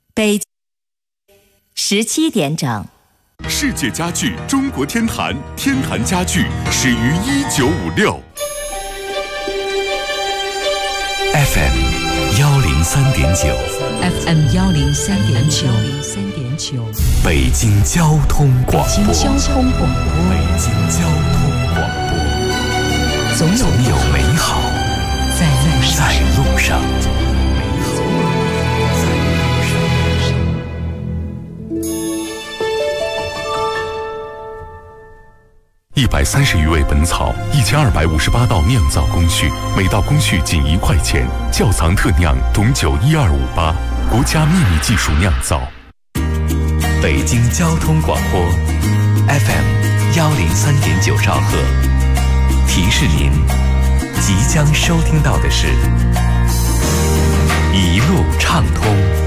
北17点整。 世界家具中国天坛，天坛家具始于1956。 FM 103.9 FM 103.9 北京交通广播。 北京交通广播。 北京交通广播。总有美好在路上。130余味本草，1258道酿造工序，每道工序仅1块钱。窖藏特酿董酒12588，国家秘密技术酿造。北京交通广播 FM 103.9兆赫，提示您即将收听到的是一路畅通。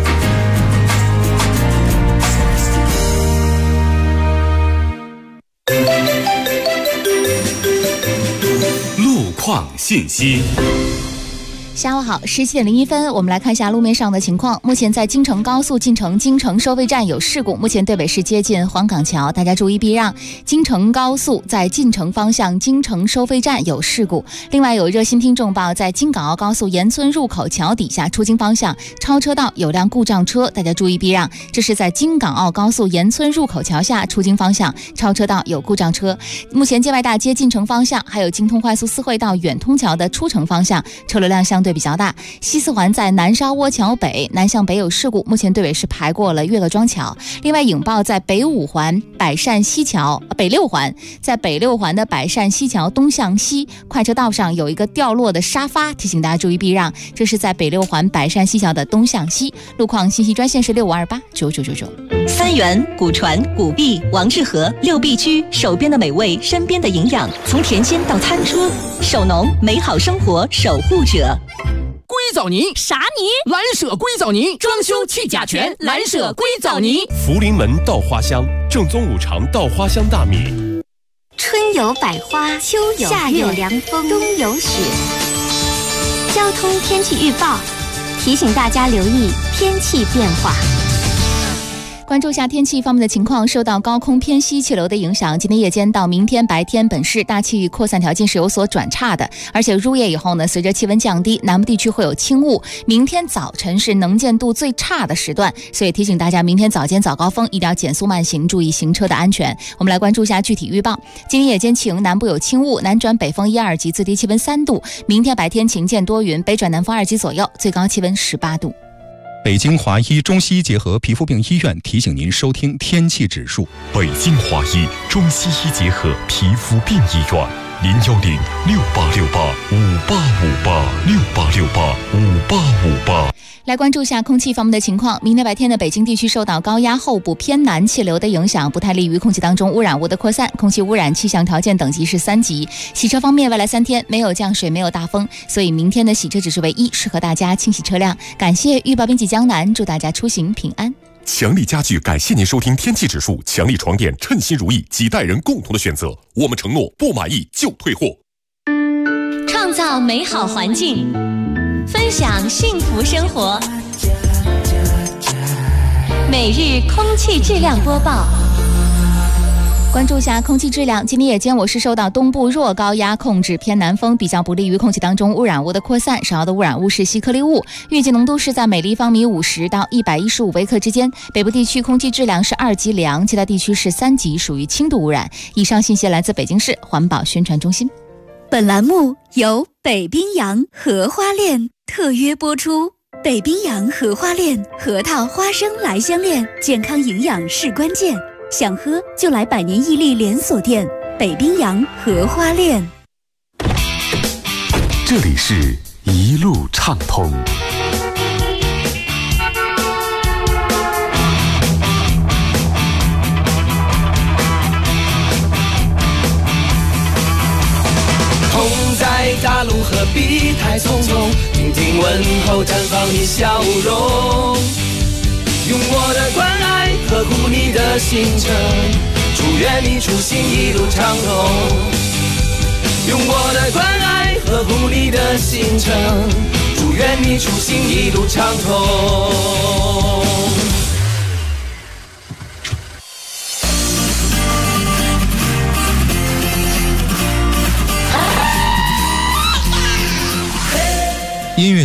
路况信息。 下午好，17点01分，我们来看一下路面上的情况。目前在京承高速进城京承收费站有事故，目前对北市接近黄岗桥，大家注意避让。京承高速在进城方向京承收费站有事故。另外有热心听众报，在京港澳高速盐村入口桥底下出京方向超车道有辆故障车，大家注意避让。这是在京港澳高速盐村入口桥下出京方向超车道有故障车。目前界外大街进城方向还有京通快速四惠道远通桥的出城方向车流量相对比较大。西四环在南沙窝桥北南向北有事故，目前对尾是排过了岳乐庄桥。另外引报在北五环北六环在北六环的百善西桥东向西快车道上有一个掉落的沙发，提醒大家注意避让。这是在北六环百善西桥的东向西。路况信息专线是65289999。 三元、古传、古币、王致和6必居，手边的美味，身边的营养，从田间到餐桌，手农美好生活守护者。 硅藻泥啥泥？ 蓝舍硅藻泥，装修去甲醛，蓝舍硅藻泥。 福临门稻花香，正宗5常稻花香大米。 春有百花，秋有夏有凉风，冬有雪。交通天气预报提醒大家留意天气变化。 关注下天气方面的情况，受到高空偏西气流的影响，今天夜间到明天白天，本市大气扩散条件是有所转差的，而且入夜以后呢，随着气温降低，南部地区会有轻雾。明天早晨是能见度最差的时段，所以提醒大家，明天早间早高峰一定要减速慢行，注意行车的安全。我们来关注一下具体预报。今天夜间晴，南部有轻雾，南转北风1、2级，最低气温3度。明天白天晴见多云，北转南风2级左右，最高气温18度。 北京华医中西医结合皮肤病医院提醒您收听天气指数。 北京华医中西医结合皮肤病医院，0106868585858，68685858。 来关注一下空气方面的情况。明天白天的北京地区受到高压后部偏南气流的影响，不太利于空气当中污染物的扩散，空气污染气象条件等级是3级。洗车方面，未来3天没有降水，没有大风，所以明天的洗车指数为1，适合大家清洗车辆。感谢预报编辑江南，祝大家出行平安。 强力家具感谢您收听天气指数，强力床垫称心如意，几代人共同的选择，我们承诺不满意就退货。 创造美好环境，分享幸福生活。每日空气质量播报。 关注一下空气质量，今天夜间我市受到东部弱高压控制偏南风，比较不利于空气当中污染物的扩散，少的污染物是细颗粒物，预计浓度是在每立方米50到115微克之间。北部地区空气质量是2级良，其他地区是3级，属于轻度污染。以上信息来自北京市环保宣传中心。 本栏目由北冰洋荷花恋特约播出。北冰洋荷花恋，核桃花生来相恋，健康营养是关键，想喝就来百年屹立连锁店北冰洋荷花恋。 这里是一路畅通。 同在大陆何必太匆匆，听听问候绽放你笑容，用我的关爱呵护你的行程，祝愿你出行一路畅通，用我的关爱呵护你的行程，祝愿你出行一路畅通。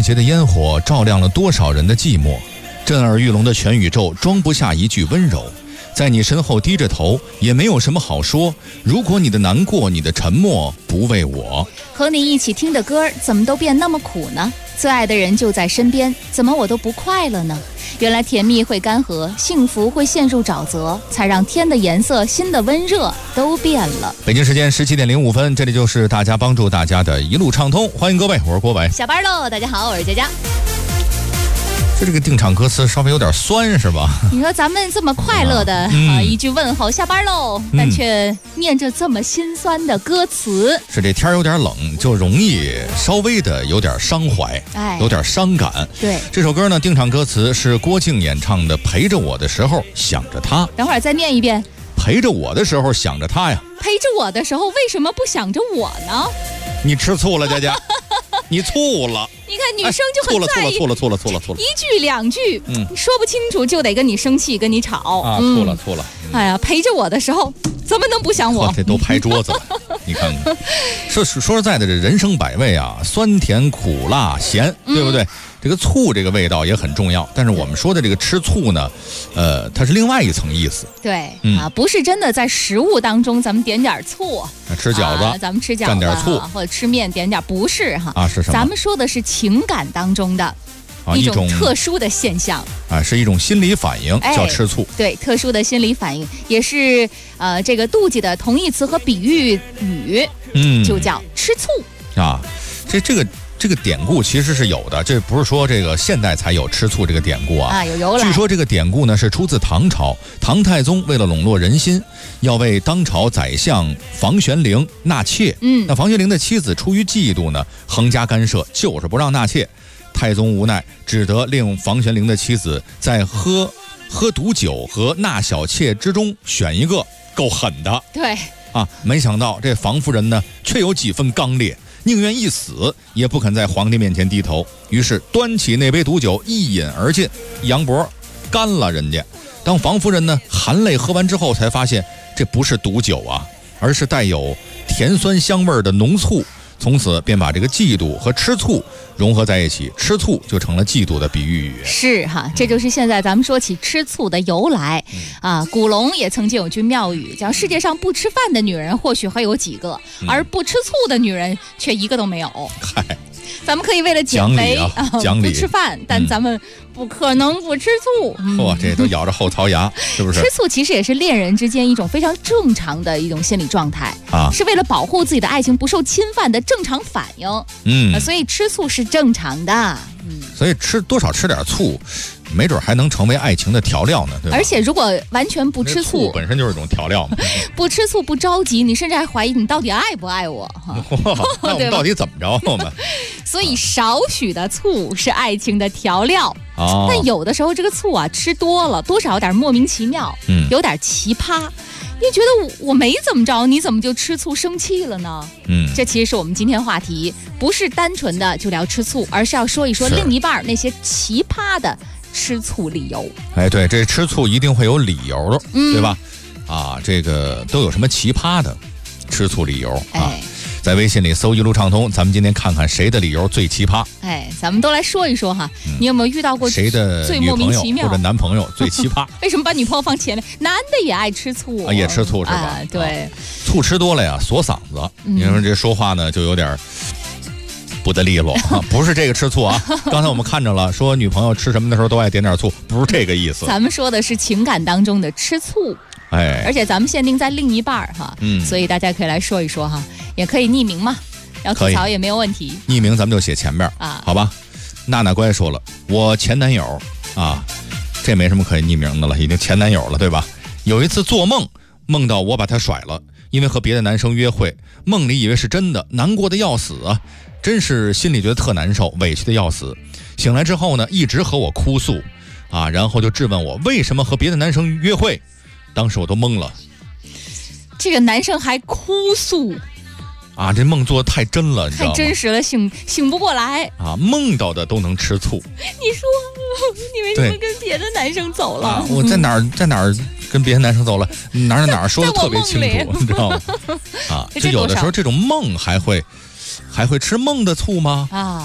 节的烟火照亮了多少人的寂寞，震耳欲聋的全宇宙装不下一句温柔。在你身后低着头，也没有什么好说。如果你的难过，你的沉默不为我。 和你一起听的歌，怎么都变那么苦呢？最爱的人就在身边，怎么我都不快乐呢？原来甜蜜会干涸，幸福会陷入沼泽，才让天的颜色、心的温热都变了。 北京时间17:05，这里就是大家帮助大家的一路畅通，欢迎各位，我是郭伟。 下班喽，大家好，我是佳佳。 这个定场歌词稍微有点酸是吧？ 你说咱们这么快乐的一句问候下班喽，但却念着这么心酸的歌词。 是这天有点冷，就容易稍微的有点伤怀，有点伤感。 对， 这首歌呢，定场歌词是郭靖演唱的《陪着我的时候想着他》。 等会儿再念一遍。 陪着我的时候想着他呀。 陪着我的时候为什么不想着我呢？ 你吃醋了，佳佳。你醋了， 你看女生就很在意， 错了， 一句两句，你说不清楚就得跟你生气，跟你吵啊，错了。 哎呀，陪着我的时候怎么能不想我？ 这都拍桌子了，你看看。说实在的，这人生百味啊，酸甜苦辣咸，对不对？这个醋这个味道也很重要，但是我们说的这个吃醋呢，它是另外一层意思。 对啊，不是真的在食物当中咱们点点醋， 吃饺子， 咱们吃饺子蘸点醋， 或者吃面点点，不是哈啊，是什么？ 咱们说的是情感当中的一种特殊的现象啊，是一种心理反应，叫吃醋。 对，特殊的心理反应，也是这个妒忌的同义词和比喻语，就叫吃醋啊。这个典故其实是有的，这不是说这个现代才有吃醋这个典故啊， 有由来。 据说这个典故呢是出自唐朝，唐太宗为了笼络人心，要为当朝宰相房玄龄纳妾。那房玄龄的妻子出于嫉妒呢，横加干涉，就是不让纳妾。太宗无奈，只得令房玄龄的妻子在喝毒酒和纳小妾之中选一个，够狠的。 对啊，没想到这房夫人呢，却有几分刚烈。宁愿一死也不肯在皇帝面前低头，于是端起那杯毒酒一饮而尽，杨脖干了人家。当房夫人呢含泪喝完之后，才发现这不是毒酒啊，而是带有甜酸香味的浓醋。从此便把这个嫉妒和吃醋融合在一起，吃醋就成了嫉妒的比喻语。 是哈，这就是现在咱们说起吃醋的由来啊。古龙也曾经有句妙语，叫世界上不吃饭的女人或许还有几个，而不吃醋的女人却一个都没有。 嗨， 咱们可以为了减肥不吃饭，但咱们不可能不吃醋。 这都咬着后槽牙，是不是？ 吃醋其实也是恋人之间一种非常正常的一种心理状态啊，是为了保护自己的爱情不受侵犯的正常反应。所以吃醋是正常的。 所以多少吃点醋，没准还能成为爱情的调料呢，对吧？ 而且如果完全不吃醋， 本身就是一种调料嘛。 不吃醋不着急，你甚至还怀疑你到底爱不爱我。 那我们到底怎么着我们？ 所以少许的醋是爱情的调料。但有的时候这个醋啊吃多了，多少有点莫名其妙，有点奇葩。你觉得我没怎么着，你怎么就吃醋生气了呢？这其实是我们今天话题，不是单纯的就聊吃醋，而是要说一说另一半那些奇葩的吃醋理由。 对，这吃醋一定会有理由的，对吧？这个都有什么奇葩的吃醋理由啊？在微信里搜一路畅通，咱们今天看看谁的理由最奇葩。 咱们都来说一说哈，你有没有遇到过谁的最莫名其妙或者男朋友最奇葩？ 为什么把女朋友放前面？男的也爱吃醋也吃醋是吧？ 对， 醋吃多了呀，锁嗓子。你说这说话呢，就有点不得利落。不是这个吃醋啊，刚才我们看着了，说女朋友吃什么的时候都爱点点醋，不是这个意思。 咱们说的是情感当中的吃醋。而且咱们限定在另一半哈，所以大家可以来说一说哈，也可以匿名嘛，要吐槽也没有问题。 匿名咱们就写前面好吧？娜娜乖说了，我前男友这没什么可以匿名的了，已经前男友了，对吧？有一次做梦到我把他甩了，因为和别的男生约会，梦里以为是真的，难过的要死啊，真是心里觉得特难受，委屈的要死。醒来之后呢，一直和我哭诉然后就质问我为什么和别的男生约会。当时我都懵了， 这个男生还哭诉这梦做的太真了，你知道吗？ 太真实了，醒不过来梦到的都能吃醋。 你说你为什么跟别的男生走了？ 我在哪儿跟别的男生走了？哪儿说的特别清楚，你知道吗？ 就有的时候这种梦还会吃梦的醋吗？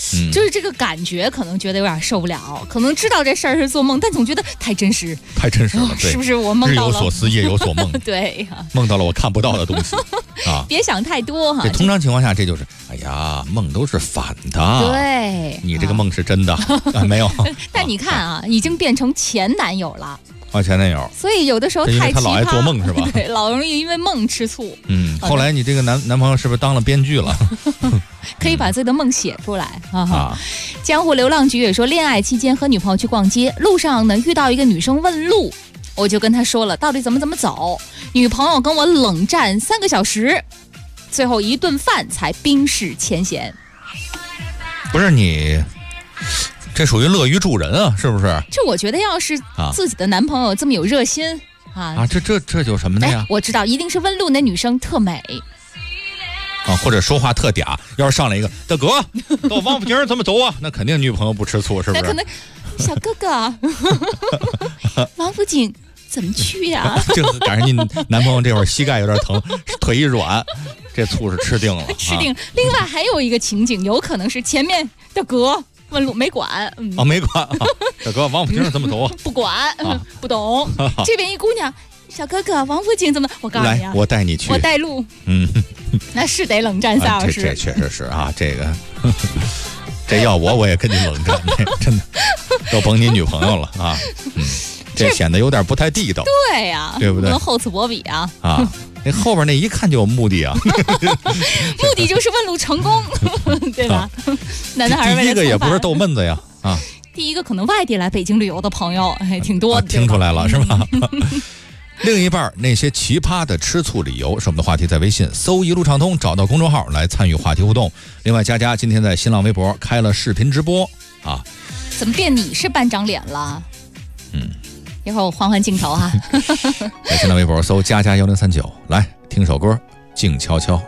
就是这个感觉可能觉得有点受不了，可能知道这事儿是做梦，但总觉得太真实了，对，是不是我梦到了？ 日有所思，夜有所梦， 对呀， 梦到了我看不到的东西啊！ 别想太多哈。 这通常情况下，这就是哎呀，梦都是反的。 对， 你这个梦是真的没有？ 但你看啊，已经变成前男友了。 前男友， 所以有的时候太奇葩， 他老爱做梦是吧？ 对，老容易因为梦吃醋。 后来你这个男朋友是不是当了编剧了？ 可以把自己的梦写出来啊！江湖流浪局也说，恋爱期间和女朋友去逛街，路上呢遇到一个女生问路，我就跟她说了到底怎么走，女朋友跟我冷战3个小时，最后一顿饭才冰释前嫌。 不是你。这属于乐于助人啊，是不是？ 这我觉得要是自己的男朋友这么有热心这就什么的呀？ 我知道，一定是问路那女生特美或者说话特嗲。要是上来一个大哥，到王府井怎么走啊？那肯定女朋友不吃醋，是不是？ 那可能小哥哥，王府井怎么去呀？ 就赶上你男朋友这会儿膝盖有点疼，腿一软，这醋是吃定了。 吃定。另外还有一个情景，有可能是前面大哥。问路没管， 没管大哥，王府井怎么走啊？ 不管，不懂。这边一姑娘，小哥哥，王府井怎么？我告诉你啊， 我带你去， 我带路。那是得冷战3小时。 这确实是啊，这要我也跟你冷战，真的都甭你女朋友了啊。这显得有点不太地道。 对呀， 对不对？ 不能厚此薄彼啊。 那后边那一看就有目的啊， 目的就是问路成功，对吧？难道还是为了第一个也不是逗闷子呀第一个可能外地来北京旅游的朋友还挺多的， 听出来了是吧？另一半那些奇葩的吃醋理由是我们的话题，在微信搜一路畅通，找到公众号来参与话题互动。另外，佳今天在新浪微博开了视频直播怎么变你是班长脸了？一会儿我换镜头哈。 在新浪微博搜+1039，来听首歌，静悄悄。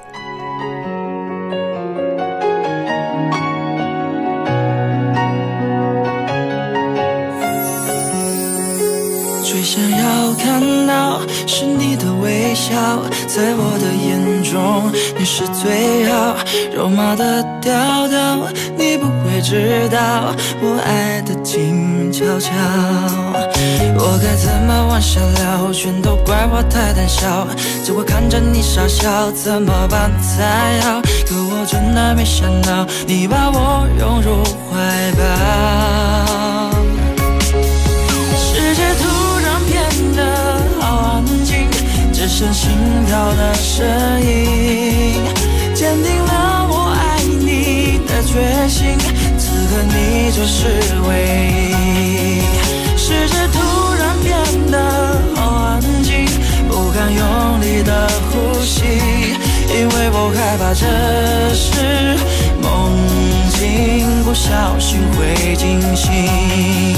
最想要看到是你的微笑，在我的眼中你是最好，肉麻的调调你不会知道，我爱的静悄悄。我该怎么往下聊，全都怪我太胆小，只会看着你傻笑，怎么办才好？可我真的没想到你把我拥入怀抱，世界突然变得好安静，只剩心跳的声音，坚定了我爱你的决心，此刻你就是唯一。世界突然变得好安静，不敢用力的呼吸，因为我害怕这是梦境，不小心会惊醒。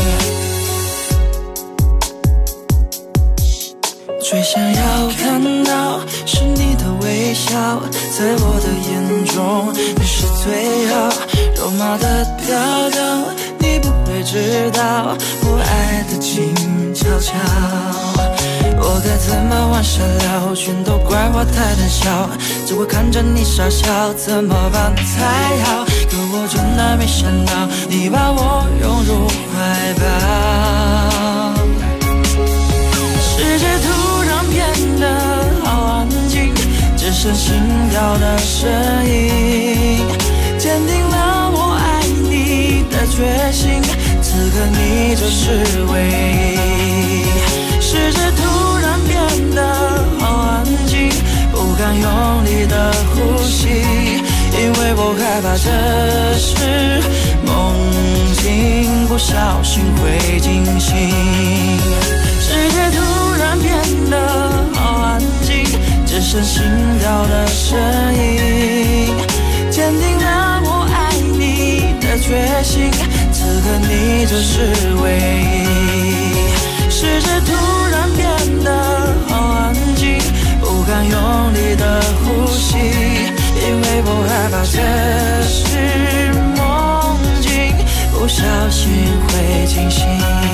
最想要看到是你的微笑，在我的眼中你是最好，肉麻的调调你不会知道，我爱的静悄悄。我该怎么往下聊，全都怪我太胆小，只会看着你傻笑，怎么办才好？可我真的没想到你把我拥入怀抱，世界突然变得好安静，只剩心跳的声音，坚定了我爱你的决心，此刻你就是唯一。世界突然变得好安静，不敢用力的呼吸，因为我害怕这是梦境，不小心会惊醒。世界突然变得好安静，只剩心跳的声音，坚定了我爱你的决心，此刻你就是唯一。世界突然变得好安静，不敢用力的呼吸，因为我害怕这是梦境，不小心会惊醒。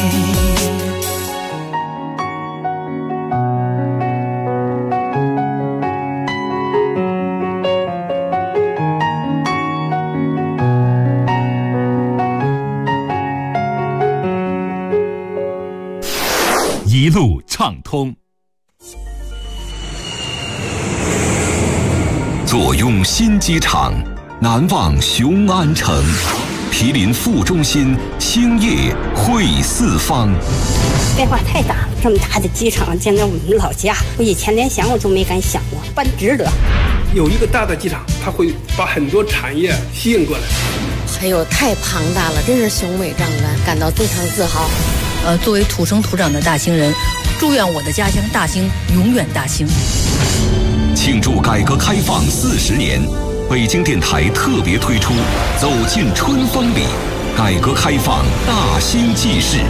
一路畅通。 坐拥新机场，难忘雄安城。毗邻副中心，兴业汇四方。 变化太大了，这么大的机场，见到我们老家，我以前连想我都没敢想过，办值得。 有一个大的机场，它会把很多产业吸引过来。 哎呦，太庞大了，真是雄伟壮观，感到非常自豪。 作为土生土长的大兴人，祝愿我的家乡大兴永远大兴。 庆祝改革开放40年。北京电台特别推出《走进春风里》，改革开放大兴纪事。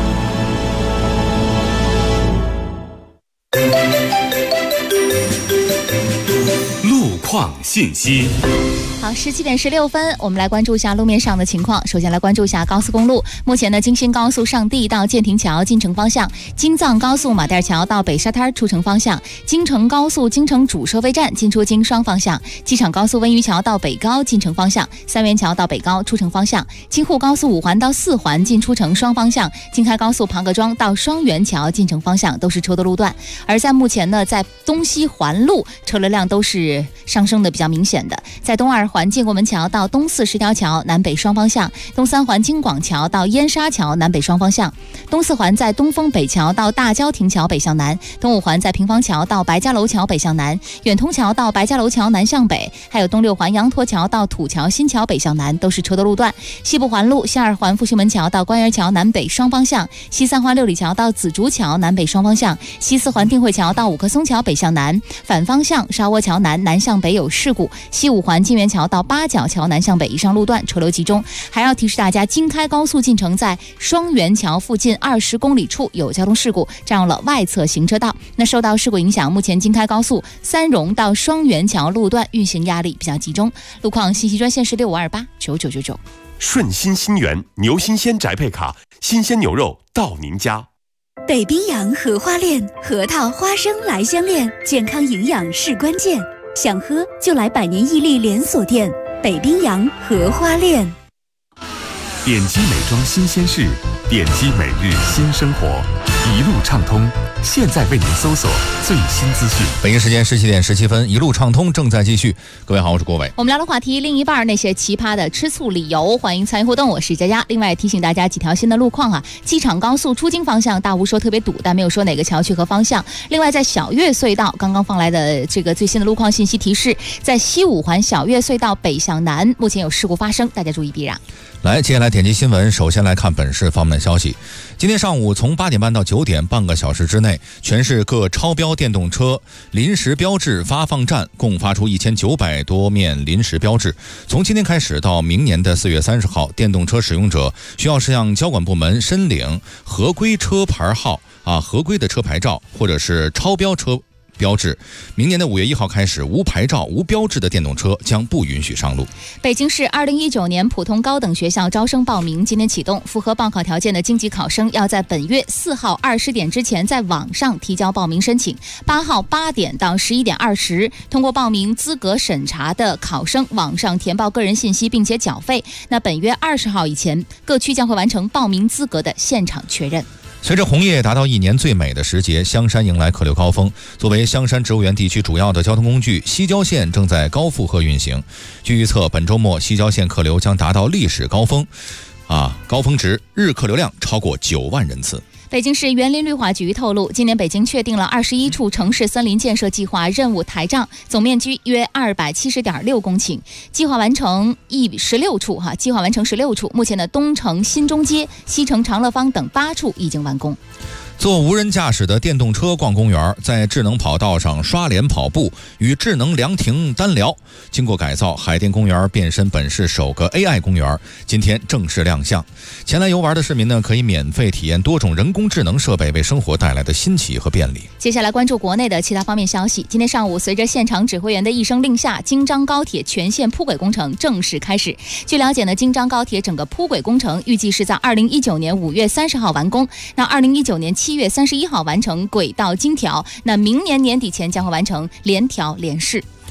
路况信息。 好，17点16分，我们来关注一下路面上的情况。首先来关注一下高速公路，目前呢，京新高速上地到建亭桥进城方向，京藏高速马甸桥到北沙滩出城方向，京承高速京承主收费站进出京双方向，机场高速温榆桥到北高进城方向，三元桥到北高出城方向，京沪高速5环到4环进出城双方向，京开高速庞各庄到双元桥进城方向都是车多路段。而在目前呢，在东西环路车流量都是上升的比较明显的，在东2环建国门桥到东4十条桥南北双方向，东3环京广桥到燕沙桥南北双方向，东4环在东风北桥到大郊亭桥北向南，东5环在平房桥到白家楼桥北向南，远通桥到白家楼桥南向北，还有东6环羊驼桥到土桥新桥北向南都是车多路段。西部环路西2环复兴门桥到官园桥南北双方向，西3环六里桥到紫竹桥南北双方向，西4环定慧桥到五棵松桥北向南，反方向沙窝桥南向北有事故，西5环金源桥到八角桥南向北以上路段车流集中。还要提示大家，京开高速进城在双元桥附近20公里处有交通事故，占用了外侧行车道。那受到事故影响，目前京开高速三荣到双元桥路段运行压力比较集中。路况信息专线是65289999。 顺心新源牛新鲜宅配卡，新鲜牛肉到您家。 北冰洋荷花链，核桃花生来相恋，健康营养是关键。想喝就来百年屹立连锁店北冰洋荷花链。 点击美妆新鲜事，点击每日新生活，一路畅通。现在为您搜索最新资讯。 北京时间17点17分，一路畅通正在继续。各位好，我是郭伟。 我们聊的话题，另一半那些奇葩的吃醋理由，欢迎参与互动。我是佳佳。另外提醒大家几条新的路况机场高速出京方向，大吴说特别堵，但没有说哪个桥区和方向。另外在小月隧道刚刚放来的这个最新的路况信息提示，在西5环小月隧道北向南，目前有事故发生，大家注意避让。 来，接下来点击新闻，首先来看本市方面的消息。今天上午从8点半到9点，半个小时之内，全市各超标电动车临时标志发放站共发出1900多面临时标志。从今天开始到明年的4月30号，电动车使用者需要向交管部门申领合规车牌号合规的车牌照或者是超标车标志。明年的5月1号开始，无牌照、无标志的电动车将不允许上路。 北京市2019年普通高等学校招生报名今天启动，符合报考条件的京籍考生要在本月4号20点之前在网上提交报名申请，8号8点到11点20，通过报名资格审查的考生网上填报个人信息并且缴费。那本月20号以前，各区将会完成报名资格的现场确认。 随着红叶达到1年最美的时节，香山迎来客流高峰。作为香山植物园地区主要的交通工具，西郊线正在高负荷运行。据预测，本周末西郊线客流将达到历史高峰，高峰值日客流量超过9万人次。 北京市园林绿化局透露，今年北京确定了21处城市森林建设计划任务台账，总面积约270.6公顷，计划完成16处。目前的东城新中街、西城长乐坊等8处已经完工。 做无人驾驶的电动车逛公园，在智能跑道上刷脸跑步，与智能凉亭单聊。经过改造，海淀公园变身本市首个 AI 公园，今天正式亮相。前来游玩的市民呢，可以免费体验多种人工智能设备为生活带来的新奇和便利。 接下来关注国内的其他方面消息。今天上午，随着现场指挥员的一声令下，京张高铁全线铺轨工程正式开始。据了解呢，京张高铁整个铺轨工程预计是在2019年5月30号完工，那2019年7月31号完成轨道精调，那明年年底前将会完成联调联试。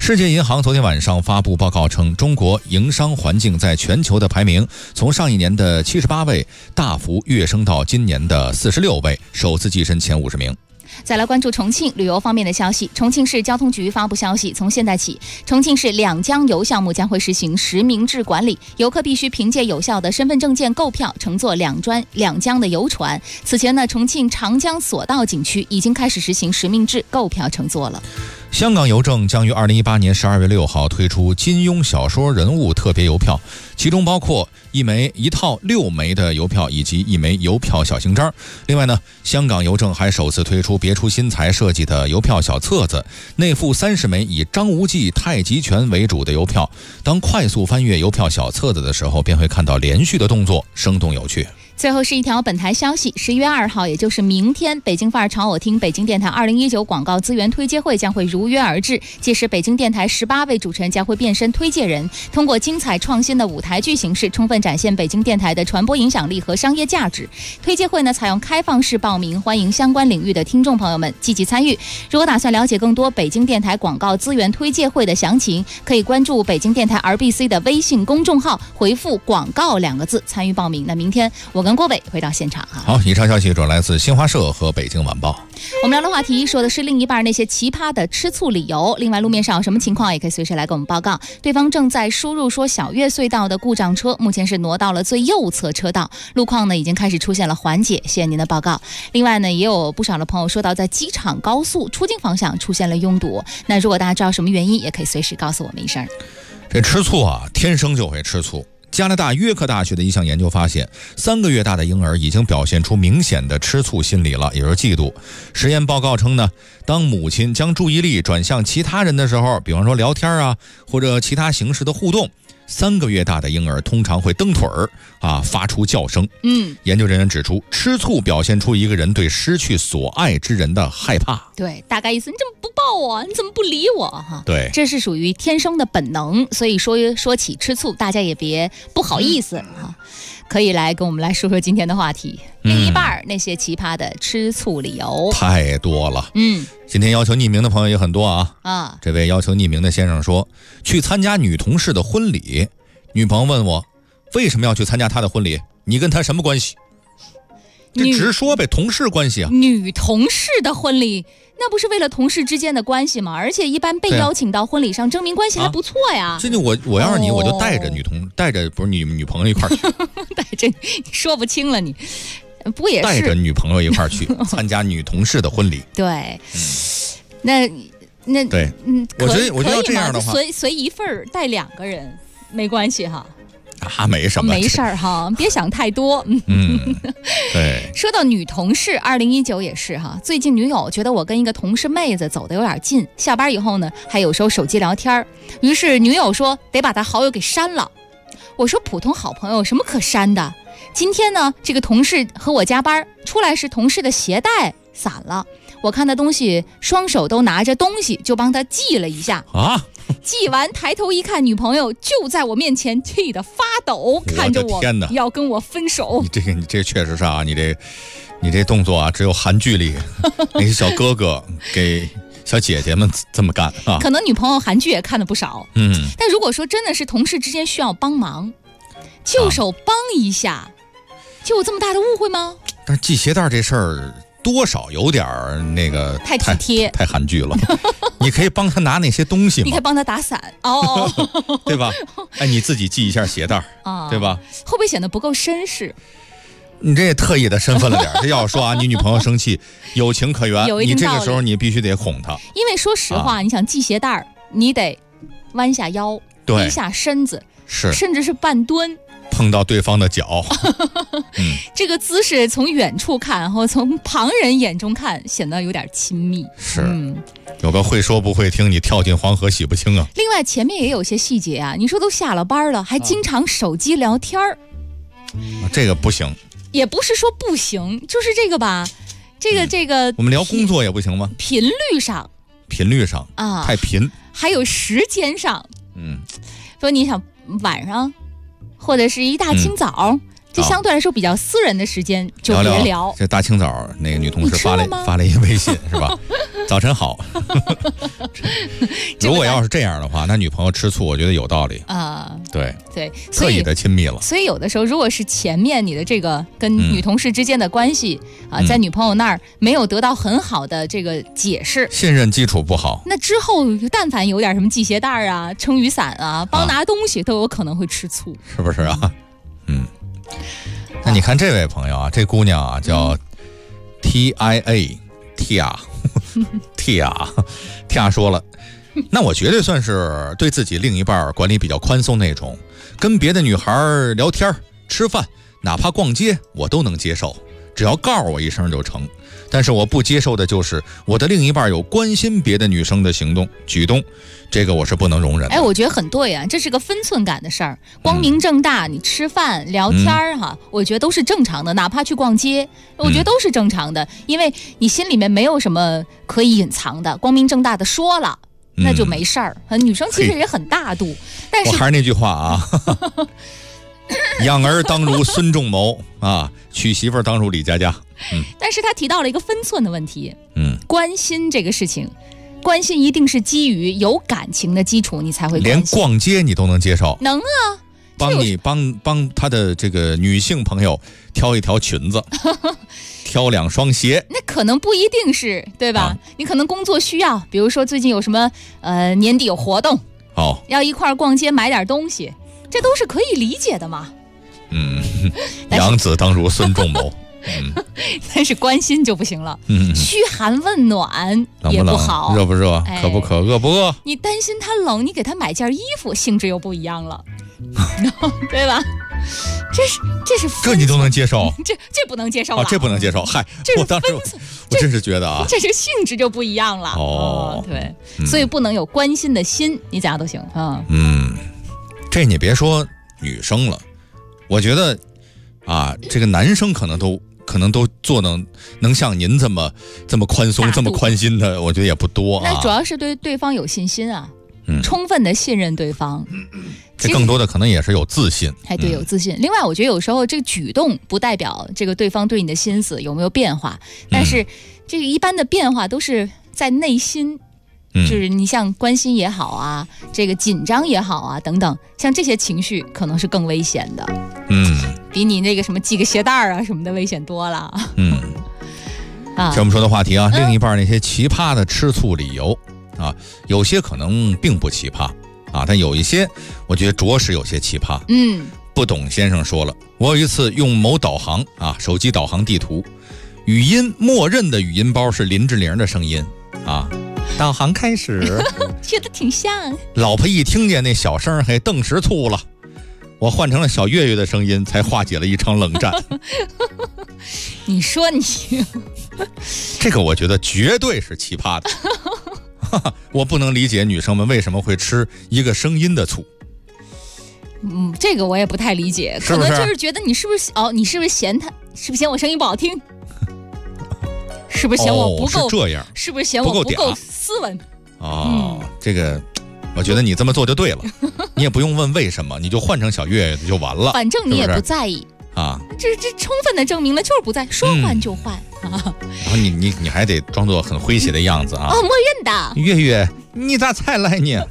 世界银行昨天晚上发布报告称，中国营商环境在全球的排名从上一年的78位大幅跃升到今年的46位，首次跻身前50名。 再来关注重庆旅游方面的消息。重庆市交通局发布消息，从现在起，重庆市两江游项目将会实行实名制管理，游客必须凭借有效的身份证件购票，乘坐两江的游船。此前呢，重庆长江索道景区已经开始实行实名制购票乘坐了。 香港邮政将于2018年12月6号推出金庸小说人物特别邮票，其中包括一套6枚的邮票以及1枚邮票小型章。另外呢，香港邮政还首次推出别出心裁设计的邮票小册子，内附30枚以张无忌、太极拳为主的邮票。当快速翻阅邮票小册子的时候，便会看到连续的动作，生动有趣。 最后是一条本台消息，11月2号，也就是明天，北京范儿潮偶厅北京电台2019广告资源推介会将会如约而至。届时，北京电台18位主持人将会变身推介人，通过精彩创新的舞台剧形式，充分展现北京电台的传播影响力和商业价值。推介会呢，采用开放式报名，欢迎相关领域的听众朋友们积极参与。如果打算了解更多北京电台广告资源推介会的详情，可以关注北京电台 RBC 的微信公众号，回复“广告”2个字参与报名。那明天我跟郭伟回到现场哈。 好，以上消息主要来自新华社和北京晚报。 我们聊的话题说的是另一半那些奇葩的吃醋理由。另外，路面上有什么情况也可以随时来给我们报告。对方正在输入说小月隧道的故障车目前是挪到了最右侧车道，路况呢已经开始出现了缓解，谢谢您的报告。另外呢，也有不少的朋友说到在机场高速出京方向出现了拥堵，那如果大家知道什么原因，也可以随时告诉我们一声。 这吃醋啊，天生就会吃醋。加拿大约克大学的一项研究发现，3个月大的婴儿已经表现出明显的吃醋心理了，也就是嫉妒。实验报告称呢，当母亲将注意力转向其他人的时候，比方说聊天啊，或者其他形式的互动，3个月大的婴儿通常会蹬腿儿啊，发出叫声。研究人员指出，吃醋表现出一个人对失去所爱之人的害怕。对， 大概意思，你怎么不抱我？你怎么不理我？哈， 对， 这是属于天生的本能。所以说起吃醋，大家也别不好意思哈，可以来跟我们来说说今天的话题。另一半那些奇葩的吃醋理由太多了。今天要求匿名的朋友也很多啊。这位要求匿名的先生说，去参加女同事的婚礼，女朋友问我为什么要去参加她的婚礼，你跟她什么关系？这直说呗，同事关系啊。 女同事的婚礼，那不是为了同事之间的关系吗？而且一般被邀请到婚礼上，证明关系还不错呀。 这就我要是你，我就带着不是女朋友一块儿去， 带着你说不清了你。不也是带着女朋友一块儿去参加女同事的婚礼？ 对，那对，我觉得要这样的话， 随一份带2个人没关系哈。 没什么， 没事儿哈，别想太多。 对。 说到女同事，2019也是哈。最近女友觉得我跟一个同事妹子走得有点近，下班以后呢，还有时候手机聊天，于是女友说得把她好友给删了。我说普通好朋友有什么可删的？今天呢，这个同事和我加班，出来时同事的鞋带散了，我看他东西双手都拿着东西，就帮他系了一下啊。 系完抬头一看，女朋友就在我面前，气得发抖，看着我要跟我分手。 你这确实是啊，你这动作啊，只有韩剧里那些小哥哥给小姐姐们这么干啊。 可能女朋友韩剧也看了不少，但如果说真的是同事之间需要帮忙，就手帮一下，就有这么大的误会吗？ 但是系鞋带这事儿多少有点那个太体贴， 太韩剧了。你可以帮他拿那些东西吗？ 你可以帮他打伞对吧？哎，你自己系一下鞋带对吧？ 会不会显得不够绅士？ 你这也特意的身份了点。这要说啊，你女朋友生气，有情可原，你这个时候你必须得哄她。 因为说实话，你想系鞋带，你得弯下腰，低下身子，甚至是半蹲。 碰到对方的脚， 这个姿势从远处看，然后从旁人眼中看，显得有点亲密。 有个会说不会听，你跳进黄河洗不清啊。 另外前面也有些细节啊，你说都下了班了，还经常手机聊天这个不行。 也不是说不行，就是这个吧，这个我们聊工作也不行吗？ 频率上啊，太频， 还有时间上，说你想晚上。或者是一大清早，这相对来说比较私人的时间就别聊。 这大清早，那个女同事发了一微信是吧？ 早晨好。如果要是这样的话，那女朋友吃醋，我觉得有道理啊。对，特意的亲密了。 所以有的时候，如果是前面你的这个跟女同事之间的关系在女朋友那儿没有得到很好的这个解释， 信任基础不好， 那之后但凡有点什么系鞋带啊、撑雨伞啊、帮拿东西，都有可能会吃醋， 是不是啊？那你看这位朋友啊，这姑娘啊叫 TIA。Tia 说了，那我绝对算是对自己另一半管理比较宽松那种，跟别的女孩聊天、吃饭，哪怕逛街我都能接受，只要告诉我一声就成。但是我不接受的就是我的另一半有关心别的女生的行动举动，这个我是不能容忍的。 我觉得很对啊，这是个分寸感的事儿。光明正大，你吃饭聊天我觉得都是正常的，哪怕去逛街，我觉得都是正常的，因为你心里面没有什么可以隐藏的，光明正大的说了，那就没事儿。女生其实也很大度，但是我还是那句话啊。养儿当如孙仲谋啊，娶媳妇当如李佳佳。 但是他提到了一个分寸的问题。关心这个事情，关心一定是基于有感情的基础，你才会关心。 连逛街你都能接受？ 能啊， 帮他的这个女性朋友挑一条裙子，挑2双鞋。 那可能不一定是对吧？你可能工作需要，比如说最近有什么年底有活动，要一块逛街买点东西。这都是可以理解的嘛。 养子当如孙仲谋。 但是关心就不行了。嘘寒问暖也不好， 冷不冷，热不热，渴不渴，饿不饿。 你担心他冷，你给他买件衣服，性质又不一样了。对吧？这你都能接受？ 这不能接受了。 这不能接受。嗨，我当时我真是觉得啊， 这是性质就不一样了。对，所以不能有关心的心，你咋都行啊。 这你别说女生了，我觉得啊，这个男生可能都做能像您这么宽松、这么宽心的，我觉得也不多啊。 那主要是对对方有信心啊，充分的信任对方。 这更多的可能也是有自信。 对，有自信。另外，我觉得有时候这个举动不代表这个对方对你的心思有没有变化，但是这个一般的变化都是在内心。就是你像关心也好啊，这个紧张也好啊，等等，像这些情绪可能是更危险的。比你那个什么系个鞋带啊什么的危险多了。 这我们说的话题啊，另一半那些奇葩的吃醋理由啊，有些可能并不奇葩啊，但有一些我觉得着实有些奇葩。不懂先生说了，我有一次用某导航啊，手机导航地图，语音默认的语音包是林志玲的声音啊。导航开始， 觉得挺像。 老婆一听见那小声，还顿时醋了。我换成了小岳岳的声音，才化解了一场冷战。 你说你， 这个我觉得绝对是奇葩的。我不能理解女生们为什么会吃一个声音的醋。 这个我也不太理解，可能就是觉得你是不是你是不是嫌他，是不是嫌我声音不好听？是不是嫌我不够？ 是这样？ 是不是嫌我不够斯文？ 这个，我觉得你这么做就对了，你也不用问为什么，你就换成小岳岳就完了。 反正你也不在意啊， 这充分的证明了就是不在，说换就换啊。 然后你还得装作很诙谐的样子啊。 默认的。 岳岳，你咋才来呢？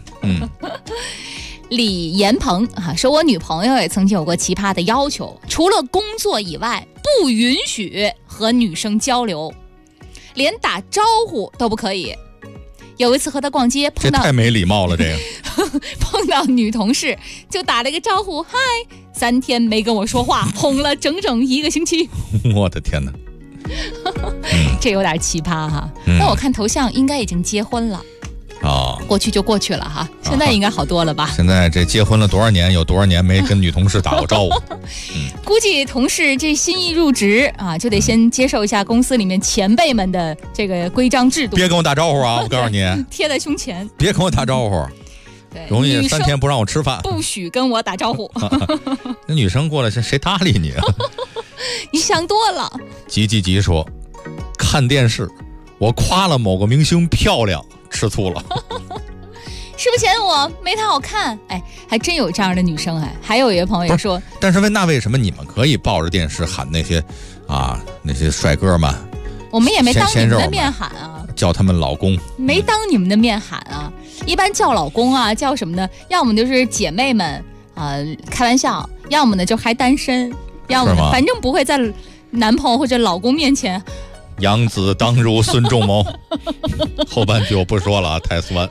李延鹏说，我女朋友也曾经有过奇葩的要求，除了工作以外，不允许和女生交流。连打招呼都不可以。有一次和他逛街，碰到这太没礼貌了，这个碰到女同事就打了个招呼，嗨，3天没跟我说话，哄了整整1个星期。 我的天哪， 这有点奇葩哈。那我看头像应该已经结婚了。过去就过去了哈，现在应该好多了吧？ 现在这结婚了多少年，有多少年没跟女同事打过招呼？ 估计同事这新一入职啊，就得先接受一下公司里面前辈们的这个规章制度。 别跟我打招呼啊！我告诉你， 贴在胸前。 别跟我打招呼， 对， 容易3天不让我吃饭。 不许跟我打招呼。 那女生过来，谁搭理你啊？ 你想多了。 吉说，看电视，我夸了某个明星漂亮。吃醋了， 是不是嫌我没他好看？还真有这样的女生。还有一个朋友也说， 但是那为什么你们可以抱着电视喊那些帅哥们？ 我们也没当你们的面喊啊。 叫他们老公， 没当你们的面喊啊。一般叫老公啊，叫什么呢？要么就是姐妹们开玩笑，要么呢就还单身，要么反正不会在男朋友或者老公面前。 养子当如孙仲谋，后半句我不说了啊，太酸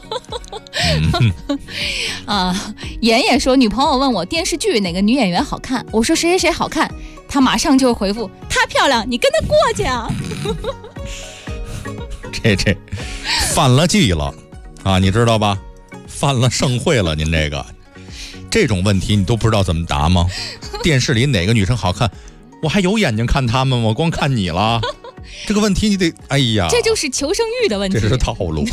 啊。 妍也说，女朋友问我电视剧哪个女演员好看，我说谁谁谁好看，她马上就回复她漂亮，你跟她过去啊。 这犯了忌了啊，你知道吧？犯了盛会了，您这种问题你都不知道怎么答吗？电视里哪个女生好看，我还有眼睛看她们吗？光看你了。这个问题你得，哎呀， 这就是求生欲的问题， 这是套路。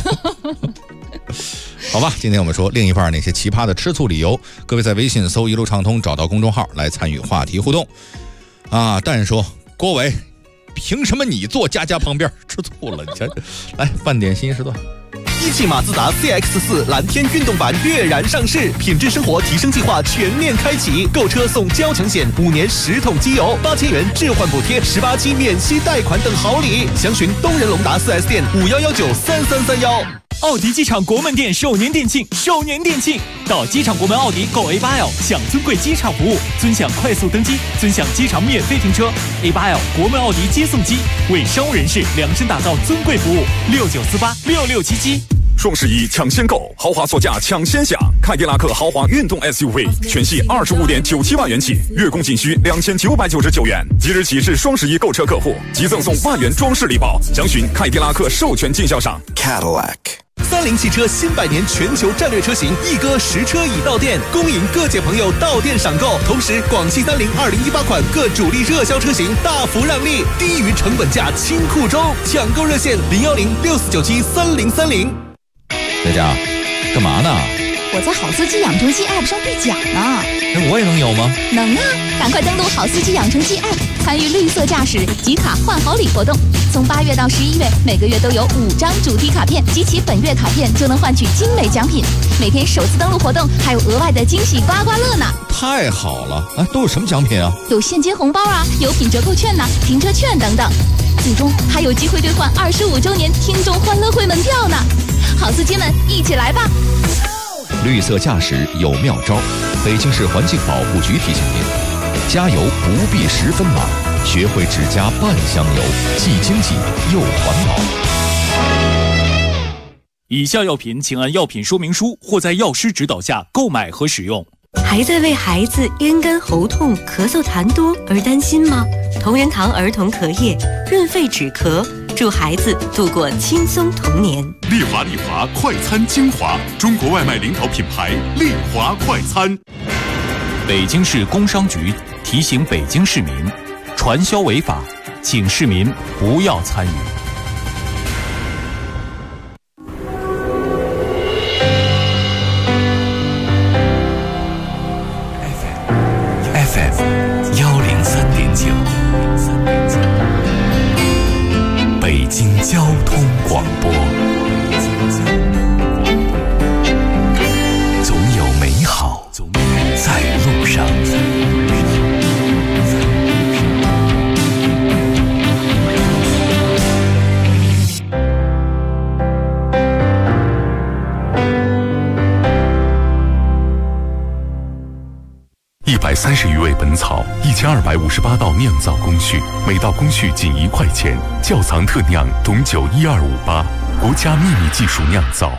好吧，今天我们说另一半那些奇葩的吃醋理由，各位在微信搜一路畅通，找到公众号来参与话题互动啊。但说郭伟，凭什么你坐佳佳旁边吃醋了？你瞧，来饭点新时段。 一汽马自达 CX-4 蓝天运动版跃然上市，品质生活提升计划全面开启，购车送交强险，5年10桶机油，8000元置换补贴，18期免息贷款等好礼。详询东仁龙达 4S 店51193331。 奥迪机场国门店首年店庆，到机场国门奥迪购 A8L 享尊贵机场服务，尊享快速登机，尊享机场免费停车。A8L 国门奥迪接送机为商务人士量身打造尊贵服务，69486677。 双11抢先购，豪华座驾抢先享，凯迪拉克豪华运动 SUV 全系25.97万元起，月供仅需2999元。即日起至双11购车客户即赠送万元装饰礼包，详询凯迪拉克授权经销商 Cadillac。 30汽车新100年全球战略车型一哥实车已到店，恭迎各界朋友到店赏购。同时，广汽30 2018款各主力热销车型大幅让利，低于成本价清库中，抢购热线01064973030。 佳佳，干嘛呢？ 我在好司机养成记 App 上兑奖呢。 那我也能有吗？ 能啊！赶快登录好司机养成记 App， 参与绿色驾驶集卡换好礼活动。从8月到11月，每个月都有5张主题卡片，集齐本月卡片就能换取精美奖品。每天首次登录活动还有额外的惊喜刮刮乐呢！ 太好了！都有什么奖品啊？ 有现金红包啊，有品折扣券呐，停车券等等。最终还有机会兑换25周年听众欢乐会门票呢！好司机们，一起来吧！ 绿色驾驶有妙招，北京市环境保护局提醒您：加油不必10分满，学会只加半箱油，既经济又环保。 以下药品请按药品说明书或在药师指导下购买和使用。 还在为孩子咽干喉痛、咳嗽痰多而担心吗？同仁堂儿童咳液润肺止咳，祝孩子度过轻松童年。 丽华快餐精华，中国外卖领导品牌丽华快餐。 北京市工商局提醒北京市民，传销违法，请市民不要参与。 103.9，北京交通广播。总有美好在路上。130余味本草，1258道酿造工序，每道工序仅1块钱。窖藏特酿董酒12588，国家秘密技术酿造。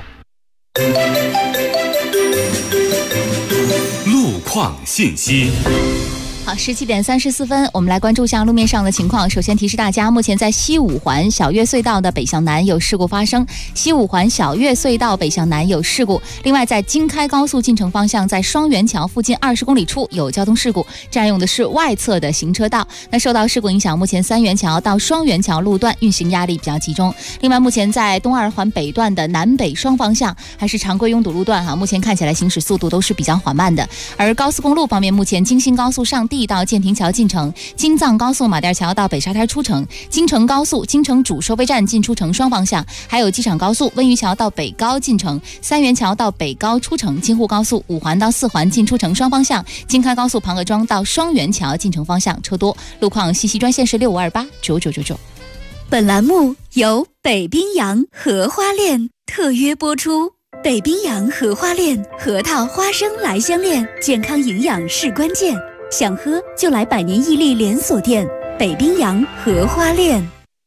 路况信息。 好，17点34分，我们来关注一下路面上的情况。首先提示大家，目前在西五环小岳隧道的北向南有事故发生，西五环小岳隧道北向南有事故。另外，在京开高速进城方向，在双元桥附近20公里处有交通事故，占用的是外侧的行车道。那受到事故影响，目前3元桥到双元桥路段运行压力比较集中。另外，目前在东2环北段的南北双方向还是常规拥堵路段目前看起来行驶速度都是比较缓慢的。而高速公路方面，目前京新高速上地到建亭桥进城，京藏高速马甸桥到北沙滩出城，京承高速京承主收费站进出城双方向，还有机场高速温榆桥到北高进城，3元桥到北高出城，京沪高速5环到4环进出城双方向，京开高速庞各庄到双元桥进城方向车多。路况信息专线是65289999。 本栏目由北冰洋荷花链特约播出。北冰洋荷花链，核桃、花生来相恋，健康营养是关键。想喝就来百年屹立连锁店北冰洋荷花链。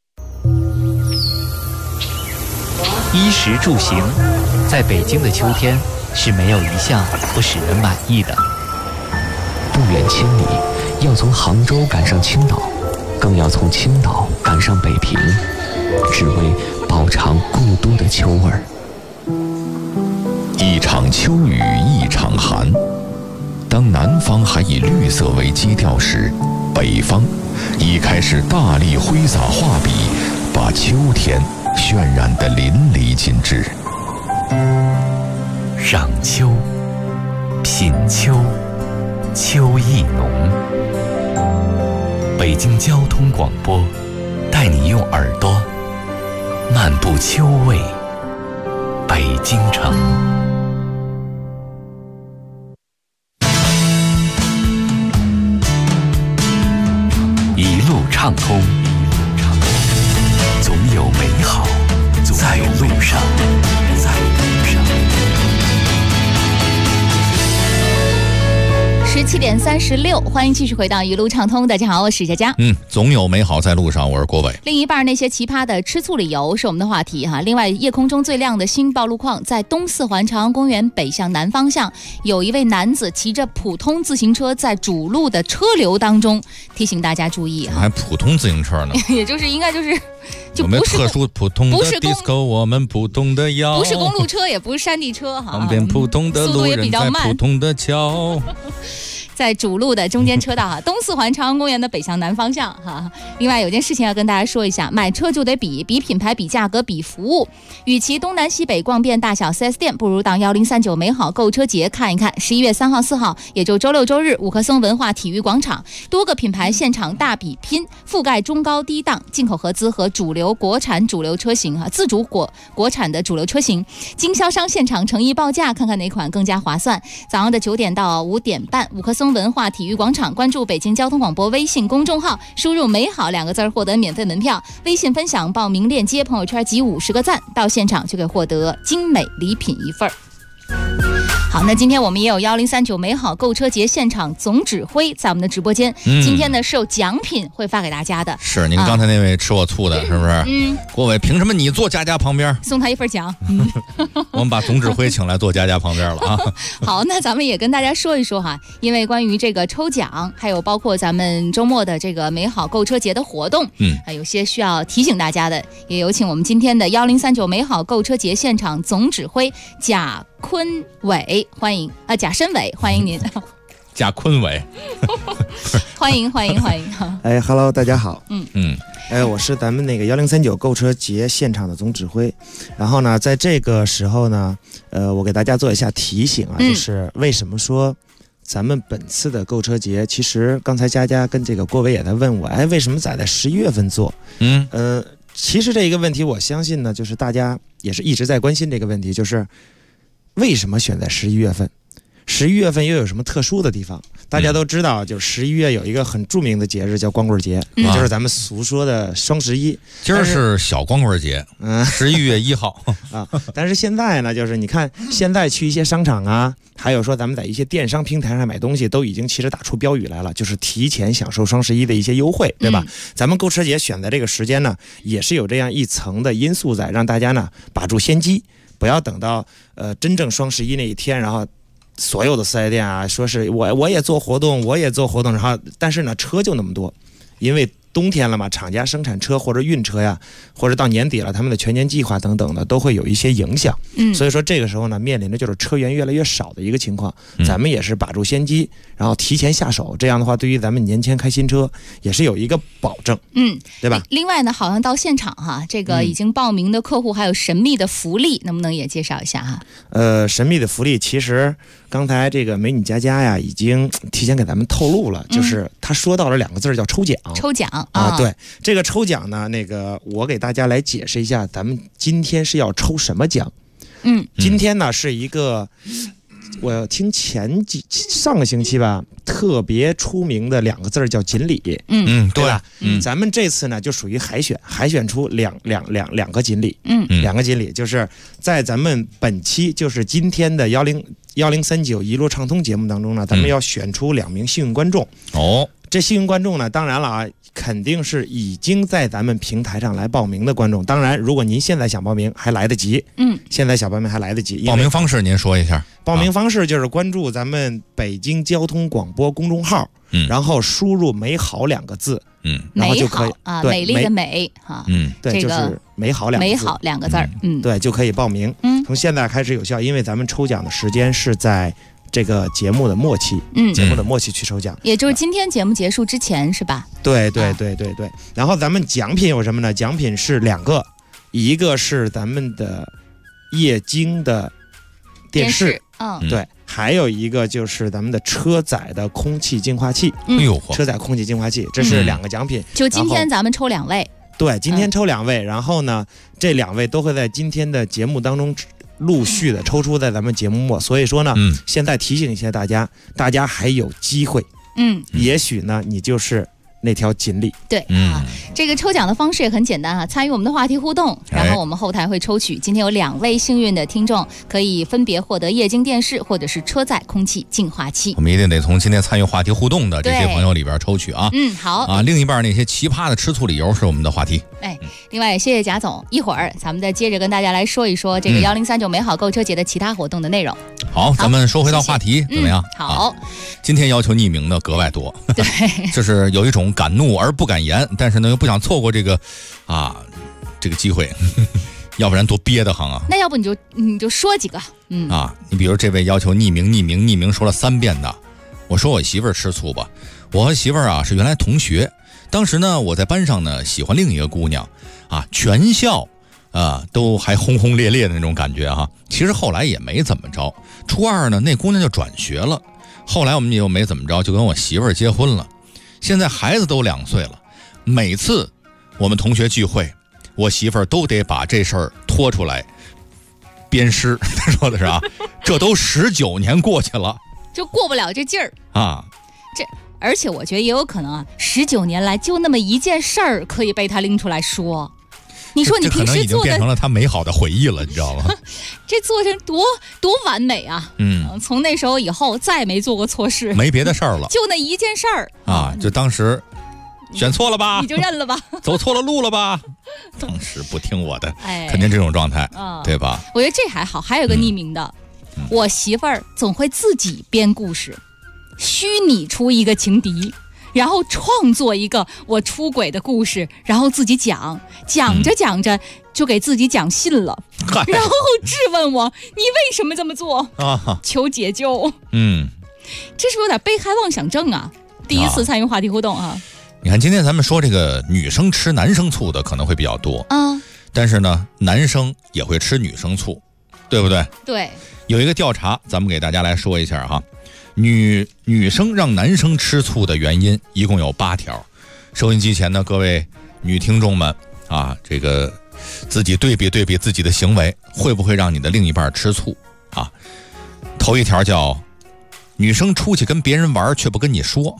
衣食住行，在北京的秋天是没有一项不使人满意的。 不远千里，要从杭州赶上青岛，更要从青岛赶上北平，只为饱尝故都的秋味儿。 一场秋雨一场寒，当南方还以绿色为基调时，北方已开始大力挥洒画笔，把秋天渲染得淋漓尽致。 赏秋，品秋，秋意浓。北京交通广播带你用耳朵漫步秋味北京城。一路畅通，总有美好在路上。 17点36，欢迎继续回到一路畅通。大家好，我是佳佳。 总有美好在路上，我是郭伟。 另一半那些奇葩的吃醋理由是我们的话题哈。另外，夜空中最亮的星暴路况，在东四环朝阳公园北向南方向，有一位男子骑着普通自行车在主路的车流当中，提醒大家注意哈。 还普通自行车呢？ 也就是应该就是。就不是特殊普通的 disco， 我们普通的腰， 不是公路车，也不是山地车哈。 旁边普通的路人在普通的桥。 在主路的中间车道哈，东四环朝阳公园的北向南方向哈。另外有件事情要跟大家说一下，买车就得比品牌、比价格、比服务。与其东南西北逛遍大小 4S 店，不如到1039美好购车节看一看。11月3号、4号，也就周六周日，五棵松文化体育广场，多个品牌现场大比拼，覆盖中高低档、进口合资和主流国产主流车型哈，自主国产的主流车型，经销商现场诚意报价，看看哪款更加划算。早上的9点到5点半，五棵松文化体育广场，关注北京交通广播微信公众号，输入美好2个字获得免费门票，微信分享报名链接，朋友圈集50个赞，到现场就可以获得精美礼品1份。好，那今天我们也有1039美好购车节现场总指挥在我们的直播间，今天呢是有奖品会发给大家的。 是您刚才那位吃我醋的，是不是？郭伟，凭什么你坐佳佳旁边？ 送他1份奖。 我们把总指挥请来坐佳佳旁边了啊。 好，那咱们也跟大家说一说哈，因为关于这个抽奖，还有包括咱们周末的这个美好购车节的活动，有些需要提醒大家的，也有请我们今天的1039美好购车节现场总指挥贾坤伟，欢迎贾申伟，欢迎您。 贾坤伟， 欢迎。 哎 ，Hello， 大家好。我是咱们那个1039购车节现场的总指挥。然后呢，在这个时候呢，我给大家做一下提醒啊，就是为什么说咱们本次的购车节，其实刚才佳佳跟这个郭伟也在问我，为什么在11月份做？其实这一个问题，我相信呢，就是大家也是一直在关心这个问题，就是为什么选在11月份？11月份又有什么特殊的地方？大家都知道，就是11月有一个很著名的节日叫光棍节，也就是咱们俗说的双11。 今儿是小光棍节，11月1号啊。但是现在呢，就是你看，现在去一些商场啊，还有说咱们在一些电商平台上买东西，都已经其实打出标语来了，就是提前享受双11的一些优惠，对吧？咱们购车节选在这个时间呢，也是有这样一层的因素在，让大家呢把住先机，不要等到真正双11那一天，然后所有的4S店啊，说是我也做活动，然后但是呢车就那么多，因为冬天了嘛，厂家生产车或者运车呀，或者到年底了，他们的全年计划等等的都会有一些影响。所以说这个时候呢，面临的就是车源越来越少的一个情况。咱们也是把住先机，然后提前下手，这样的话对于咱们年前开新车也是有一个保证。对吧？ 另外呢，好像到现场哈，这个已经报名的客户还有神秘的福利，能不能也介绍一下哈？ 神秘的福利其实刚才这个美女佳佳呀已经提前给咱们透露了，就是她说到了2个字叫抽奖。 抽奖啊，对，这个抽奖呢，那个我给大家来解释一下，咱们今天是要抽什么奖？今天呢是一个我听上个星期吧，特别出名的2个字叫锦鲤，对吧？咱们这次呢就属于海选出两个锦鲤，2个锦鲤就是在咱们本期就是今天的1039一路畅通节目当中呢，咱们要选出2名幸运观众。这幸运观众呢，当然了啊，肯定是已经在咱们平台上来报名的观众。当然，如果您现在想报名，还来得及。现在想报名还来得及。 报名方式您说一下。 报名方式就是关注咱们北京交通广播公众号，然后输入“美好”2个字，然后就可以啊，美丽的美哈， 对，就是美好2个字， 美好2个字， 对，就可以报名。从现在开始有效，因为咱们抽奖的时间是在这个节目的末期，节目的末期去抽奖， 也就是今天节目结束之前是吧？ 对。然后咱们奖品有什么呢？奖品是2个，一个是咱们的液晶的电视，对，还有一个就是咱们的车载的空气净化器，车载空气净化器，这是2个奖品。 就今天咱们抽2位， 对，今天抽2位，然后呢，这2位都会在今天的节目当中陆续的抽出在咱们节目末，所以说呢，现在提醒一下大家还有机会，也许呢你就是那条锦鲤。 对，这个抽奖的方式也很简单参与我们的话题互动，然后我们后台会抽取，今天有2位幸运的听众，可以分别获得液晶电视或者是车载空气净化器。 我们一定得从今天参与话题互动的这些朋友里边抽取啊。 好啊，另一半那些奇葩的吃醋理由是我们的话题。 另外也谢谢贾总，一会儿咱们再接着跟大家来说一说这个1039美好购车节的其他活动的内容。 好，咱们说回到话题，怎么样？ 好， 今天要求匿名的格外多， 对， 就是有一种敢怒而不敢言，但是呢又不想错过这个机会，要不然多憋得慌啊。 那要不你就说几个， 你比如这位要求匿名说了3遍的，我说我媳妇儿吃醋吧，我和媳妇儿是原来同学，当时呢我在班上呢喜欢另一个姑娘全校都还轰轰烈烈的那种感觉其实后来也没怎么着，初2呢那姑娘就转学了，后来我们又没怎么着，就跟我媳妇儿结婚了，现在孩子都2岁了，每次我们同学聚会，我媳妇儿都得把这事儿拖出来鞭尸，他说的是这都19年过去了， 就过不了这劲儿而且我觉得也有可能19年来就那么一件事儿可以被他拎出来说。你说你平时做的， 这可能已经变成了他美好的回忆了，你知道吗？ 这做成多完美啊！从那时候以后再没做过错事， 没别的事儿了， 就那一件事儿就当时选错了吧， 你就认了吧， 走错了路了吧，当时不听我的，肯定这种状态，对吧？ 我觉得这还好，还有个匿名的，我媳妇儿总会自己编故事，虚拟出一个情敌。然后创作一个我出轨的故事，然后自己讲着就给自己讲信了，然后质问我你为什么这么做求解救。这是不是有点被害妄想症第一次参与话题互动你看今天咱们说这个女生吃男生醋的可能会比较多但是呢男生也会吃女生醋，对不对？ 对， 有一个调查咱们给大家来说一下女生让男生吃醋的原因一共有8条。收音机前的各位女听众们这个自己对比自己的行为，会不会让你的另一半吃醋头一条叫女生出去跟别人玩却不跟你说，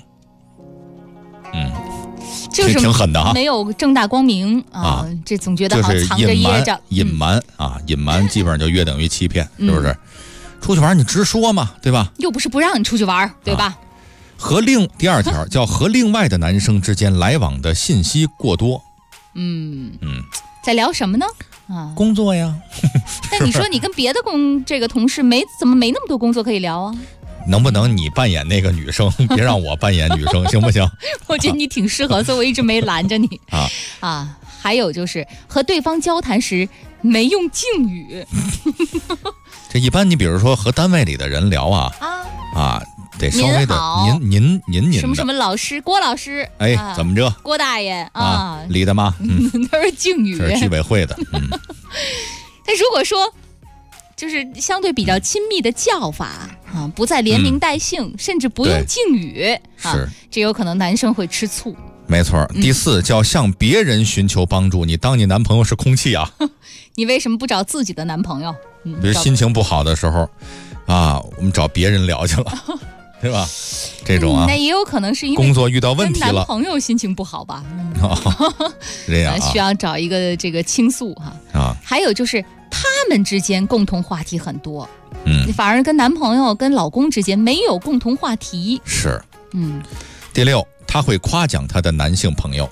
就是挺狠的没有正大光明这总觉得好像藏着掖着， 隐瞒基本上就约等于欺骗，是不是？出去玩你直说嘛，对吧？ 又不是不让你出去玩，对吧？ 第2条叫和另外的男生之间来往的信息过多。 在聊什么呢？ 工作呀。 但你说你跟别的这个同事怎么没那么多工作可以聊能不能你扮演那个女生，别让我扮演女生，行不行？ 我觉得你挺适合，所以我一直没拦着你还有就是和对方交谈时没用敬语。 这一般你比如说和单位里的人聊得稍微的您什么什么老师，郭老师， 怎么着？ 郭大爷李大妈， 都是敬语， 这是居委会的。 但如果说就是相对比较亲密的叫法不再连名带姓，甚至不用敬语这有可能男生会吃醋。 没错。第4叫向别人寻求帮助，你当你男朋友是空气你为什么不找自己的男朋友？ 比如心情不好的时候， 啊，我们找别人聊去了，对吧？这种啊， 那也有可能是因为工作遇到问题了， 男朋友心情不好吧？ 这样需要找一个这个倾诉哈。 啊， 还有就是他们之间共同话题很多，反而跟男朋友、跟老公之间没有共同话题。 是，第六，他会夸奖他的男性朋友。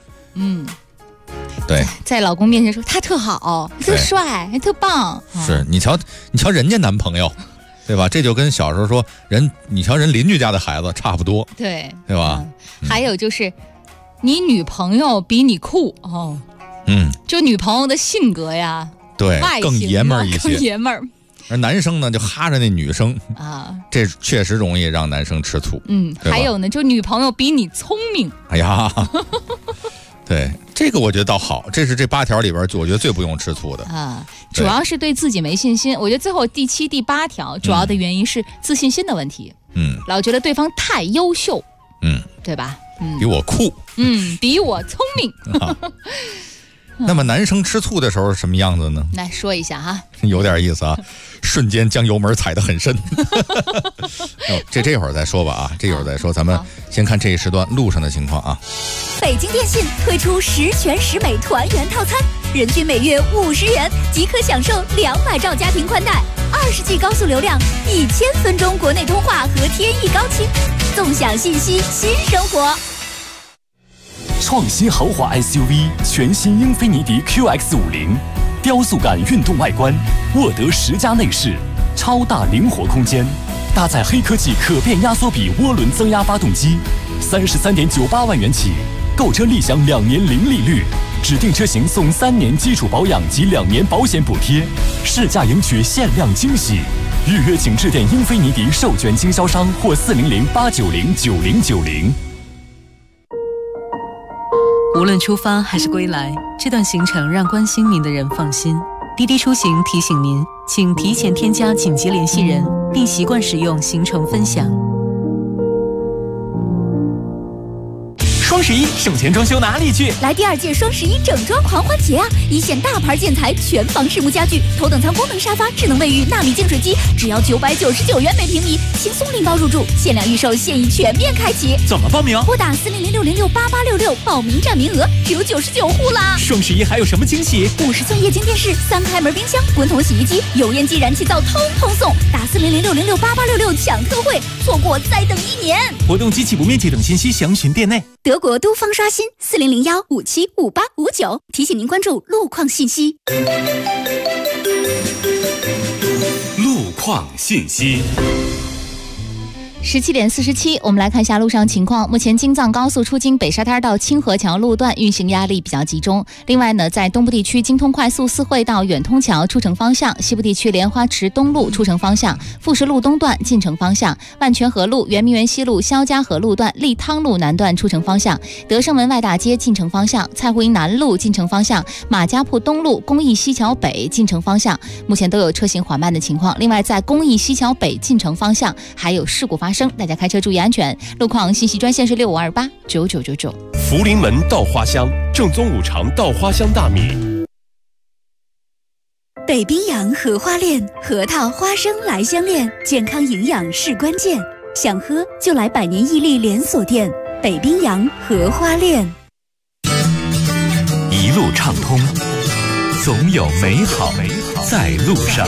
对， 在老公面前说他特好，特帅，还特棒。 是你瞧人家男朋友，对吧？这就跟小时候说你瞧人邻居家的孩子差不多， 对吧？ 还有就是你女朋友比你酷哦，就女朋友的性格呀， 对，更爷们儿一些， 更爷们儿。 而男生呢，就哈着那女生啊， 这确实容易让男生吃醋。 还有呢，就女朋友比你聪明。 哎呀。对，这个我觉得倒好，这是这8条里边我觉得最不用吃醋的啊。主要是对自己没信心。我觉得最后第7、第8条主要的原因是自信心的问题。老觉得对方太优秀，对吧？ 比我酷， 比我聪明。 那么男生吃醋的时候是什么样子呢？ 来说一下哈， 有点意思啊，瞬间将油门踩得很深。这会儿再说吧啊，这会儿再说，咱们先看这一时段路上的情况啊。 北京电信推出10全10美团圆套餐，人均每月50元即可享受200兆家庭宽带，20G 高速流量，1000分钟国内通话和天翼高清，纵享信息新生活。 创新豪华 SUV 全新英菲尼迪 QX50，雕塑感运动外观，沃德10加内饰，超大灵活空间，搭载黑科技可变压缩比涡轮增压发动机，33.98万元起，购车立享2年零利率，指定车型送3年基础保养及2年保险补贴，试驾赢取限量惊喜。预约请致电英菲尼迪授权经销商或400-890-9090。 无论出发还是归来，这段行程让关心您的人放心。滴滴出行提醒您，请提前添加紧急联系人，并习惯使用行程分享。 双11省钱装修哪里去？ 来第2届双11整装狂欢节啊！一线大牌建材、全房实木家具、头等舱功能沙发、智能卫浴、纳米净水机，只要999元每平米，轻松拎包入住。限量预售现已全面开启， 怎么报名？ 拨打4006068866报名占名额只有99户啦！ 双11还有什么惊喜 ？50寸液晶电视、3开门冰箱、滚筒洗衣机、油烟机、燃气灶通通送！打4006068866抢特惠，错过再等1年。 活动及起步面积等信息详询店内。 德国都方刷新4001575859，提醒您关注路况信息。 路况信息。 17点47，我们来看一下路上情况。目前京藏高速出京北沙滩到清河桥路段运行压力比较集中。另外呢，在东部地区京通快速四惠到远通桥出城方向，西部地区莲花池东路出城方向，富士路东段进城方向，万泉河路、圆明园西路、肖家河路段、利汤路南段出城方向，德胜门外大街进城方向，蔡湖营南路进城方向，马家铺东路、公益西桥北进城方向，目前都有车行缓慢的情况。另外，在公益西桥北进城方向还有事故发生，大家开车注意安全。路况信息专线是65289999。 福临门稻花香，正宗5常稻花香大米。 北冰洋荷花恋，核桃花生来相恋，健康营养是关键。想喝就来百年屹立连锁店北冰洋荷花恋。 一路畅通，总有美好在路上。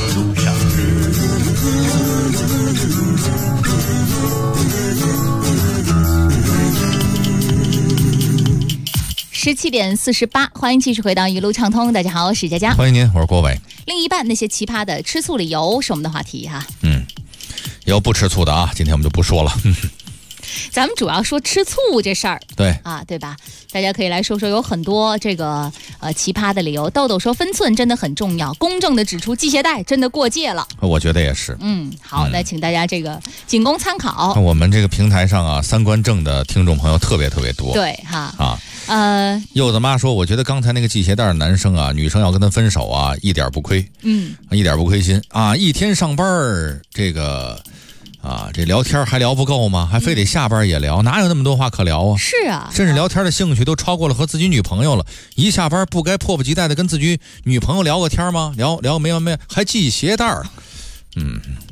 17点48，欢迎继续回到一路畅通。大家好，我是佳佳， 欢迎您，我是郭伟。 另一半那些奇葩的吃醋理由是我们的话题哈。 有不吃醋的啊，今天我们就不说了。 咱们主要说吃醋这事儿， 对啊，对吧？大家可以来说说，有很多这个奇葩的理由。豆豆说分寸真的很重要，公正的指出系鞋带真的过界了。 我觉得也是。 好，那请大家这个仅供参考。 我们这个平台上啊，三观正的听众朋友特别多。 对哈啊。柚子妈说，我觉得刚才那个系鞋带的男生啊，女生要跟他分手啊，一点不亏。一点不亏心啊！一天上班这个。这聊天还聊不够吗？还非得下班也聊，哪有那么多话可聊啊？ 是啊， 甚至聊天的兴趣都超过了和自己女朋友了。一下班不该迫不及待的跟自己女朋友聊个天吗？聊没完没了，还系鞋带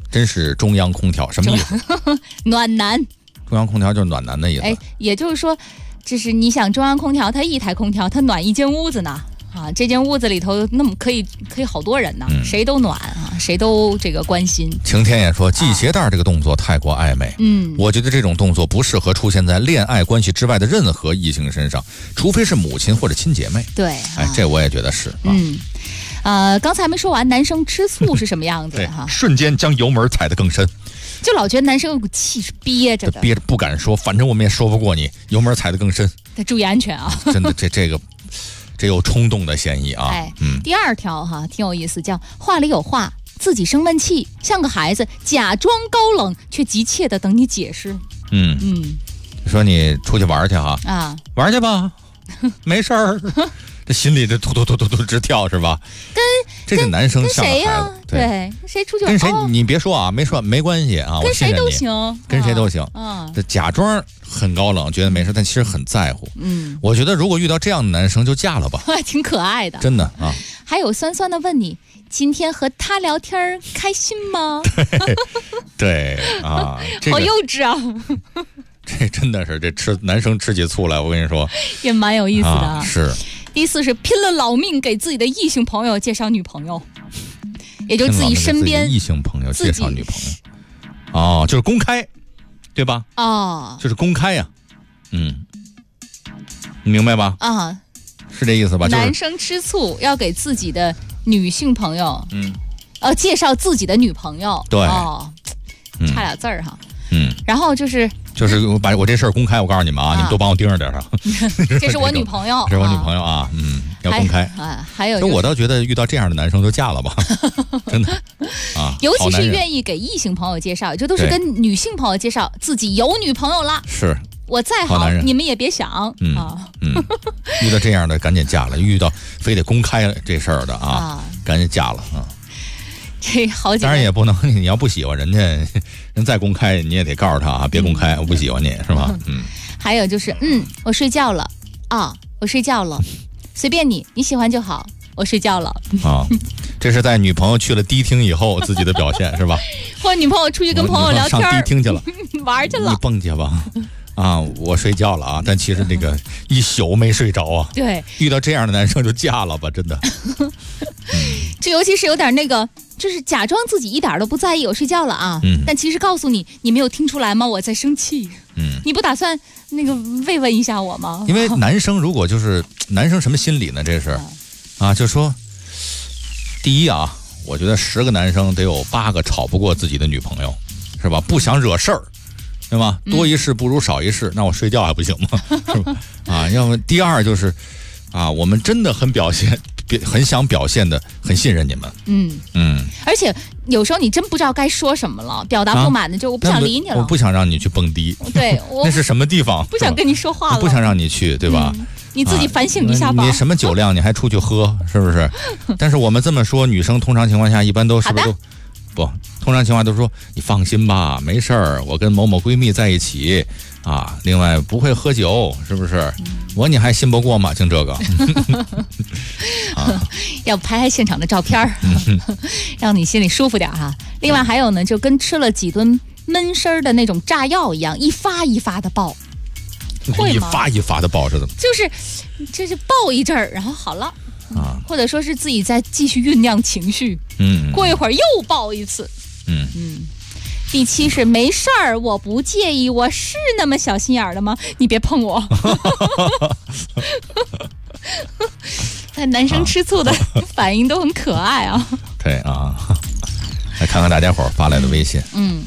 真是中央空调，什么意思？ 暖男。 中央空调就是暖男的意思。 哎，也就是说，就是你想中央空调，它一台空调，它暖一间屋子呢。啊，这间屋子里头那么可以好多人呢，谁都暖啊，谁都这个关心。 晴天也说系鞋带这个动作太过暧昧，我觉得这种动作不适合出现在恋爱关系之外的任何异性身上，除非是母亲或者亲姐妹。 对， 哎，这我也觉得是。 刚才没说完，男生吃醋是什么样子的哈？ 瞬间将油门踩得更深， 就老觉得男生有股气是憋着的， 憋着不敢说，反正我们也说不过你，油门踩得更深， 得注意安全啊！ 真的，这有冲动的嫌疑啊！ 哎，第二条哈挺有意思，叫话里有话，自己生闷气，像个孩子，假装高冷，却急切的等你解释。 说你出去玩去哈玩去吧，没事儿。这心里这突直跳是吧？这个男生像个孩子， 对，谁出去跟谁？你别说啊，没关系啊， 跟谁都行， 跟谁都行。假装很高冷，觉得没事，但其实很在乎。我觉得如果遇到这样的男生，就嫁了吧， 挺可爱的， 真的啊。 还有酸酸的问你，今天和他聊天开心吗？ 对啊， 好幼稚啊！ 这真的是男生吃起醋来，我跟你说， 也蛮有意思的。 是。 第四是拼了老命给自己的异性朋友介绍女朋友，也就是自己身边异性朋友介绍女朋友。哦，就是公开，对吧？ 哦， 就是公开呀。你明白吧？ 啊， 是这意思吧？ 男生吃醋要给自己的女性朋友，介绍自己的女朋友。 对， 差俩字儿哈。然后就是把我这事儿公开，我告诉你们啊，你们都帮我盯着点啊。 这是我女朋友， 这是我女朋友啊，要公开啊。还有， 我倒觉得遇到这样的男生就嫁了吧，真的啊。 尤其是愿意给异性朋友介绍，这都是跟女性朋友介绍自己有女朋友了。 是， 我再好，你们也别想遇到这样的赶紧嫁了，遇到非得公开这事儿的啊，赶紧嫁了啊。 这好几个， 当然也不能，你要不喜欢人家，人再公开你也得告诉他啊，别公开，我不喜欢你，是吧？ 还有就是，我睡觉了啊，我睡觉了，随便你喜欢就好，我睡觉了啊。 这是在女朋友去了迪厅以后自己的表现是吧？ 或者女朋友出去跟朋友聊天， 上迪厅去了， 玩去了， 你蹦去吧。啊，我睡觉了啊，但其实那个一宿没睡着啊。对，遇到这样的男生就嫁了吧，真的。 这尤其是有点那个，就是假装自己一点都不在意，我睡觉了啊。但其实告诉你，你没有听出来吗？我在生气。你不打算那个慰问一下我吗？ 因为男生如果就是男生什么心理呢？这是啊，就说第一啊，我觉得10个男生得有8个吵不过自己的女朋友，是吧？不想惹事儿。对吧？多一事不如少一事，那我睡觉还不行吗？是吧？啊，要么第二就是，啊，我们真的很想表现的很信任你们。而且有时候你真不知道该说什么了，表达不满的就我不想理你了， 我不想让你去蹦迪。 对， 那是什么地方？ 不想跟你说话了， 不想让你去，对吧？ 你自己反省一下吧。 你什么酒量，你还出去喝，是不是？但是我们这么说，女生通常情况下一般都是不是都？不，通常情况都说你放心吧，没事儿，我跟某某闺蜜在一起啊。另外不会喝酒，是不是？你还信不过吗？就这个， 要拍现场的照片让你心里舒服点哈。另外还有呢，就跟吃了几顿闷声的那种炸药一样，一发一发的爆。会吗？ 一发一发的爆是怎么？ 就是爆一阵儿，然后好了。或者说是自己在继续酝酿情绪，过一会儿又爆一次，第7是没事儿，我不介意，我是那么小心眼儿的吗？你别碰我。男生吃醋的反应都很可爱啊。 对啊，来看看大家伙儿发来的微信。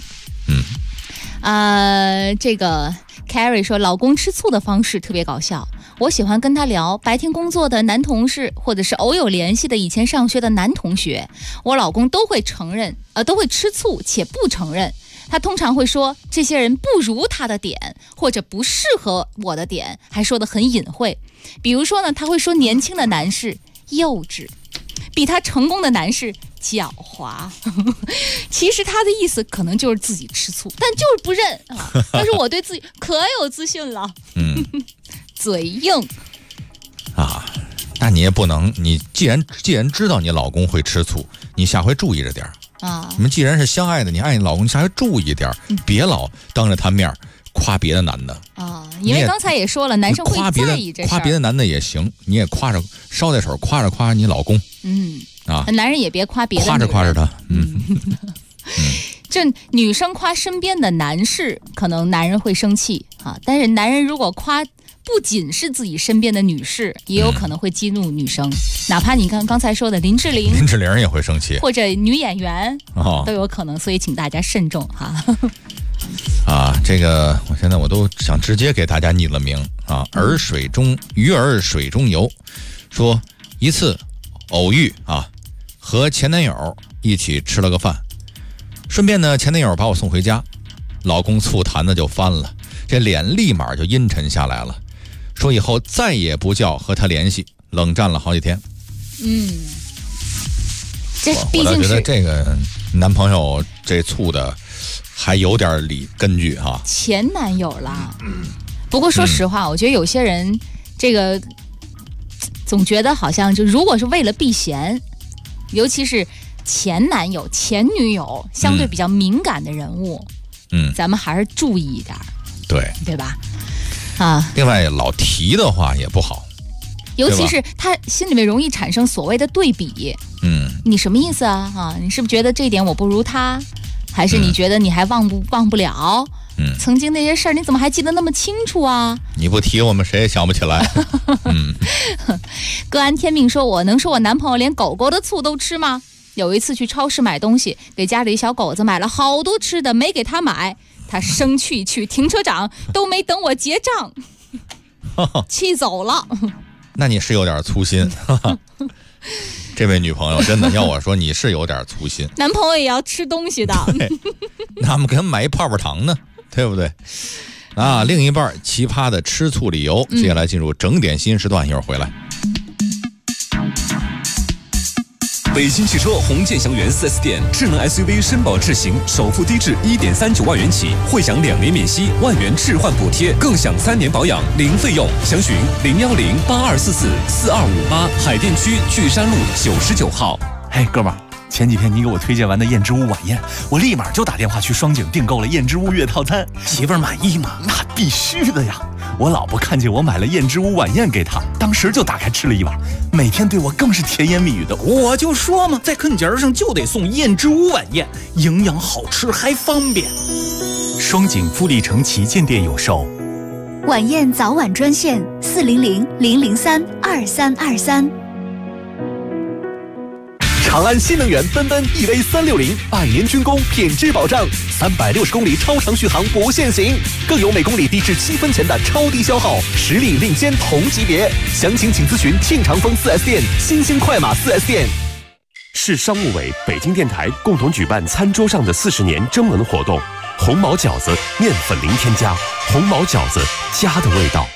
这个 Carrie 说，老公吃醋的方式特别搞笑。我喜欢跟他聊白天工作的男同事，或者是偶有联系的以前上学的男同学，我老公都会都会吃醋且不承认。他通常会说这些人不如他的点，或者不适合我的点，还说得很隐晦。比如说呢，他会说年轻的男士幼稚，比他成功的男士狡猾。其实他的意思可能就是自己吃醋，但就是不认啊。但是我对自己可有自信了。嘴硬啊，那你也不能，你既然知道你老公会吃醋，你下回注意着点啊。 你们既然是相爱的，你爱你老公，你稍微注意点，别老当着他面夸别的男的啊。因为刚才也说了，男生会在意这事儿。 夸别的男的也行，你也挎着捎带手夸着你老公。男人也别夸别的， 夸着他。 这女生夸身边的男士，可能男人会生气啊。但是男人如果夸不仅是自己身边的女士，也有可能会激怒女生。哪怕你看刚才说的林志玲也会生气， 或者女演员都有可能。所以请大家慎重哈。 这个我现在都想直接给大家拟了名啊。鱼儿水中游，说一次偶遇和前男友一起吃了个饭。顺便呢，前男友把我送回家，老公醋坛子就翻了，这脸立马就阴沉下来了，说以后再也不叫和他联系，冷战了好几天。 这毕竟是我觉得这个男朋友这醋的还有点根据哈。 前男友啦，不过说实话，我觉得有些人这个总觉得好像就如果是为了避嫌，尤其是前男友、前女友相对比较敏感的人物，咱们还是注意一点，对吧？ 另外老提的话也不好， 尤其是他心里面容易产生所谓的对比。你什么意思啊？你是不是觉得这一点我不如他，还是你觉得你还忘不了？曾经那些事儿你怎么还记得那么清楚啊？ 你不提我们谁也想不起来。 各安天命说，我能说我男朋友连狗狗的醋都吃吗？有一次去超市买东西，给家里小狗子买了好多吃的，没给他买，他生气去停车场，都没等我结账，气走了。 那你是有点粗心。这位女朋友真的要我说你是有点粗心。 男朋友也要吃东西的。 那我们给他买一泡泡糖呢，对不对？另一半奇葩的吃醋理由。接下来进入整点新时段，一会儿回来。 北京汽车红箭祥源 4S 店智能 SUV 绅宝智行，首付低至1.39万元起，会享2年免息，1万元置换补贴，更享3年保养零费用。详询010-8244-4258，海淀区聚山路99号。 嘿，哥们儿，前几天你给我推荐完的燕之屋晚宴，我立马就打电话去双井订购了燕之屋月套餐。媳妇儿满意吗？那必须的呀！我老婆看见我买了燕之屋晚宴给她，当时就打开吃了一碗，每天对我更是甜言蜜语的。我就说嘛，在坑节上就得送燕之屋晚宴，营养好吃还方便。 双井富力城旗舰店有售。 晚宴早晚专线400-003-2323。 长安新能源奔奔 EV360，100年军工品质保障，360公里超长续航不限行，更有每公里低至7分钱的超低消耗，实力领先同级别。详情请咨询庆长丰 4S 店、新兴快马 4S 店。 市商务委、北京电台共同举办餐桌上的40年征文活动，红毛饺子面粉零添加，红毛饺子家的味道。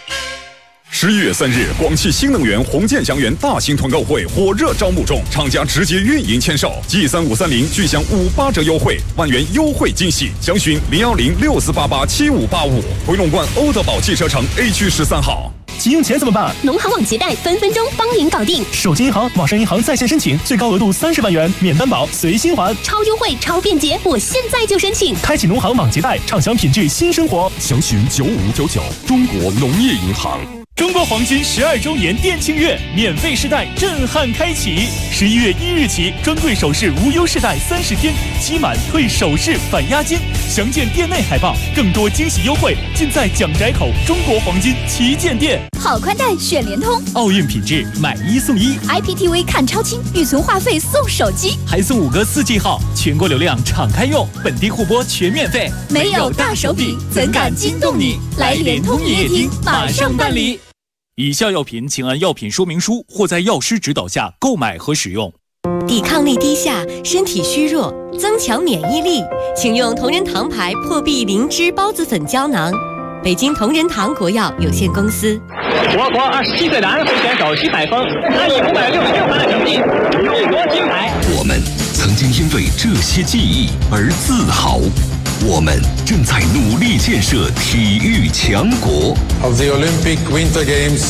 11月3日，广汽新能源红箭祥源大型团购会火热招募中，厂家直接运营签售，G3530具享58折优惠，1万元优惠惊喜。详询010-6488-7585，回龙观欧德宝汽车城 A 区13号。 急用钱怎么办？ 农行网结贷分分钟帮您搞定， 手机银行、网上银行在线申请，最高额度30万元，免担保，随心还， 超优惠、超便捷，我现在就申请。 开启农行网结贷，畅享品质新生活。 详询9599，中国农业银行。 中国黄金12周年店庆月，免费试戴震撼开启。11月1日起，专柜首饰无忧试戴30天，期满退首饰返押金。详见店内海报，更多惊喜优惠尽在蒋宅口中国黄金旗舰店。 好宽带选联通， 奥运品质买1送1 ，IPTV 看超清，预存话费送手机， 还送5个4G 号，全国流量敞开用，本地互播全免费。 没有大手笔，怎敢惊动你？来联通营业厅马上办理。 以下药品请按药品说明书或在药师指导下购买和使用。 抵抗力低下，身体虚弱，增强免疫力，请用同仁堂牌破壁灵芝孢子粉胶囊。北京同仁堂国药有限公司。 我国27岁的安徽选手徐百峰，他以566分的成绩勇夺金牌。 我们曾经因为这些记忆而自豪。我们正在努力建设体育强国。 Of the Olympic Winter Games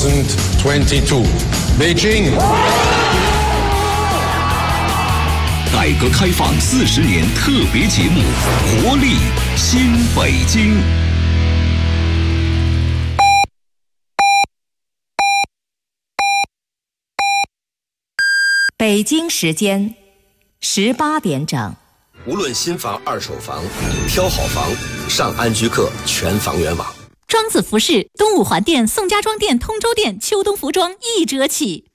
2022, Beijing. 改革开放40年特别节目《活力新北京》。 北京时间18点整。 无论新房、二手房，挑好房，上安居客全房源网。 庄子服饰、东五环店、宋家庄店、通州店、秋冬服装1折起。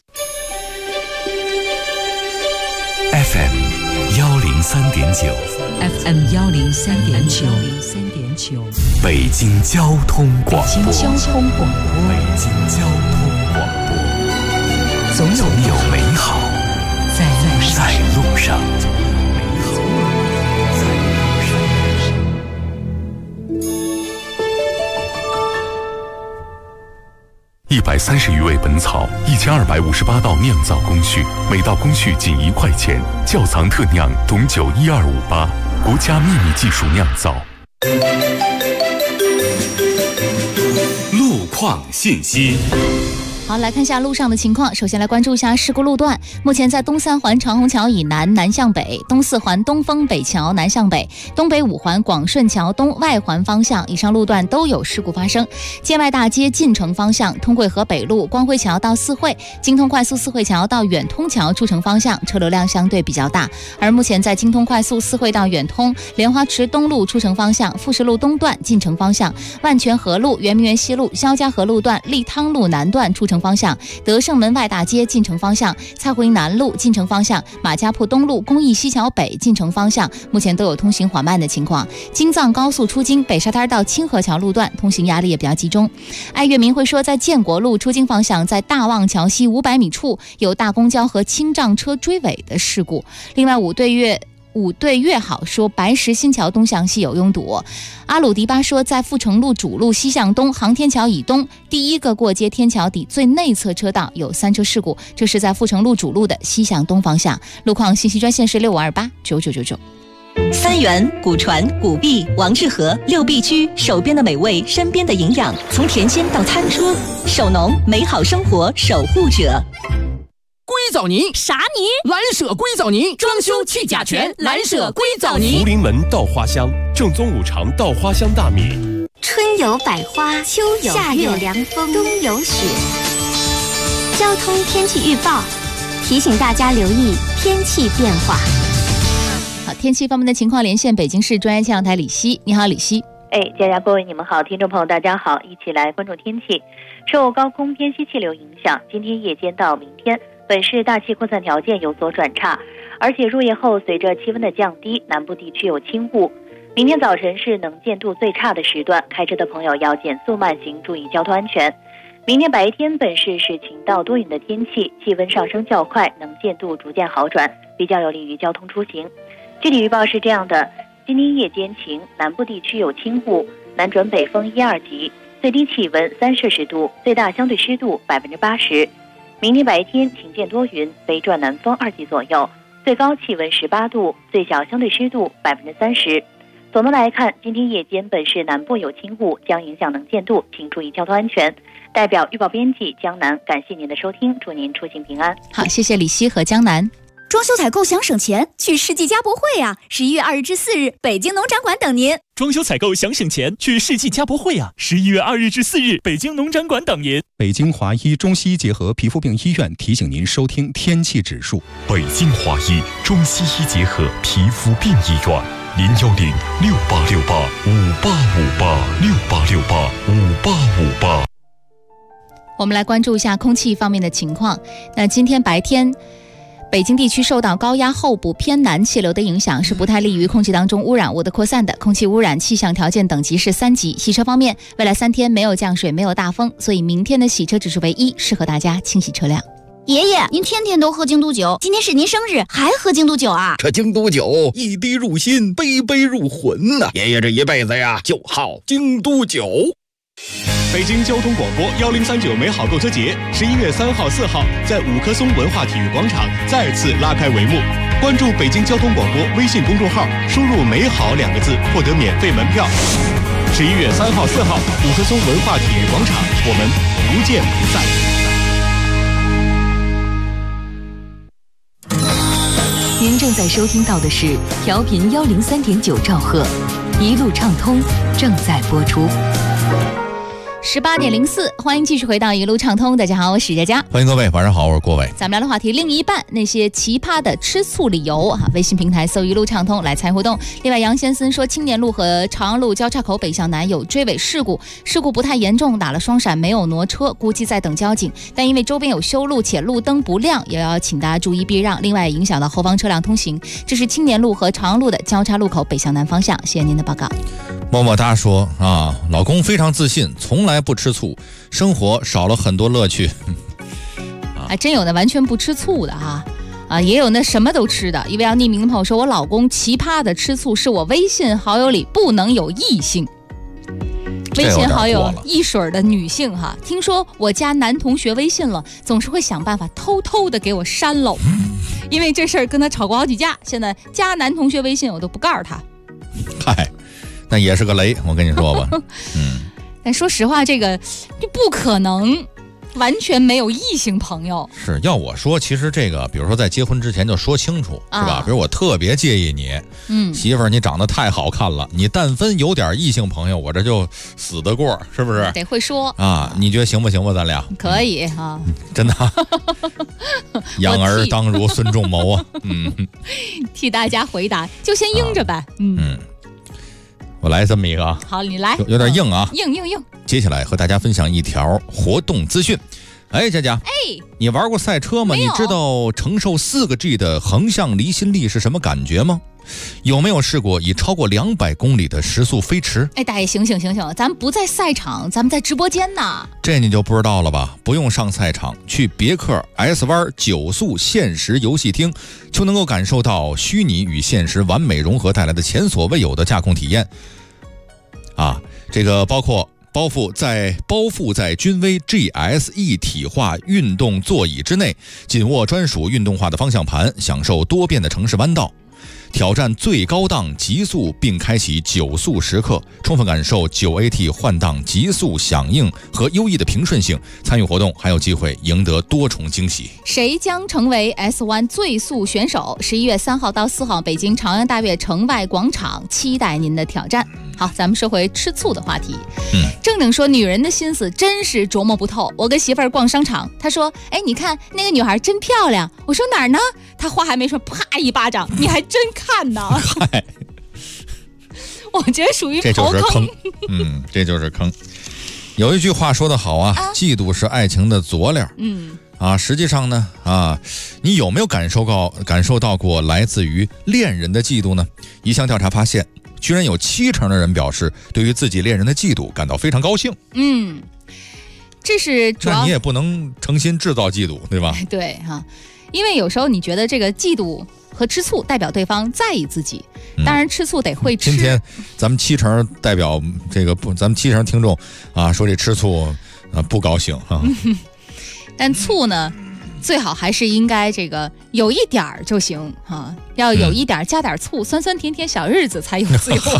FM 103.9 FM 103.9 北京交通广播。 北京交通广播。 北京交通广播。总有美好在路上。 130余味本草，1258道酿造工序，每道工序仅1块钱。窖藏特酿董酒12588，国家秘密技术酿造。 路况信息。 好，来看一下路上的情况。首先来关注一下事故路段。目前在东3环长虹桥以南南向北，东4环东风北桥南向北，东北5环广顺桥东外环方向以上路段都有事故发生。建外大街进城方向，通惠河北路光辉桥到四惠，京通快速四惠桥到远通桥出城方向车流量相对比较大。而目前在京通快速四惠到远通、莲花池东路出城方向、富士路东段进城方向、万泉河路、圆明园西路、肖家河路段、利汤路南段出城方向、德胜门外大街进城方向、蔡湖营南路进城方向、马家铺东路公益西桥北进城方向目前都有通行缓慢的情况。京藏高速出京北沙滩到清河桥路段通行压力也比较集中。爱乐民会说，在建国路出京方向，在大望桥西500米处有大公交和轻障车追尾的事故。另外五对月好说，白石新桥东向西有拥堵。阿鲁迪巴说，在富城路主路西向东航天桥以东第1个过街天桥底最内侧车道有3车事故，这是在富城路主路的西向东方向。路况信息专线是65289999。 三元、古传、古碧、王致和6必居，手边的美味，身边的营养，从甜心到餐桌，手农美好生活守护者。 硅藻泥啥泥？ 蓝舍硅藻泥，装修去甲醛，蓝舍硅藻泥。 福临门稻花香，正宗5常稻花香大米。 春有百花，秋有夏有凉风，冬有雪。交通天气预报提醒大家留意天气变化。 好，天气方面的情况，连线北京市专业气象台李希。你好，李希。 佳佳各位你们好，听众朋友大家好，一起来关注天气。受高空偏西气流影响，今天夜间到明天本市大气扩散条件有所转差，而且入夜后随着气温的降低，南部地区有轻雾。明天早晨是能见度最差的时段，开车的朋友要减速慢行，注意交通安全。明天白天本市是晴到多云的天气，气温上升较快，能见度逐渐好转，比较有利于交通出行。具体预报是这样的：今天夜间晴，南部地区有轻雾，南转北风1、2级，最低气温3摄氏度，最大相对湿度80%。明天白天晴间多云，北转南风2级左右，最高气温18度，最小相对湿度30%。总的来看，今天夜间本市南部有轻雾，将影响能见度，请注意交通安全。代表预报编辑江南，感谢您的收听，祝您出行平安。 好，谢谢李希和江南。 装修采购想省钱，去世纪家博会啊！11月2日至4日，北京农展馆等您。 装修采购想省钱，去世纪家博会啊！11月2日至4日，北京农展馆等您。 北京华医中西医结合皮肤病医院提醒您收听天气指数。 北京华医中西医结合皮肤病医院，0106868585868685858。 我们来关注一下空气方面的情况。那今天白天，北京地区受到高压候补偏南气流的影响，是不太利于空气当中污染物的扩散的。空气污染气象条件等级是3级。洗车方面，未来3天没有降水，没有大风，所以明天的洗车指数为1，适合大家清洗车辆。 爷爷，您天天都喝京都酒，今天是您生日，还喝京都酒啊？ 这京都酒一滴入心，杯杯入魂呐！爷爷这一辈子呀，就好京都酒。 北京交通广播1039美好购车节11月3号、4号在五棵松文化体育广场再次拉开帷幕。关注北京交通广播微信公众号，输入美好2个字获得免费门票。11月3号、4号五棵松文化体育广场，我们不见不散。 您正正在收听到的是调频103.9兆赫，一路畅通正在播出。 18:04，欢迎继续回到一路畅通。大家好，我是佳佳， 欢迎各位，晚上好，我是郭伟。 咱们聊的话题，另一半那些奇葩的吃醋理由啊！微信平台搜一路畅通来参与互动。另外，杨先生说，青年路和朝阳路交叉口北向南有追尾事故，事故不太严重，打了双闪，没有挪车，估计在等交警。但因为周边有修路且路灯不亮，也要请大家注意避让，另外影响到后方车辆通行。这是青年路和朝阳路的交叉路口北向南方向。谢谢您的报告。 么么哒说啊，老公非常自信，从来不吃醋，生活少了很多乐趣。 还真有那完全不吃醋的哈，也有那什么都吃的。一位要匿名的朋友说，我老公奇葩的吃醋是我微信好友里不能有异性。微信好友一水的女性哈，听说我加男同学微信了，总是会想办法偷偷的给我删了，因为这事儿跟他吵过好几架，现在加男同学微信我都不告诉他。 嗨，那也是个雷，我跟你说吧。 但说实话，这个就不可能完全没有异性朋友。 是要我说，其实这个，比如说在结婚之前就说清楚，是吧？比如我特别介意你，媳妇儿你长得太好看了，你但分有点异性朋友，我这就死得过，是不是？ 得会说啊，你觉得行不行吧？咱俩可以啊， 真的。养儿当如孙仲谋啊， 替大家回答，就先应着呗， 我来这么一个， 好，你来， 有点硬啊， 硬。 接下来和大家分享一条活动资讯。哎，佳佳，你玩过赛车吗？你知道承受4个 G 的横向离心力是什么感觉吗？有没有试过以超过200公里的时速飞驰？ 哎，大爷，醒醒，咱们不在赛场，咱们在直播间呢。 这你就不知道了吧？不用上赛场，去别克 S 湾9速现实游戏厅，就能够感受到虚拟与现实完美融合带来的前所未有的驾控体验。这个包覆在君威 GS 一体化运动座椅之内，紧握专属运动化的方向盘，享受多变的城市弯道，挑战最高档极速，并开启9速时刻，充分感受 9AT 换挡极速响应和优异的平顺性。参与活动还有机会赢得多重惊喜。 谁将成为 S1 最速选手？11月3号到4号，北京朝阳大悦城外广场，期待您的挑战。好，咱们说回吃醋的话题。正经说，女人的心思真是琢磨不透。我跟媳妇儿逛商场，她说：“哎，你看那个女孩真漂亮。”我说：“哪儿呢？”她话还没说，啪一巴掌，你还真看呢？ 嗨， 我觉得属于这就是坑。这就是坑。有一句话说得好啊，嫉妒是爱情的佐料。实际上呢，你有没有感受到过来自于恋人的嫉妒呢？一项调查发现，居然有70%的人表示对于自己恋人的嫉妒感到非常高兴。 这是主要， 那你也不能诚心制造嫉妒，对吧？ 对哈，因为有时候你觉得这个嫉妒和吃醋代表对方在意自己，当然吃醋得会吃。 今天咱们70%代表这个不，咱们70%听众说这吃醋不高兴啊。 但醋呢，最好还是应该这个有一点儿就行要有一点加点醋，酸酸甜甜小日子才有滋有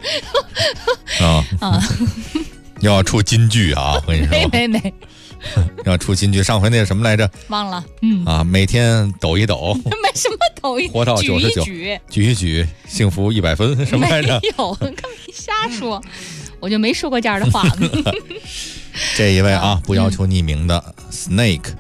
味。 要出金句啊！我跟你说， 没， 要出金句。上回那什么来着？ 忘了。 每天抖一抖， 没什么抖一， 活到99，举一举，幸福100分，什么来着？ 没有，干嘛瞎说？我就没说过这样的话。 这一位不要求匿名的 Snake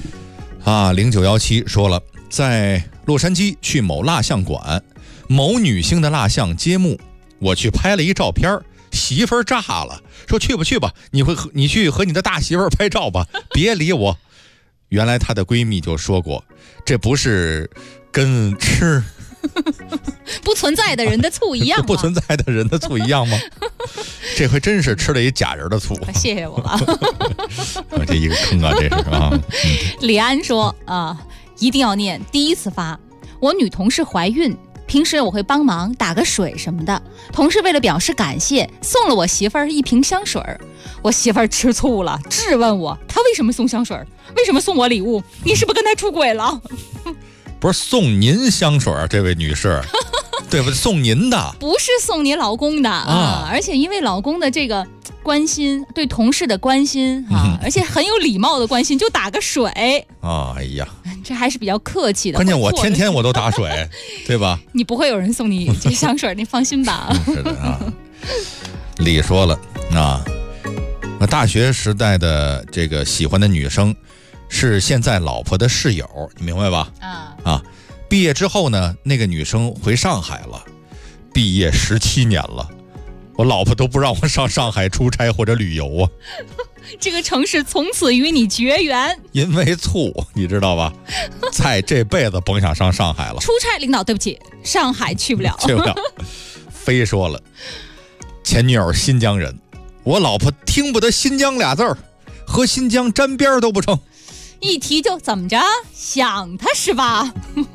0917说了，在洛杉矶去某蜡像馆，某女星的蜡像揭幕，我去拍了一照片，媳妇儿炸了，说去吧，你去和你的大媳妇儿拍照吧，别理我。原来她的闺蜜就说过，这不是跟吃不存在的人的醋一样吗？ 不存在的人的醋一样吗？这回真是吃了一假人的醋。 谢谢我了。 这一个坑啊，这是李安说一定要念第一次发。我女同事怀孕，平时我会帮忙打个水什么的，同事为了表示感谢，送了我媳妇儿一瓶香水。我媳妇儿吃醋了，质问我，她为什么送香水？为什么送我礼物？你是不是跟她出轨了？ 不是送您香水，这位女士，对不对？送您的，不是送你老公的而且因为老公的这个关心，对同事的关心而且很有礼貌的关心，就打个水。 哎呀， 这还是比较客气的。 关键我天天我都打水，对吧？ 你不会有人送你这香水，你放心吧。 是的啊。李说了啊，大学时代的这个喜欢的女生是现在老婆的室友，你明白吧？啊，毕业之后呢，那个女生回上海了，毕业17年了，我老婆都不让我上上海出差或者旅游啊。 这个城市从此与你绝缘， 因为醋，你知道吧？菜这辈子甭想上上海了。 出差，领导对不起，上海去不了。 去不了。非说了，前女友新疆人，我老婆听不得新疆俩字儿，和新疆沾边都不成。 一提就怎么着，想他是吧？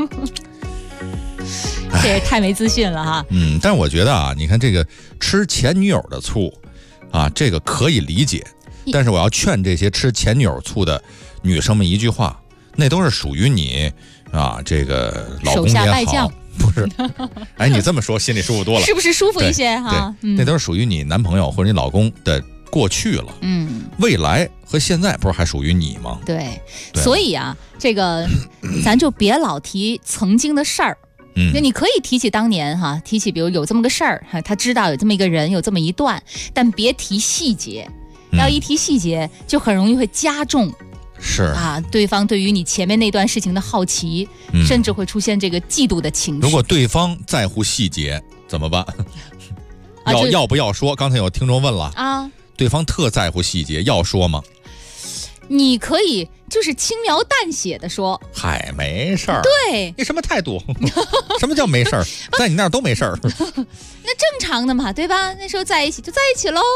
这也太没自信了哈。 但我觉得啊，你看这个吃前女友的醋啊，这个可以理解。但是我要劝这些吃前女友醋的女生们一句话，那都是属于你啊，这个老公也好，不是？哎，你这么说心里舒服多了， 是不是舒服一些哈？ 那都是属于你男朋友或者你老公的过去了。未来和现在不是还属于你吗？ 对，所以啊，这个咱就别老提曾经的事儿。那你可以提起当年哈，提起比如有这么个事儿，他知道有这么一个人，有这么一段，但别提细节。要一提细节，就很容易会加重， 是啊，对方对于你前面那段事情的好奇，甚至会出现这个嫉妒的情绪。 如果对方在乎细节怎么办？要不要说？刚才有听众问了啊，对方特在乎细节，要说吗？ 你可以就是轻描淡写的说， 嗨，没事儿。 对， 你什么态度？什么叫没事儿？在你那儿都没事儿。 那正常的嘛，对吧？那时候在一起就在一起喽。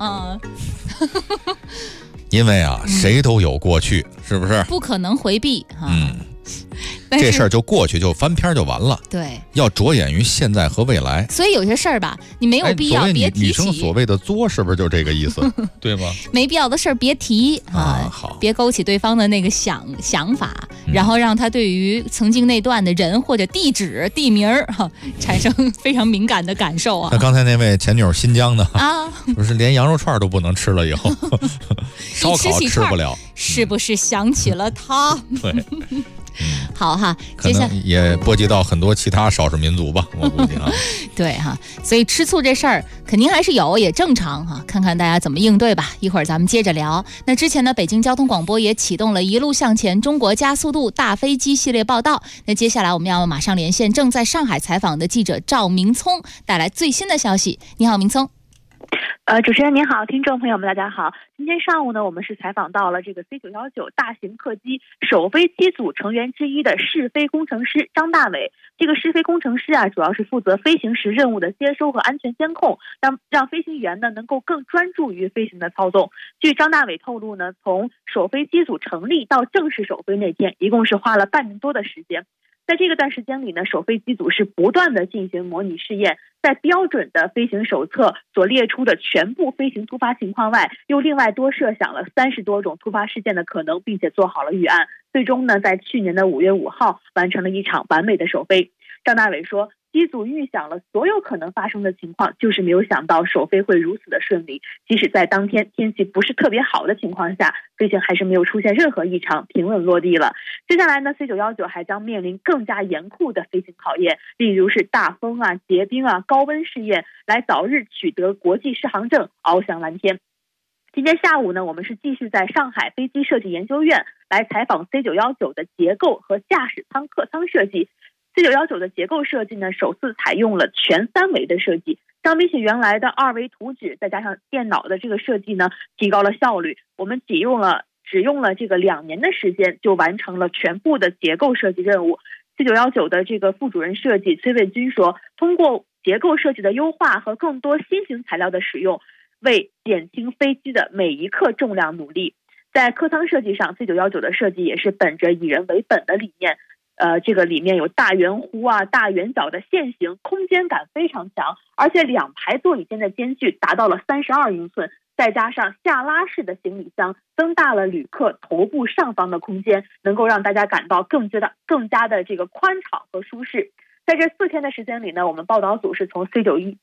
因为啊，谁都有过去，是不是？ 不可能回避哈。 这事儿就过去，就翻篇就完了。 对， 要着眼于现在和未来。 所以有些事儿吧，你没有必要别提起。 女生所谓的作，是不是就这个意思？对吗？ 没必要的事儿别提啊， 好， 别勾起对方的那个想法，然后让他对于曾经那段的人或者地址、地名产生非常敏感的感受啊。 那刚才那位前女友新疆的啊， 不是连羊肉串都不能吃了，以后烧烤吃不了， 是不是想起了他？ 对。 好哈， 可能也波及到很多其他少数民族吧，我估计啊。 对哈，所以吃醋这事儿肯定还是有，也正常哈。看看大家怎么应对吧。一会儿咱们接着聊。那之前呢，北京交通广播也启动了一路向前中国加速度大飞机系列报道。那接下来我们要马上连线正在上海采访的记者赵明聪，带来最新的消息。你好，明聪。 主持人您好，听众朋友们大家好。今天上午呢，我们是采访到了这个 C919 大型客机首飞机组成员之一的试飞工程师张大伟。这个试飞工程师啊，主要是负责飞行时任务的接收和安全监控，让飞行员呢能够更专注于飞行的操纵。据张大伟透露呢，从首飞机组成立到正式首飞那天，一共是花了半年多的时间。在这个段时间里呢，首飞机组是不断的进行模拟试验，在标准的飞行手册所列出的全部飞行突发情况外，又另外多设想了30多种突发事件的可能，并且做好了预案。最终呢，在去年的5月5号完成了一场完美的首飞。张大伟说，机组预想了所有可能发生的情况，就是没有想到首飞会如此的顺利。即使在当天天气不是特别好的情况下，飞行还是没有出现任何异常，平稳落地了。接下来呢， C919 还将面临更加严酷的飞行考验，例如是大风啊、结冰啊、高温试验，来早日取得国际适航证，翱翔蓝天。今天下午呢，我们是继续在上海飞机设计研究院来采访 C919 的结构和驾驶舱客舱设计。C919 的结构设计呢，首次采用了全3维的设计，相比起原来的2维图纸，再加上电脑的这个设计呢，提高了效率。我们只用了这个2年的时间，就完成了全部的结构设计任务。C919 的这个副主任设计崔卫军说，通过结构设计的优化和更多新型材料的使用，为减轻飞机的每一克重量努力。在客舱设计上， C919 的设计也是本着以人为本的理念。这个里面有大圆弧啊、大圆角的线型，空间感非常强，而且2排座椅间的间距达到了32英寸，再加上下拉式的行李箱，增大了旅客头部上方的空间，能够让大家感到更加的这个宽敞和舒适。在这4天的时间里呢，我们报道组是从 C919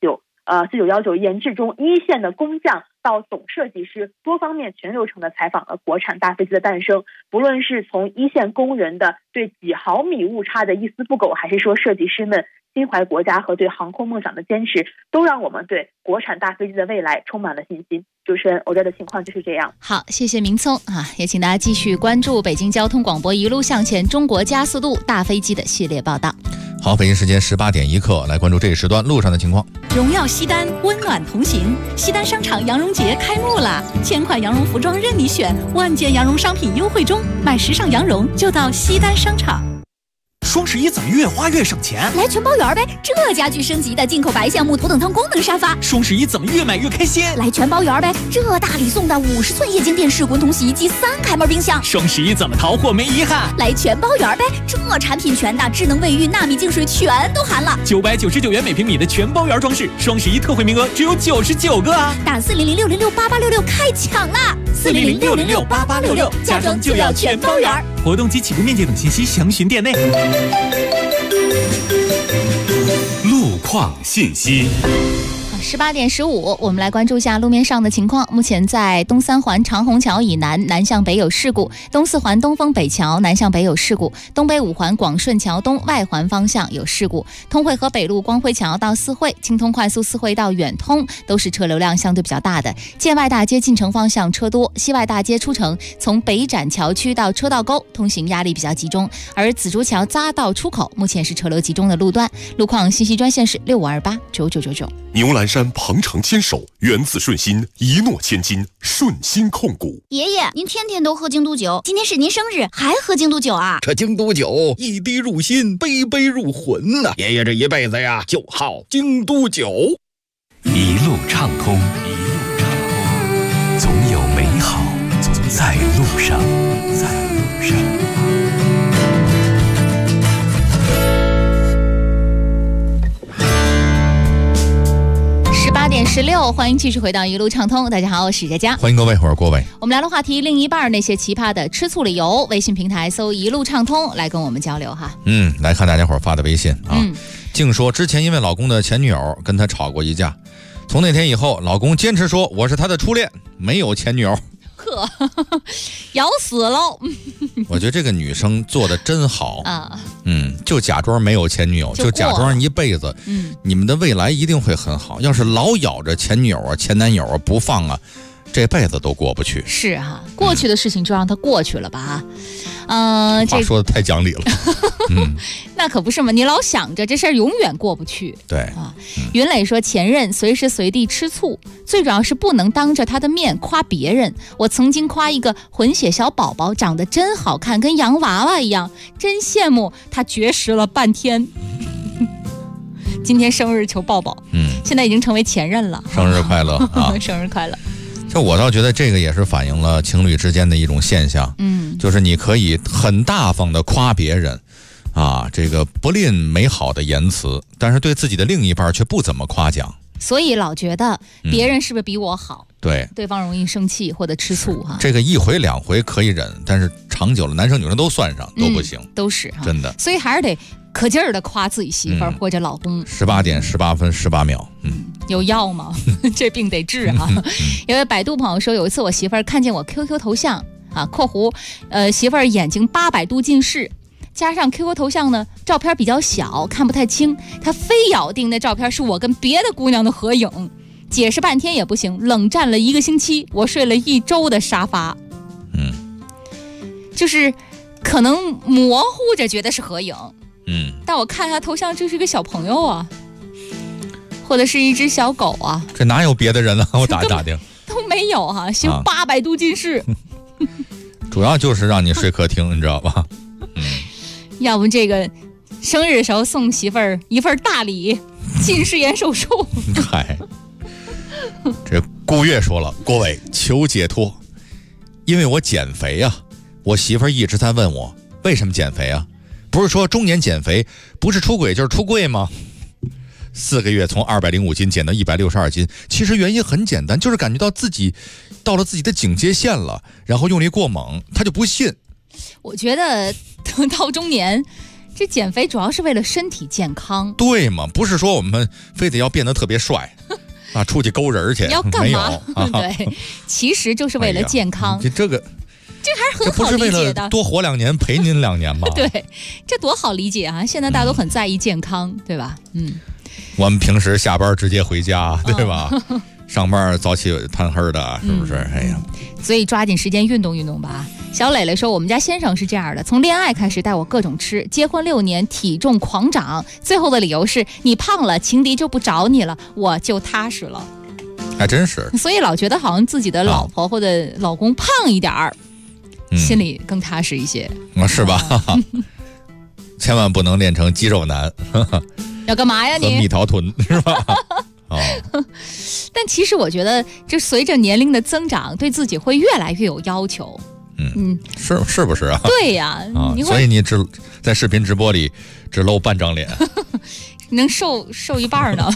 4919研制中一线的工匠到总设计师，多方面全流程的采访了国产大飞机的诞生。不论是从一线工人的对几毫米误差的一丝不苟，还是说设计师们心怀国家和对航空梦想的坚持，都让我们对国产大飞机的未来充满了信心。主持人，我这的情况就是这样。 好，谢谢明聪啊，也请大家继续关注北京交通广播一路向前中国加速度大飞机的系列报道。 好，北京时间18点1刻，来关注这一时段路上的情况。 荣耀西单，温暖同行。西单商场羊绒节开幕了，1000款羊绒服装任你选，万件羊绒商品优惠中，买时尚羊绒就到西单商场。 双11怎么越花越省钱？ 来全包圆呗！这家具升级的进口白橡木头等舱功能沙发。 双11怎么越买越开心？ 来全包圆呗！这大礼送的50寸液晶电视、滚筒洗衣机、3开门冰箱。 双11怎么淘货没遗憾？ 来全包圆呗！这产品全的，智能卫浴、纳米净水全都含了。 999元每平米的全包圆装饰，双11特惠名额只有99个啊！ 打400-606-8866开抢啦！400-606-8866，家装就要全包圆。 活动及起步面积等信息详询店内。 路况信息。 18点15，我们来关注一下路面上的情况。目前在东三环长虹桥以南南向北有事故，东四环东风北桥南向北有事故，东北五环广顺桥东外环方向有事故，通惠河北路光辉桥到四惠，京通快速四惠到远通都是车流量相对比较大的。建外大街进城方向车多，西外大街出城从北展桥区到车道沟通行压力比较集中，而紫竹桥匝道出口目前是车流集中的路段。路况信息专线是65289999。 牛栏山鹏程牵手，原子顺心，一诺千金，顺心控股。 爷爷，您天天都喝京都酒，今天是您生日，还喝京都酒啊？ 这京都酒一滴入心，杯杯入魂呐！爷爷这一辈子呀，就好京都酒。 一路畅通，一路畅通，总有美好在路上，在路上。 18点16，欢迎继续回到一路畅通。大家好，我是佳佳， 欢迎各位，我是郭伟。 我们聊的话题，另一半那些奇葩的吃醋理由。微信平台搜一路畅通来跟我们交流哈。 来看大家伙发的微信啊。静说之前因为老公的前女友跟他吵过一架，从那天以后，老公坚持说我是他的初恋，没有前女友。 呵，咬死喽！ 我觉得这个女生做的真好啊。 就假装没有前女友，就假装一辈子。你们的未来一定会很好。要是老咬着前女友啊、前男友啊不放啊，这辈子都过不去。 是哈，过去的事情就让它过去了吧。 话说的太讲理了。 那可不是嘛，你老想着这事儿永远过不去。 对啊。云磊说前任随时随地吃醋，最主要是不能当着他的面夸别人。我曾经夸一个混血小宝宝长得真好看，跟洋娃娃一样，真羡慕他，绝食了半天。今天生日求抱抱。现在已经成为前任了。 生日快乐啊！ 生日快乐。 就我倒觉得这个也是反映了情侣之间的一种现象。就是你可以很大方的夸别人啊，这个不吝美好的言辞，但是对自己的另一半却不怎么夸奖， 所以老觉得别人是不是比我好？对方容易生气或者吃醋哈。 这个一回两回可以忍，但是长久了，男生女生都算上都不行， 都是真的。 所以还是得可劲儿的夸自己媳妇儿或者老公。 18点18分18秒， 有药吗？这病得治啊！有位百度朋友说，有一次我媳妇儿看见我 QQ 头像啊（括弧媳妇儿眼睛800度近视）。加上 QQ 头像呢，照片比较小，看不太清。他非咬定那照片是我跟别的姑娘的合影，解释半天也不行，冷战了1个星期，我睡了1周的沙发。就是可能模糊着觉得是合影，但我看他头像，这是个小朋友啊，或者是一只小狗啊。 这哪有别的人了？我打听都没有哈，行，800度近视， 主要就是让你睡客厅，你知道吧？ 要不这个生日的时候送媳妇儿一份大礼，近视眼手术。 嗨，这顾月说了，郭伟求解脱，因为我减肥啊，我媳妇儿一直在问我为什么减肥啊？不是说中年减肥不是出轨就是出柜吗？4个月从205斤减到162斤，其实原因很简单，就是感觉到自己到了自己的警戒线了，然后用力过猛，他就不信。 我觉得到中年，这减肥主要是为了身体健康。 对嘛？不是说我们非得要变得特别帅啊，出去勾人去， 你要干嘛？对，其实就是为了健康。 这个还是很好理解的。 这不是为了多活2年，陪您2年吗？ 对，这多好理解啊！现在大家都很在意健康，对吧？ 我们平时下班直接回家，对吧？上班早起贪黑的，是不是？哎呀， 所以抓紧时间运动运动吧。小磊磊说，我们家先生是这样的，从恋爱开始带我各种吃，结婚6年体重狂涨，最后的理由是你胖了，情敌就不找你了，我就踏实了。 还真是。 所以老觉得好像自己的老婆或者老公胖一点儿，心里更踏实一些。 是吧？千万不能练成肌肉男。 要干嘛呀你？ 蜜桃臀是吧？ 但其实我觉得，就随着年龄的增长，对自己会越来越有要求。 是不是啊？ 对呀， 所以你只在视频直播里只露半张脸， 能瘦一半呢。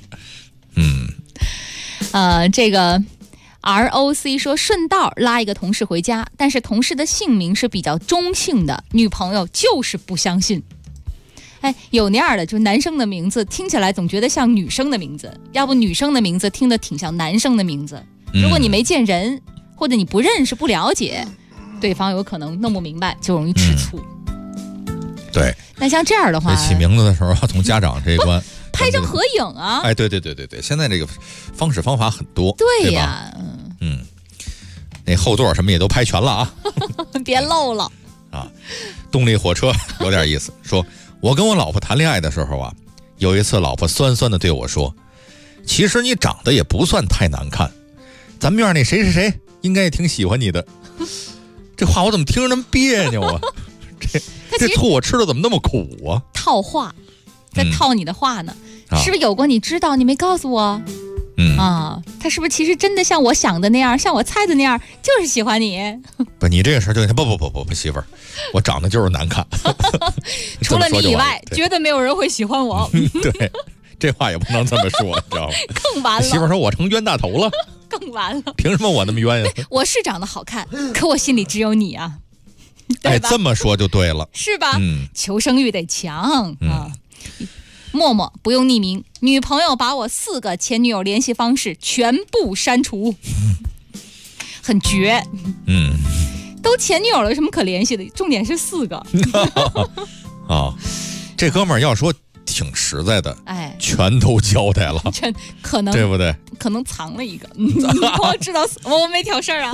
这个 ROC 说，顺道拉一个同事回家，但是同事的姓名是比较中性的，女朋友就是不相信。哎，有那样的，就男生的名字听起来总觉得像女生的名字，要不女生的名字听得挺像男生的名字。如果你没见人，或者你不认识不了解，对方有可能弄不明白，就容易吃醋。 对。 那像这样的话， 起名字的时候从家长这一关拍张合影啊。 哎，对，现在这个方式方法很多。 对呀， 那后座什么也都拍全了啊。 别漏了啊。动力火车有点意思，说我跟我老婆谈恋爱的时候啊，有一次老婆酸酸的对我说，其实你长得也不算太难看，咱们院那谁谁谁应该也挺喜欢你的。这话我怎么听着那么别扭啊？这醋我吃的怎么那么苦啊？ 套话，在套你的话呢，是不是有过你知道你没告诉我？他是不是其实真的像我想的那样，像我猜的那样，就是喜欢你？ 不，你这个事儿就不，媳妇儿，我长得就是难看。 除了你以外，绝对没有人会喜欢我。 对，这话也不能这么说，你知道吗？ 更完了。 媳妇儿说我成冤大头了。 更完了。 凭什么我那么冤呀？ 我是长得好看，可我心里只有你啊。 哎，这么说就对了， 是吧？求生欲得强啊。默默不用匿名，女朋友把我4个前女友联系方式全部删除，很绝。都前女友了，有什么可联系的？重点是4个。 这哥们儿要说挺实在的， 哎， 全都交代了， 可能对不对？ 可能藏了一个，我知道，我没挑事儿啊。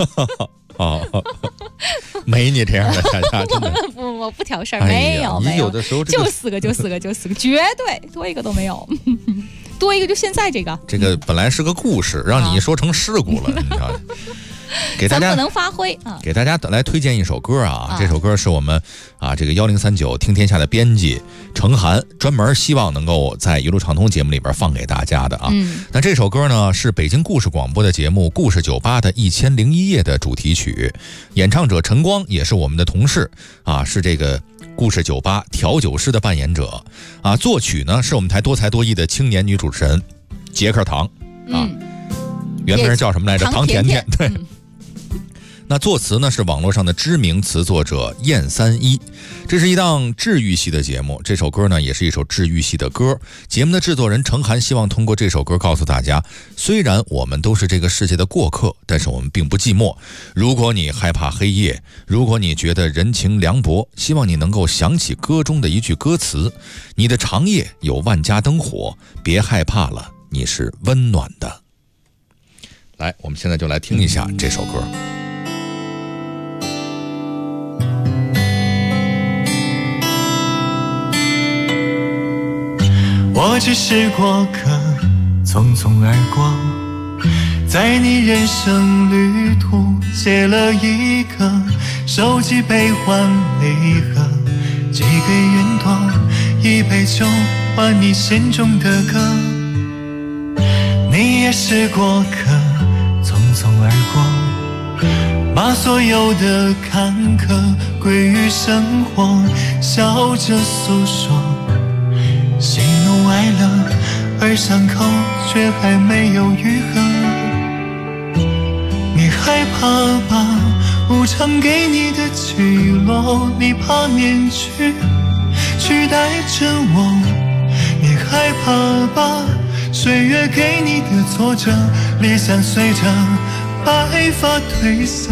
没你这样的佳佳， 我不挑事儿，没有的时候就4个，绝对多一个都没有，多一个就现在这个。 这个本来是个故事，让你说成事故了，你知道吗？给大家咱不能发挥啊！ 给大家来推荐一首歌啊！这首歌是我们这个1039听天下的编辑程涵专门希望能够在一路畅通节目里边放给大家的啊。那这首歌呢是北京故事广播的节目《故事酒吧》的1001夜的主题曲，演唱者陈光也是我们的同事啊，是这个故事酒吧调酒师的扮演者啊。作曲呢是我们台多才多艺的青年女主持人杰克唐啊，原名叫什么来着？唐甜甜，对。那作词呢是网络上的知名词作者燕31，这是一档治愈系的节目，这首歌呢也是一首治愈系的歌。节目的制作人程涵希望通过这首歌告诉大家，虽然我们都是这个世界的过客，但是我们并不寂寞。如果你害怕黑夜，如果你觉得人情凉薄，希望你能够想起歌中的一句歌词，你的长夜有万家灯火，别害怕了，你是温暖的。来，我们现在就来听一下这首歌。 我只是过客，匆匆而过，在你人生旅途写了一个手机悲欢离合，寄给云朵一杯酒，换你心中的歌。你也是过客，匆匆而过，把所有的坎坷归于生活，笑着诉说喜怒哀乐，而伤口却还没有愈合。你害怕吧，无常给你的起落，你怕面具取代着我。你害怕吧， 岁月给你的挫折，理想随着白发褪色。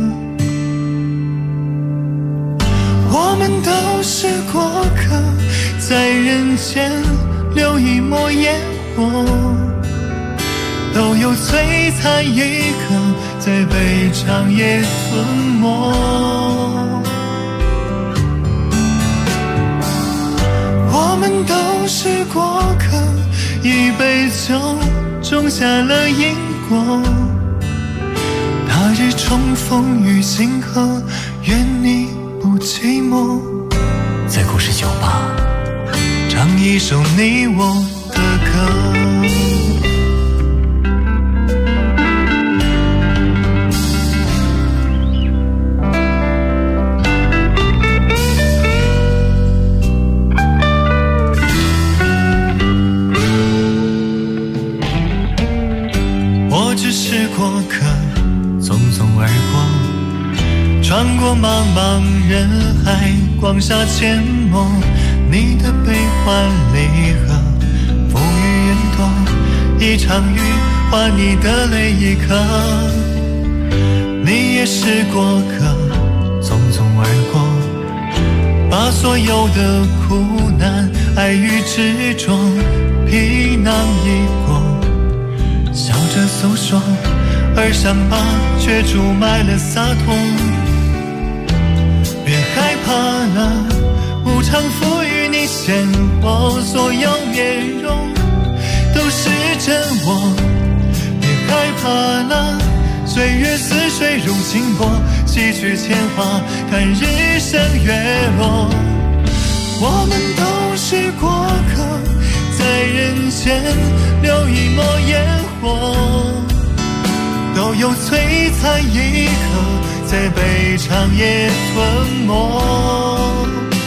我们都是过客，在人间留一抹烟火，都有璀璨一刻，在被长夜吞没。我们都是过客，一杯酒种下了因果。那日重逢于星河，愿你不寂寞。在故事酒吧唱一首你我的歌。只是过客，匆匆而过，穿过茫茫人海，光下阡陌。你的悲欢离合，风雨云朵，一场雨换你的泪一颗。你也是过客，匆匆而过，把所有的苦难、爱与执着皮囊一过。笑着诉说，而伤疤却注满了洒脱。别害怕了，无常赋予你鲜活，所有面容都是真我。别害怕了，岁月似水如清波，洗去铅华，看日升月落。我们都是过客，在人间留一抹烟火，都有璀璨一刻，在被长夜吞没。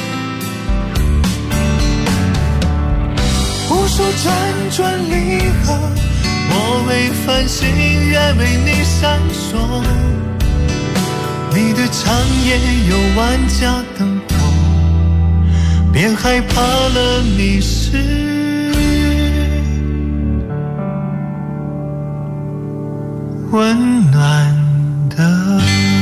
无数辗转离合，我为繁星，愿为你闪烁。你的长夜有万家灯火，别害怕了，你是温暖的。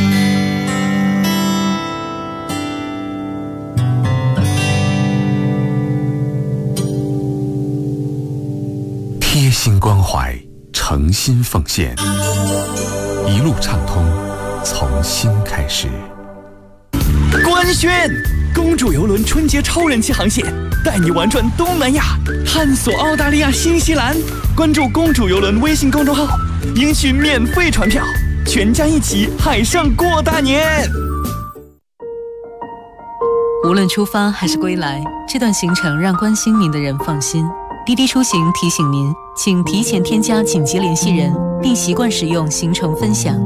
贴心关怀，诚心奉献，一路畅通，从心开始。 官宣！公主邮轮春节超人气航线，带你玩转东南亚，探索澳大利亚、新西兰。关注公主邮轮微信公众号，应许免费传票，全家一起海上过大年。 无论出发还是归来，这段行程让关心您的人放心。滴滴出行提醒您，请提前添加紧急联系人，并习惯使用行程分享。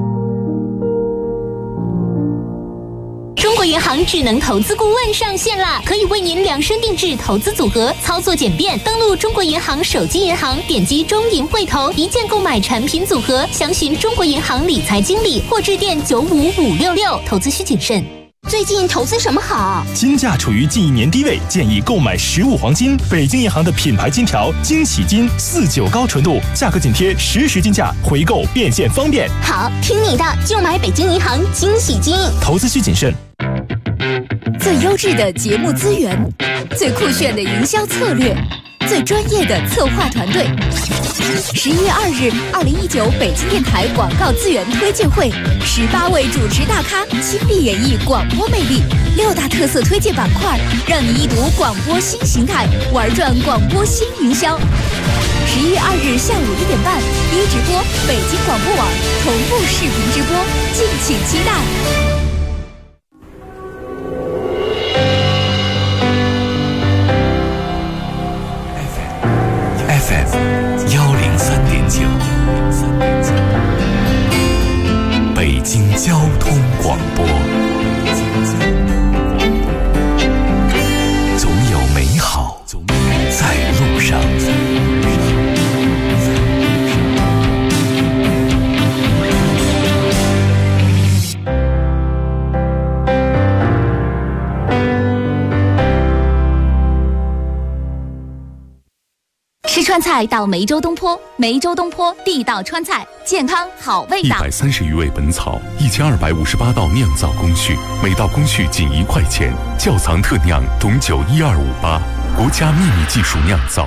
中国银行智能投资顾问上线啦，可以为您量身定制投资组合，操作简便。登录中国银行手机银行，点击中银汇投，一键购买产品组合，详询中国银行理财经理或致电95566。投资需谨慎。最近投资什么好？ 金价处于近1年低位，建议购买实物黄金。北京银行的品牌金条惊喜金49高纯度，价格紧贴实时金价，回购变现方便。 好，听你的，就买北京银行惊喜金。 投资需谨慎。 最优质的节目资源，最酷炫的营销策略，最专业的策划团队。11月2日，2019北京电台广告资源推荐会，18位主持大咖亲力演绎广播魅力，6大特色推荐板块，让你一睹广播新形态，玩转广播新营销。11月2日下午1点半，第一直播北京广播网同步视频直播，敬请期待。 FM103.9，北京交通广播，总有美好在路上。 川菜到梅州东坡，梅州东坡地道川菜，健康好味道。 130余味本草，1258道酿造工序，每道工序仅1块钱，窖藏特酿董酒12588，国家秘密技术酿造。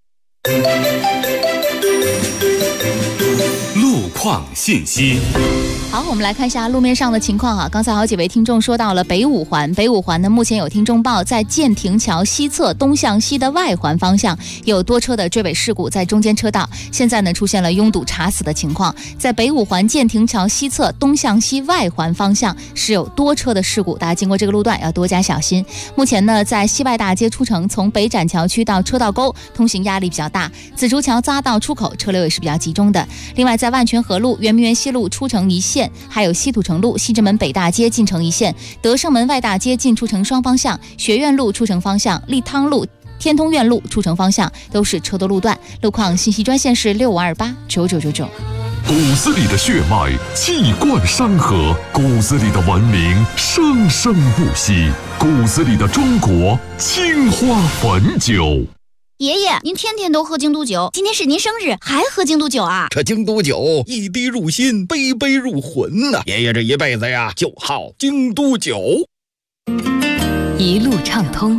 路况信息。 好，我们来看一下路面上的情况啊。刚才好几位听众说到了北五环，北五环呢目前有听众报，在建亭桥西侧东向西的外环方向有多车的追尾事故，在中间车道现在呢出现了拥堵查死的情况。在北五环建亭桥西侧东向西外环方向是有多车的事故，大家经过这个路段要多加小心。目前呢在西外大街出城，从北展桥区到车道沟通行压力比较大，紫竹桥匝道出口车流也是比较集中的。另外在万泉河路、圆明园西路出城一线，还有西土城路、西直门北大街进城一线，德胜门外大街进出城双方向，学院路出城方向，利汤路、天通苑路出城方向都是车多路段。路况信息专线是6528999999。 骨子里的血脉气贯山河，骨子里的文明生生不息，骨子里的中国青花汾酒。 爷爷，您天天都喝京都酒，今天是您生日，还喝京都酒啊？ 这京都酒一滴入心，杯杯入魂呐！爷爷这一辈子呀，就好京都酒。 一路畅通。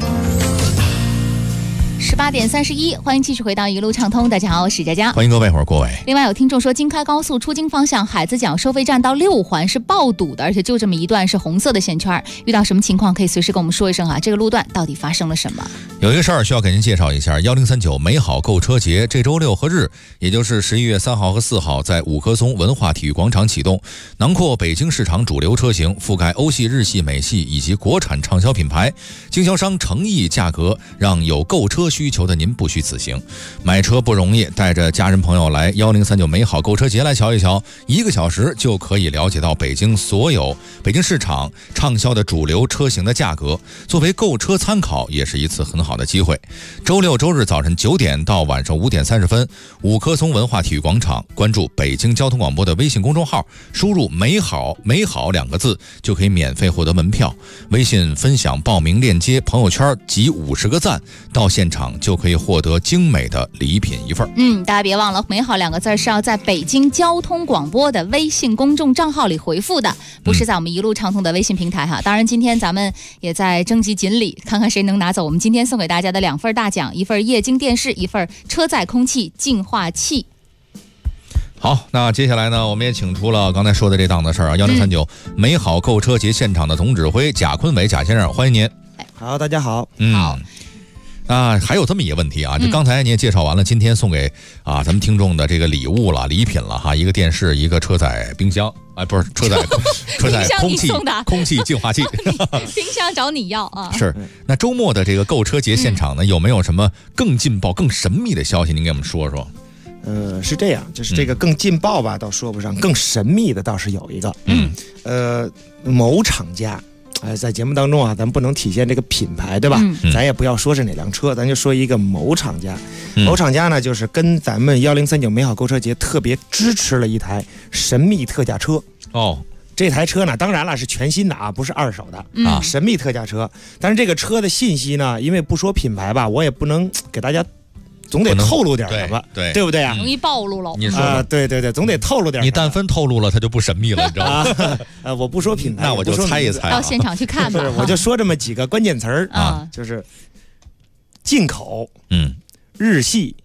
18点31，欢迎继续回到一路畅通。大家好，我是佳佳， 欢迎各位，我是郭伟。 另外有听众说，京开高速出京方向海子角收费站到6环是爆堵的，而且就这么一段是红色的线圈，遇到什么情况可以随时跟我们说一声哈。这个路段到底发生了什么？ 有一个事儿需要给您介绍一下，1039美好购车节这周6和日，也就是11月3号和4号，在五棵松文化体育广场启动，囊括北京市场主流车型，覆盖欧系、日系、美系以及国产畅销品牌，经销商诚意价格，让有购车需求的您不虚此行。买车不容易，带着家人朋友来1039美好购车节来瞧一瞧，1个小时就可以了解到北京所有北京市场畅销的主流车型的价格，作为购车参考也是一次很好的机会。周六周日早晨9点到晚上5点30分，五棵松文化体育广场，关注北京交通广播的微信公众号，输入美好2个字就可以免费获得门票。微信分享报名链接，朋友圈集50个赞，到现场就可以获得精美的礼品一份。 大家别忘了，美好2个字是要在北京交通广播的微信公众账号里回复的，不是在我们一路畅通的微信平台哈。当然今天咱们也在征集锦鲤，看看谁能拿走我们今天送给大家的2份大奖，一份液晶电视，一份车载空气净化器。 好，那接下来呢，我们也请出了刚才说的这档子事儿啊，1039美好购车节现场的总指挥贾坤伟贾先生，欢迎您。 好，大家好。 好。 还有这么一个问题啊，就刚才你也介绍完了，今天送给咱们听众的这个礼物了、礼品了哈，一个电视，一个车载冰箱，不是车载空气净化器， 冰箱找你要啊。 是，那周末的这个购车节现场呢，有没有什么更劲爆、更神秘的消息？您给我们说说。 是这样，就是这个更劲爆吧，倒说不上，更神秘的倒是有一个。某厂家。在节目当中啊，咱不能体现这个品牌，对吧？咱也不要说是哪辆车，咱就说一个某厂家。某厂家呢，就是跟咱们1039美好购车节特别支持了一台神秘特价车。这台车呢，当然了是全新的啊，不是二手的神秘特价车。但是这个车的信息呢，因为不说品牌吧，我也不能给大家。总得透露点什么，对不对啊？ 容易暴露了。 你说对，总得透露点。 你但凡透露了，它就不神秘了，你知道吗？我不说品牌， 那我就猜一猜。 到现场去看吧。 我就说这么几个关键词儿啊，就是进口，日系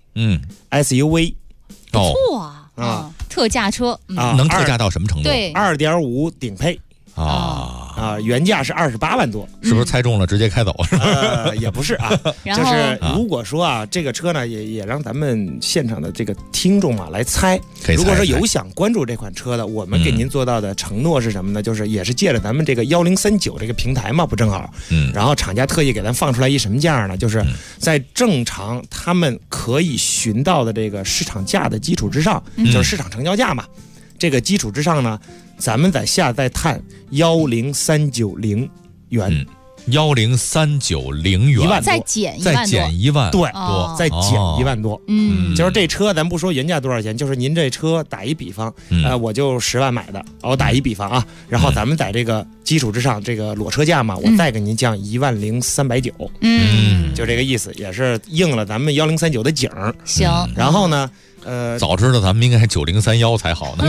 ，SUV， 不错啊，特价车能特价到什么程度？ 对 ，2.5顶配。原价是28万多， 是不是猜中了直接开走？ 也不是啊，就是如果说啊，这个车呢，也让咱们现场的这个听众啊来猜。如果说有想关注这款车的，我们给您做到的承诺是什么呢？就是也是借着咱们这个1039这个平台嘛，不正好？然后厂家特意给咱放出来一什么价呢？就是在正常他们可以寻到的这个市场价的基础之上，就是市场成交价嘛。这个基础之上呢，咱们再探10390元， 10390元， 再减 1万多， 对，再减1万多。就是这车咱不说原价多少钱，就是您这车打一比方，我就10万买的，我打一比方啊，然后咱们在这个基础之上，这个裸车价嘛，我再给您降10390，就这个意思，也是应了咱们1039的景。 行， 然后呢？ 早知道咱们应该9031才好呢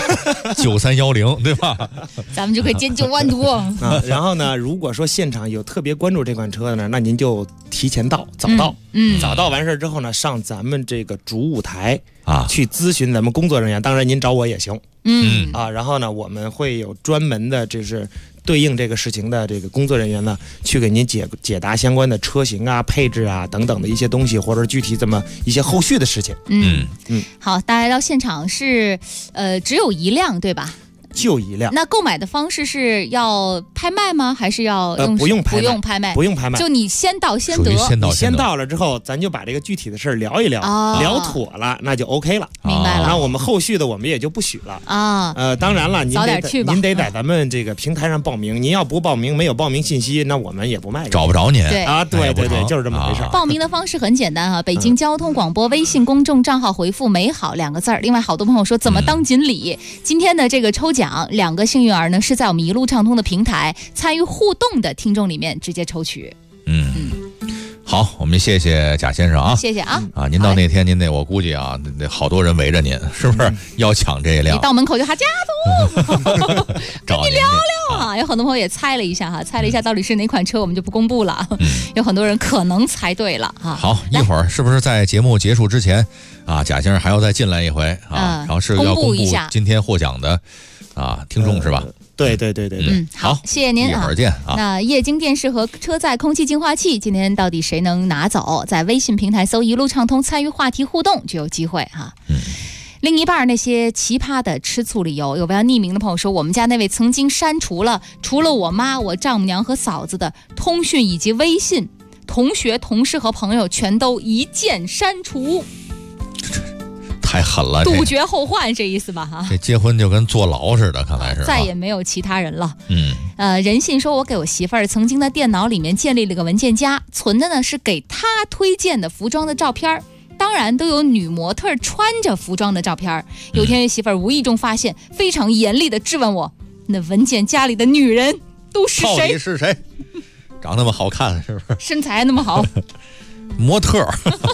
，9310对吧？ 咱们就可以减9万多啊。然后呢，如果说现场有特别关注这款车的呢，那您就提前到，早到，早到完事之后呢，上咱们这个主舞台啊，去咨询咱们工作人员。当然您找我也行，然后呢，我们会有专门的，就是对应这个事情的这个工作人员呢，去给您解答相关的车型啊、配置啊等等的一些东西，或者具体这么一些后续的事情。 好，大家来到现场是只有一辆对吧？ 就一辆。 那购买的方式是要拍卖吗？还是要不用拍卖？ 不用拍卖， 就你先到先得。 你先到了之后，咱就把这个具体的事儿聊一聊，聊妥了，那就 OK 了。 明白了。 那我们后续的我们也就不许了啊。 当然了， 早点去吧。 您得在咱们这个平台上报名。您要不报名，没有报名信息，那我们也不卖。 找不着您。 对啊，对，就是这么回事。 报名的方式很简单哈，北京交通广播微信公众账号回复"美好"2个字儿。另外，好多朋友说怎么当锦鲤？今天的这个抽奖2个幸运儿呢，是在我们一路畅通的平台参与互动的听众里面直接抽取。 好，我们谢谢贾先生啊， 谢谢啊。 您到那天您得，我估计啊，得好多人围着您，是不是要抢这一辆？ 你到门口就喊家族，跟你聊聊啊。有很多朋友也猜了一下哈，猜了一下到底是哪款车，我们就不公布了。有很多人可能猜对了哈。 好，一会儿是不是在节目结束之前啊，贾先生还要再进来一回啊？然后是要公布今天获奖的听众是吧？ 对。 好，谢谢您一会儿见啊。 那液晶电视和车载空气净化器，今天到底谁能拿走？在微信平台搜"一路畅通"，参与话题互动就有机会哈。另一半那些奇葩的吃醋理由，有位匿名的朋友说，我们家那位曾经删除了除了我妈、我丈母娘和嫂子的通讯以及微信，同学、同事和朋友全都一键删除。 太狠了， 杜绝后患，这意思吧哈。 这结婚就跟坐牢似的，看来是再也没有其他人了。人信说，我给我媳妇儿曾经在电脑里面建立了个文件夹，存的呢是给她推荐的服装的照片，当然都有女模特穿着服装的照片。有天媳妇儿无意中发现，非常严厉的质问我，那文件夹里的女人都是谁？ 到底是谁？长那么好看是不是？ 身材那么好， 模特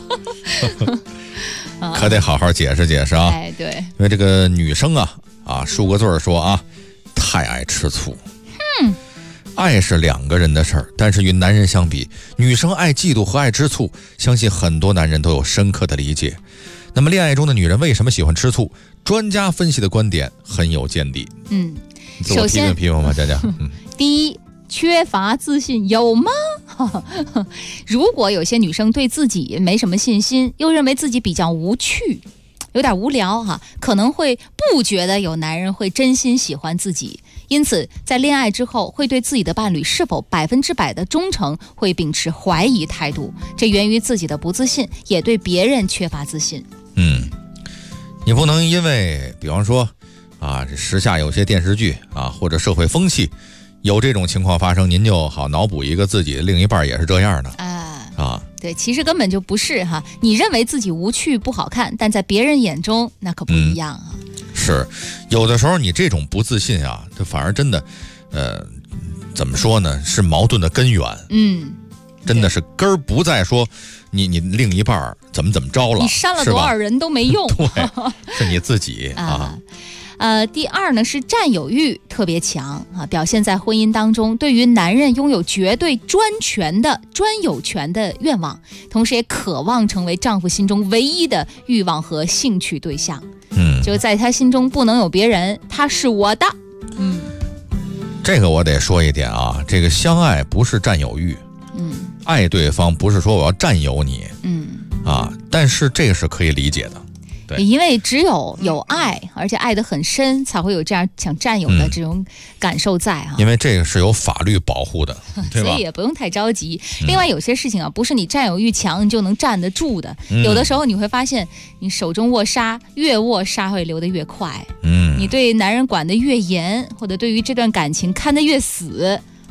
可得好好解释解释啊！ 哎，对，因为这个女生数个字说啊，太爱吃醋。爱是2个人的事儿，但是与男人相比，女生爱嫉妒和爱吃醋，相信很多男人都有深刻的理解。那么，恋爱中的女人为什么喜欢吃醋？专家分析的观点很有见地。自我批评吧，佳佳。 第一，缺乏自信有吗？如果有些女生对自己没什么信心，又认为自己比较无趣，有点无聊哈，可能会不觉得有男人会真心喜欢自己，因此在恋爱之后会对自己的伴侣是否100%的忠诚会秉持怀疑态度，这源于自己的不自信，也对别人缺乏自信。 你不能因为比方说这时下有些电视剧或者社会风气有这种情况发生，您就好脑补一个自己的另一半也是这样的对，其实根本就不是哈。你认为自己无趣不好看，但在别人眼中那可不一样啊。 是，有的时候你这种不自信这反而真的怎么说呢，是矛盾的根源。真的是根儿不在说你另一半怎么着了， 你删了多少人都没用。 对，是你自己第二呢是占有欲特别强表现在婚姻当中，对于男人拥有绝对专有权的愿望，同时也渴望成为丈夫心中唯一的欲望和兴趣对象。就在他心中不能有别人，他是我的。 这个我得说一点这个相爱不是占有欲。爱对方不是说我要占有你。但是这个是可以理解的。 因为只有爱，而且爱得很深，才会有这样想占有的这种感受在因为这个是有法律保护的，对吧？ 所以也不用太着急。另外有些事情不是你占有欲强你就能站得住的。有的时候你会发现，你手中握沙，越握沙会流得越快。你对男人管得越严，或者对于这段感情看得越死，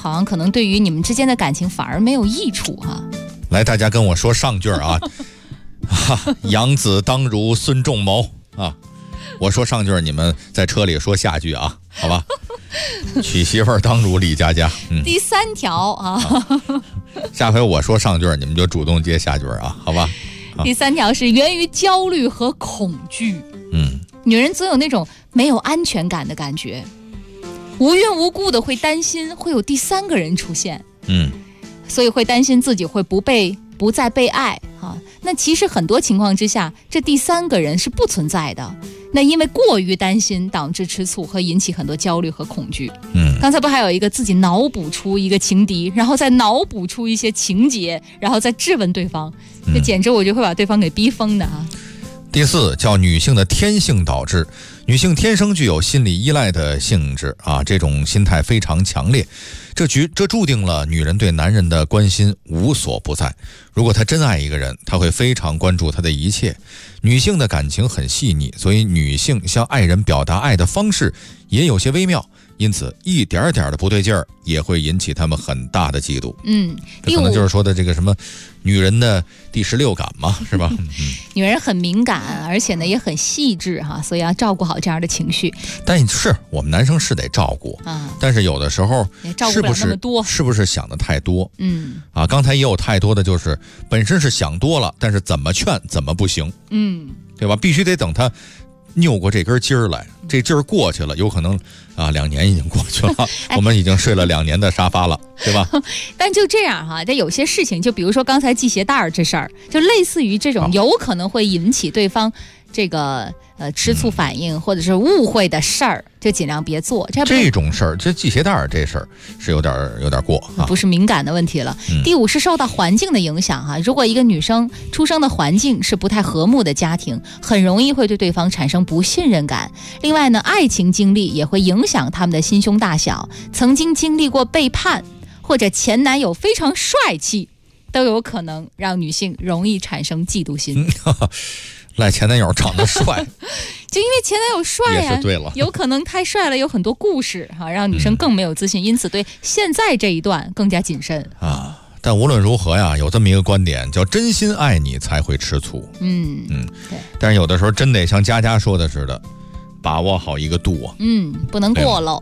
好像可能对于你们之间的感情反而没有益处哈。 来，大家跟我说上句啊，养子当如孙仲谋啊。我说上句，你们在车里说下句啊，好吧？娶媳妇儿当如李佳佳。 第3条啊， 下回我说上句，你们就主动接下句啊，好吧？ 第3条是源于焦虑和恐惧。女人总有那种没有安全感的感觉，无缘无故的会担心会有第3个人出现。所以会担心自己会不再被爱啊。那其实很多情况之下，这第3个人是不存在的。那因为过于担心导致吃醋，和引起很多焦虑和恐惧。刚才不还有一个自己脑补出一个情敌，然后再脑补出一些情节，然后再质问对方，这简直我就会把对方给逼疯的啊。 第4叫女性的天性导致，女性天生具有心理依赖的性质啊，这种心态非常强烈，这注定了女人对男人的关心无所不在。如果她真爱一个人，她会非常关注他的一切。女性的感情很细腻，所以女性向爱人表达爱的方式也有些微妙，因此一点点的不对劲儿也会引起他们很大的嫉妒。这可能就是说的这个什么女人的第16感嘛，是吧？ 女人很敏感，而且呢也很细致哈，所以要照顾好这样的情绪。 但是我们男生是得照顾但是有的时候也照顾不了那么多， 是不是想的太多？刚才也有太多的就是本身是想多了，但是怎么劝怎么不行，对吧？必须得等他拗过这根筋儿来，这劲儿过去了，有可能2年已经过去了，我们已经睡了2年的沙发了，对吧？ 但就这样哈，这有些事情，就比如说刚才系鞋带这事儿，就类似于这种有可能会引起对方这个吃醋反应或者是误会的事儿，就尽量别做。 这种事儿，这系鞋带这事儿是有点过啊， 不是敏感的问题了。第5是受到环境的影响哈，如果一个女生出生的环境是不太和睦的家庭，很容易会对对方产生不信任感。另外呢，爱情经历也会影响他们的心胸大小，曾经经历过背叛或者前男友非常帅气，都有可能让女性容易产生嫉妒心。 赖前男友长得帅就因为前男友帅也是对了， 有可能太帅了，有很多故事哈，让女生更没有自信，因此对现在这一段更加谨慎啊。但无论如何呀，有这么一个观点叫真心爱你才会吃醋。 对。 但是有的时候真得像佳佳说的似的，把握好一个度啊。 不能过喽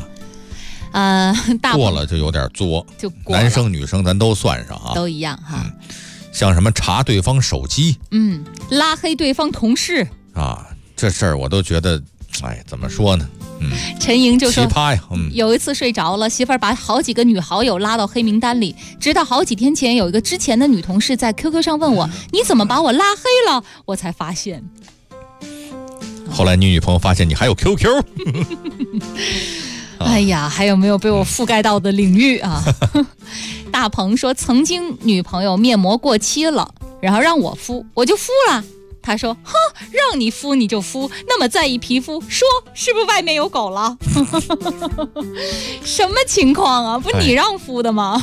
过了就有点作，男生女生咱都算上啊， 都一样哈。 像什么查对方手机， 拉黑对方同事啊，这事儿我都觉得，怎么说呢？ 陈莹就说奇葩呀， 有一次睡着了，媳妇儿把好几个女好友拉到黑名单里，直到好几天前有一个之前的女同事在 QQ 上问我，你怎么把我拉黑了？我才发现。 后来你女朋友发现你还有 QQ。 哎呀，还有没有被我覆盖到的领域啊？大鹏说，曾经女朋友面膜过期了，然后让我敷，我就敷了。他说，哼，让你敷你就敷，那么在意皮肤，说是不是外面有狗了？什么情况啊？不是你让敷的吗？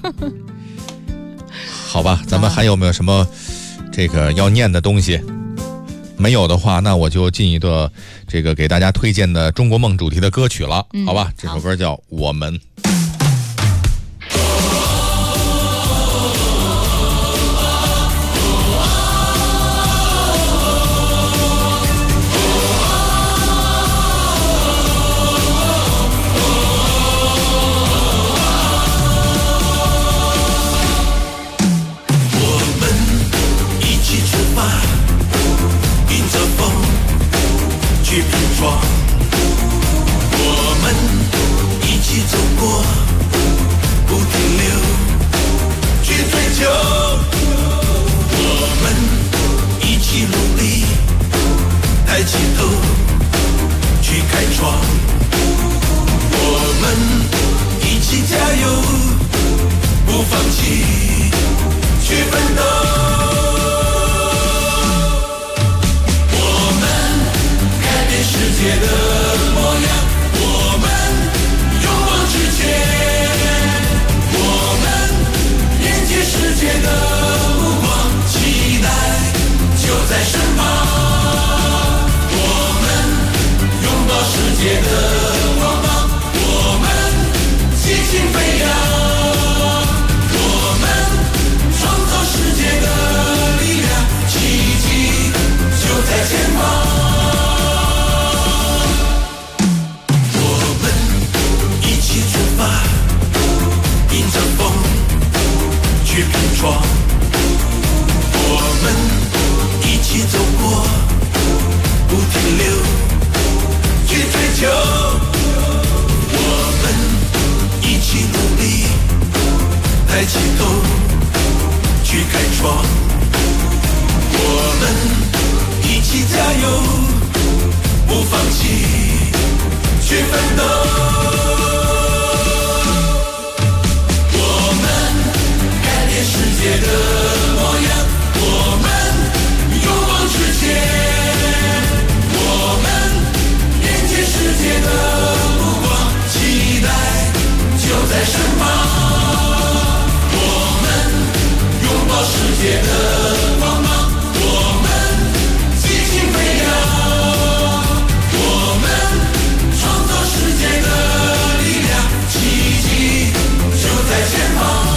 好吧，咱们还有没有什么这个要念的东西？没有的话，那我就进一个这个给大家推荐的中国梦主题的歌曲了，好吧？这首歌叫《我们》。 去拼装，我们一起走过们一起走过，不停留，去追求。我们一起努力，抬起头，去开创。我们一起加油，不放弃，去奋斗。我们改变世界的模样，我们勇往直前，我们连接世界的目光，期待就在身旁。我们拥抱世界的光芒，我们激情飞扬，我们创造世界的力量，奇迹就在前方。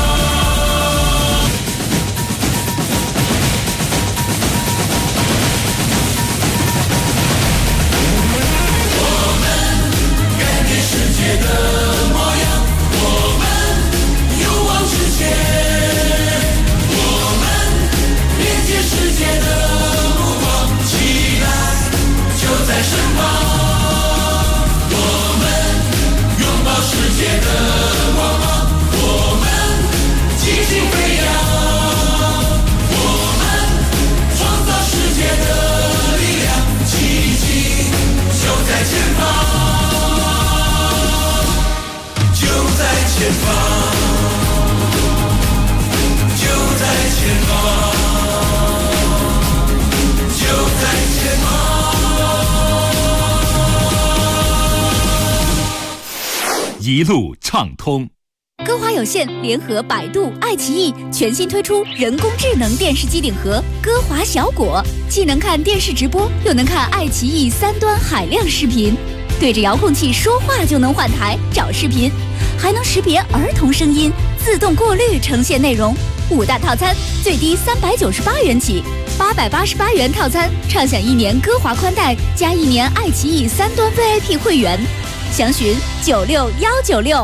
一路畅通。 歌华有线联合百度、爱奇艺全新推出人工智能电视机顶盒歌华小果，既能看电视直播，又能看爱奇艺3端海量视频，对着遥控器说话就能换台找视频，还能识别儿童声音，自动过滤呈现内容。5大套餐最低398元起，888元套餐畅享1年歌华宽带加1年爱奇艺3端 VIP 会员，详询96196。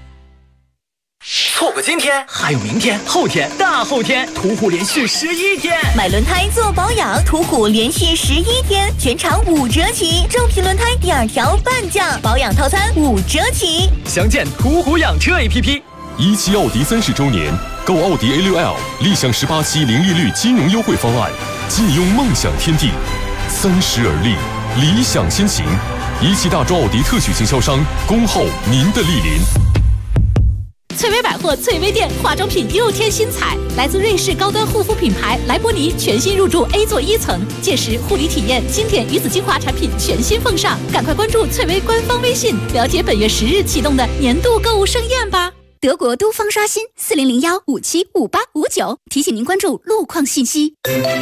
错过今天，还有明天、后天、大后天，途虎连续11天。 买轮胎做保养，途虎连续11天，全场5折起，正品轮胎第2条半价，保养套餐5折起。 详见途虎养车 APP。 17奥迪30周年，购奥迪 A6L， 立享18期零利率金融优惠方案，尽用梦想天地，30而立，理想先行。17大洲奥迪特许经销商，恭候您的莅临。 翠微百货翠微店化妆品又添新彩，来自瑞士高端护肤品牌莱博尼全新入驻 A 座1层，届时护理体验经典鱼子精华产品全新奉上，赶快关注翠微官方微信，了解本月10日启动的年度购物盛宴吧。 德国都方刷新4001575859，提醒您关注路况信息。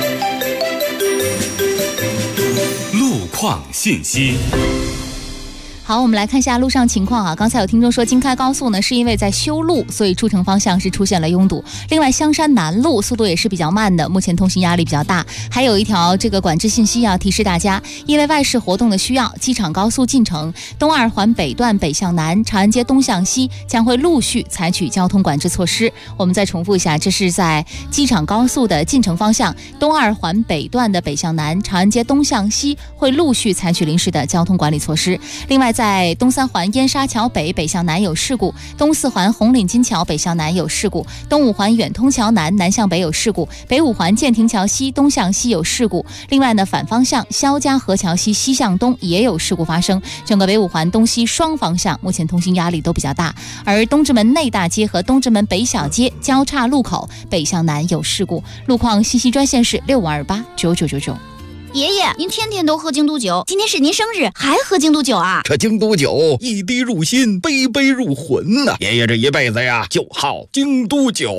路况信息。 好，我们来看一下路上情况啊。刚才有听众说京开高速呢是因为在修路，所以出城方向是出现了拥堵。另外香山南路速度也是比较慢的，目前通行压力比较大。还有一条这个管制信息要提示大家，因为外事活动的需要，机场高速进城东2环北段北向南、长安街东向西将会陆续采取交通管制措施。我们再重复一下，这是在机场高速的进城方向东2环北段的北向南、长安街东向西会陆续采取临时的交通管理措施。另外在东3环燕沙桥北北向南有事故，东4环红领巾桥北向南有事故，东5环远通桥南南向北有事故，北5环建亭桥西东向西有事故。另外呢，反方向肖家河桥西西向东也有事故发生，整个北5环东西双方向目前通行压力都比较大。而东直门内大街和东直门北小街交叉路口北向南有事故。路况信息专线是65289999。 爷爷，您天天都喝京都酒，今天是您生日，还喝京都酒啊？ 这京都酒一滴入心，杯杯入魂呐！爷爷这一辈子呀，就好京都酒。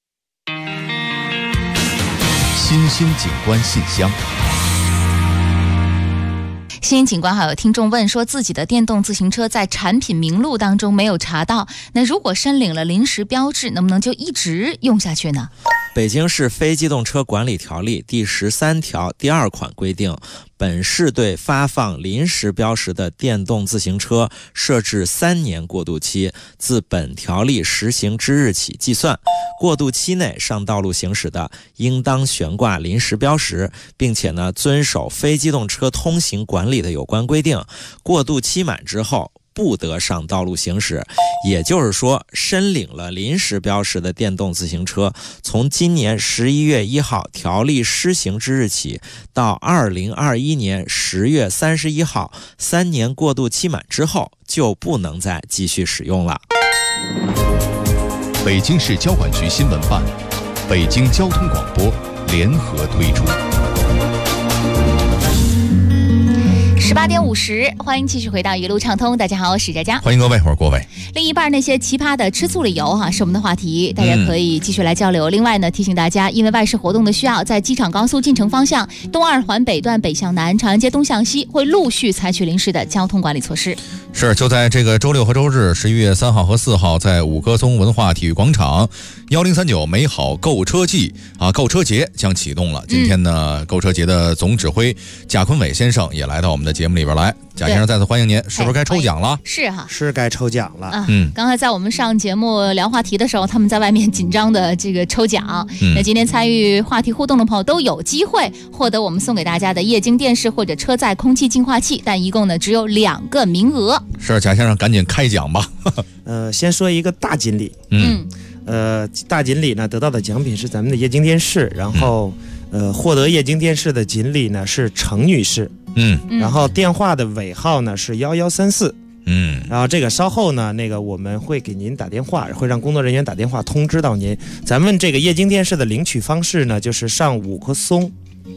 新兴景观信箱。 新景观还有听众问说，自己的电动自行车在产品名录当中没有查到，那如果申领了临时标志，能不能就一直用下去呢？ 北京市非机动车管理条例第13条第2款规定，本市对发放临时标识的电动自行车设置3年过渡期，自本条例实行之日起计算。过渡期内上道路行驶的，应当悬挂临时标识，并且呢遵守非机动车通行管理的有关规定。过渡期满之后，不得上道路行驶。也就是说，申领了临时标识的电动自行车，从今年11月1号条例施行之日起，到2021年10月31号，3年过渡期满之后，就不能再继续使用了。 北京市交管局新闻办、北京交通广播联合推出。 18点50，欢迎继续回到一路畅通。大家好，我是佳佳， 欢迎各位，我是郭伟。 另一半那些奇葩的吃醋理由是我们的话题，大家可以继续来交流。另外呢，提醒大家，因为外事活动的需要，在机场高速进城方向东2环北段北向南、长安街东向西会陆续采取临时的交通管理措施。 是，就在这个周六和周日11月3号和4号，在五棵松文化体育广场1039美好购车季购车节将启动了。今天呢，购车节的总指挥贾坤伟先生也来到我们的节目里边来。贾先生再次欢迎您，是不是该抽奖了？ 是哈， 是该抽奖了。 刚才在我们上节目聊话题的时候，他们在外面紧张的这个抽奖。那今天参与话题互动的朋友都有机会获得我们送给大家的液晶电视或者车载空气净化器，但一共呢只有2个名额。 是，贾先生赶紧开奖吧。 先说一个大锦鲤。大锦鲤呢得到的奖品是咱们的液晶电视，然后获得液晶电视的锦鲤呢是程女士。然后电话的尾号呢是1134。然后这个稍后呢，我们会给您打电话，会让工作人员打电话通知到您。咱们这个液晶电视的领取方式呢，就是上五棵松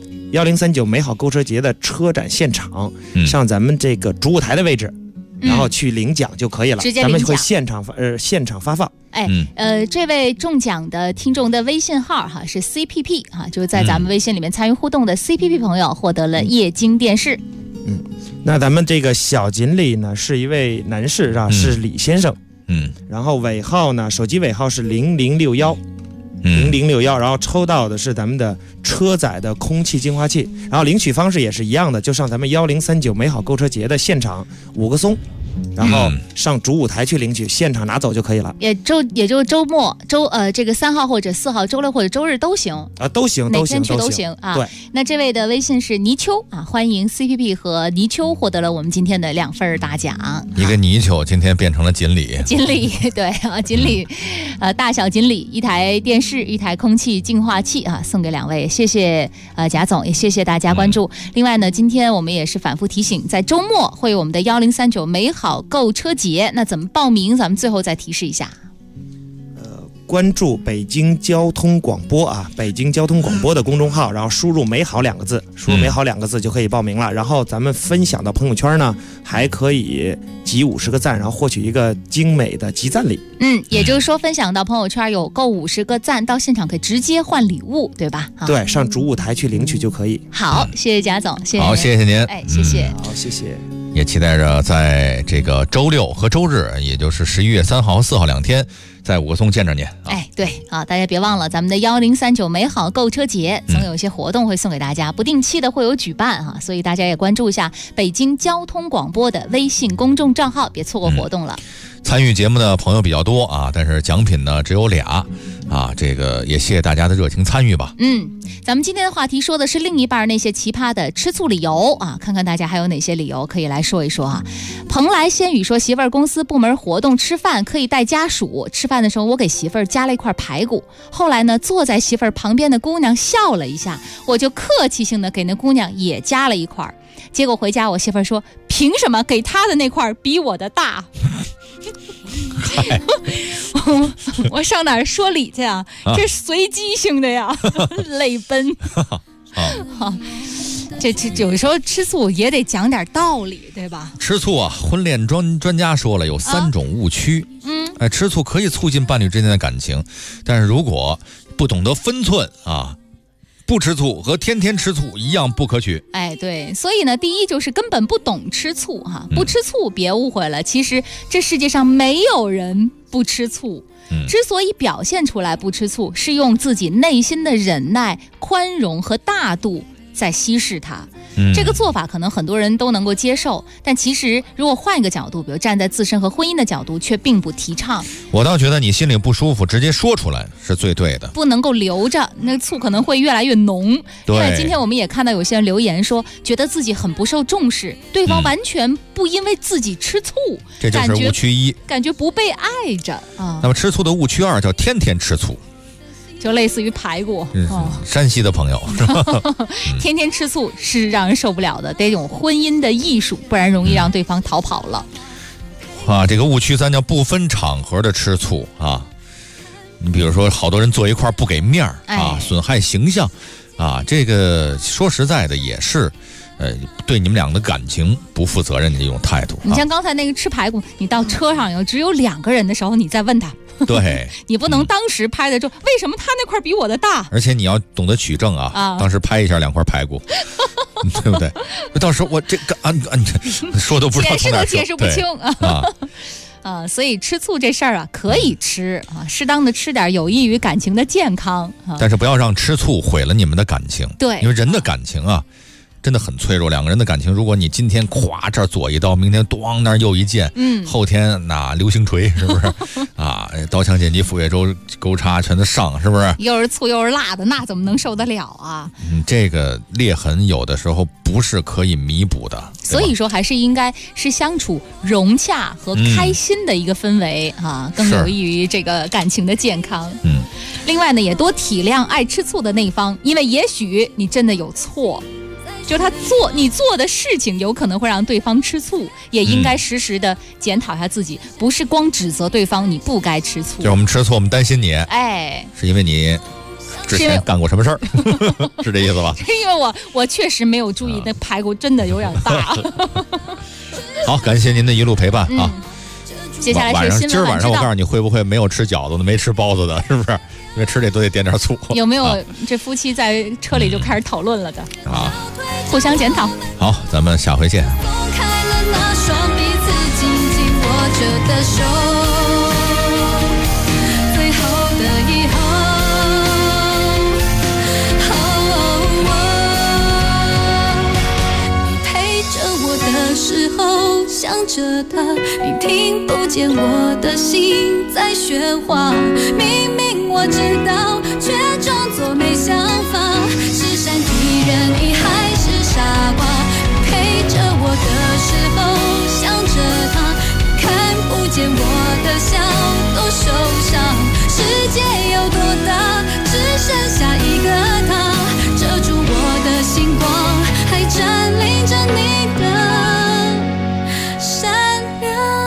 1039美好购车节的车展现场，上咱们这个主舞台的位置，然后去领奖就可以了。咱们会现场发放。 这位中奖的听众的微信号是 CPP 就是在咱们微信里面参与互动的 CPP 朋友获得了液晶电视。 那咱们这个小锦鲤呢是一位男士是李先生。然后尾号呢，手机尾号是0061。然后抽到的是咱们的车载的空气净化器，然后领取方式也是一样的，就上咱们1039美好购车节的现场五棵松，然后上主舞台去领取，现场拿走就可以了。也就周末这个3号或者4号，周六或者周日都行都行， 哪天去都行对， 那这位的微信是泥鳅欢迎 CPP 和泥鳅获得了我们今天的2份大奖。 一个泥鳅今天变成了锦鲤。 锦鲤对锦鲤大小锦鲤1台电视1台空气净化器送给2位，谢谢贾总，也谢谢大家关注。另外呢，今天我们也是反复提醒，在周末会有我们的1039美好购车节，那怎么报名？咱们最后再提示一下。 关注北京交通广播北京交通广播的公众号，然后输入美好2个字，输入美好2个字就可以报名了。然后咱们分享到朋友圈呢，还可以集50个赞，然后获取一个精美的集赞礼。 也就是说分享到朋友圈有够50个赞，到现场可以直接换礼物，对吧？ 对，上主舞台去领取就可以。 好，谢谢贾总，谢谢。 好，谢谢您。 谢谢。 好，谢谢。 也期待着在这个周六和周日，也就是11月3号和4号2天，在五棵松见着您。 对大家别忘了咱们的1039美好购车节，总有一些活动会送给大家，不定期的会有举办所以大家也关注一下北京交通广播的微信公众账号，别错过活动了。 参与节目的朋友比较多但是奖品呢只有2这个也谢谢大家的热情参与吧。 咱们今天的话题说的是另一半那些奇葩的吃醋理由看看大家还有哪些理由可以来说一说蓬莱仙语说，媳妇儿公司部门活动吃饭可以带家属，吃饭的时候我给媳妇儿加了一块排骨，后来呢坐在媳妇儿旁边的姑娘笑了一下，我就客气性的给那姑娘也加了一块，结果回家我媳妇儿说，凭什么给她的那块比我的大？我上哪儿说理去这是随机性的呀，泪奔。这有时候吃醋也得讲点道理，对吧？ 吃醋婚恋专家说了有3种误区。吃醋可以促进伴侣之间的感情，但是如果不懂得分寸不吃醋和天天吃醋一样不可取。 对，所以呢，第一就是根本不懂吃醋不吃醋别误会了，其实这世界上没有人不吃醋。之所以表现出来不吃醋，是用自己内心的忍耐、宽容和大度在稀释它。这个做法可能很多人都能够接受，但其实如果换一个角度，比如站在自身和婚姻的角度，却并不提倡。 我倒觉得你心里不舒服，直接说出来是最对的， 不能够留着，那醋可能会越来越浓。 对， 因为今天我们也看到有些人留言说，觉得自己很不受重视，对方完全不因为自己吃醋， 这就是误区一， 感觉不被爱着啊。 那么吃醋的误区二叫天天吃醋。 就类似于排骨， 山西的朋友是吧？ 天天吃醋是让人受不了的，得有婚姻的艺术，不然容易让对方逃跑了。 这个误区三叫不分场合的吃醋啊。你比如说，好多人坐一块不给面啊，损害形象啊，这个说实在的也是。对你们俩的感情不负责任的一种态度。 你像刚才那个吃排骨，你到车上只有2个人的时候，你再问他， 对， 你不能当时拍的就为什么他那块比我的大？ 而且你要懂得取证啊，当时拍一下2块排骨，对不对？到时候我这个说都不知道从哪说， 解释不清啊。所以吃醋这事儿可以吃啊，适当的吃点，有益于感情的健康但是不要让吃醋毁了你们的感情。 对， 因为人的感情真的很脆弱，两个人的感情，如果你今天咵这儿左一刀，明天咣那儿又一剑，后天那流星锤是不是刀枪剑戟斧钺钩钩叉全都上，是不是？ 又是醋又是辣的，那怎么能受得了啊？ 这个裂痕有的时候不是可以弥补的， 所以说还是应该是相处融洽和开心的一个氛围更有益于这个感情的健康。另外呢，也多体谅爱吃醋的那一方，因为也许你真的有错。就你做的事情有可能会让对方吃醋，也应该时时的检讨一下自己，不是光指责对方你不该吃醋。 就是我们吃醋，我们担心你，是因为你之前干过什么事儿，是这意思吧？ 是因为我确实没有注意，那排骨真的有点大。 好，感谢您的一路陪伴啊！ 接下来是新闻今儿晚上我告诉你，会不会没有吃饺子的，没吃包子的，是不是？因为吃这都得点点醋。 有没有这夫妻在车里就开始讨论了的互相检讨。 好，咱们下回见。 放开了那双彼此紧紧握着的手，最后的以后，你陪着我的时候想着他，你听不见我的心在喧哗，明明我知道，却装作没想法，是善体人意还是傻瓜？你陪着我的时候想着他，你看不见我的笑多受伤，世界有多大，只剩下一个他，遮住我的星光，还占领着你的善良。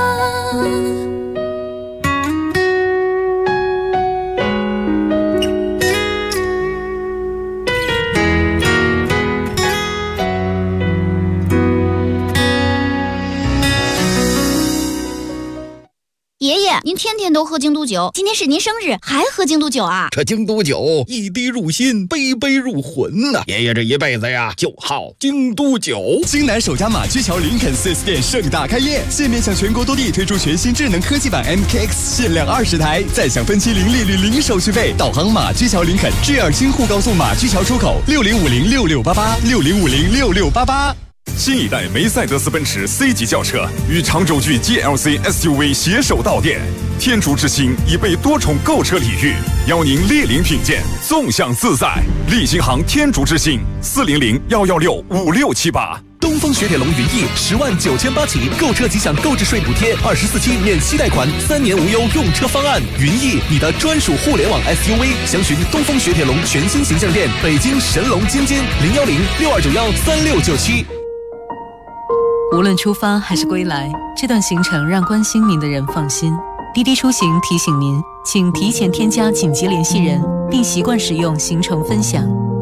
爷爷，您天天都喝京都酒，今天是您生日，还喝京都酒啊？ 这京都酒一滴入心，杯杯入魂呐！爷爷这一辈子呀，就好京都酒。 京南首家马驹桥林肯 4S 店盛大开业，现面向全国多地推出全新智能科技版 MKX， 限量20台，再享分期零利率、零手续费。导航马驹桥林肯，GR京沪高速马驹桥出口，60506688，60506688。 新一代梅赛德斯奔驰 C 级轿车与长轴距 GLC SUV 携手到店，天竺之星已被多重购车礼遇，邀您莅临品鉴，纵享自在。立新行天竺之星，400-116-5678。 东风雪铁龙云翼109800起，购车即享购置税补贴，24期免息贷款，3年无忧用车方案。云翼，你的专属互联网 SUV，详询东风雪铁龙全新形象店，北京神龙津津010-6291-3697。 无论出发还是归来，这段行程让关心您的人放心。滴滴出行提醒您，请提前添加紧急联系人，并习惯使用行程分享。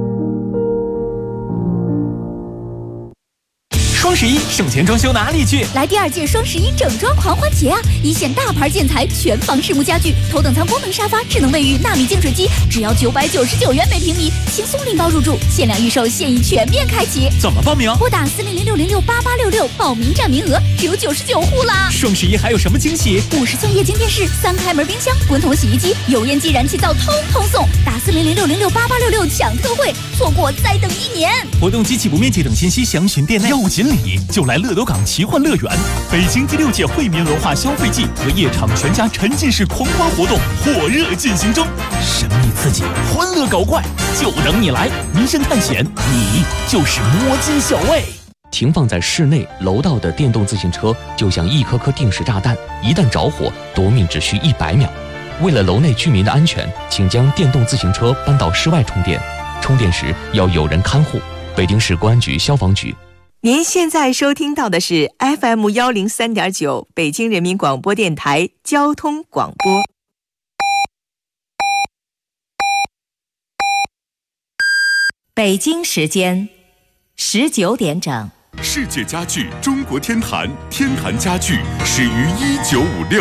双11省钱装修哪里去？ 来第2届双11整装狂欢节啊！一线大牌建材，全房实木家具，头等舱功能沙发，智能卫浴，纳米净水机，只要999元每平米， 型松林包入驻，限量预售，现已全面开启。 怎么报名？ 拨打4060668866，报名占名额只有99户啦。 双11还有什么惊喜 ？50寸液晶电视、3开门冰箱、滚筒洗衣机、油烟机、燃气灶通通送。打4060668866抢特惠，错过再等1年。 活动及起步面积等信息详询店内。要锦鲤就来乐斗港奇幻乐园，北京第6届惠民文化消费季和夜场全家沉浸式狂欢活动火热进行中，神秘刺激，欢乐搞怪，就等你来！迷神探险，你就是摸金校尉。 停放在室内楼道的电动自行车就像一颗颗定时炸弹，一旦着火，夺命只需100秒。为了楼内居民的安全，请将电动自行车搬到室外充电，充电时要有人看护。北京市公安局消防局。 您现在收听到的是 FM 103.9北京人民广播电台交通广播。北京时间19点整。 世界家具中国天坛，天坛家具始于1956。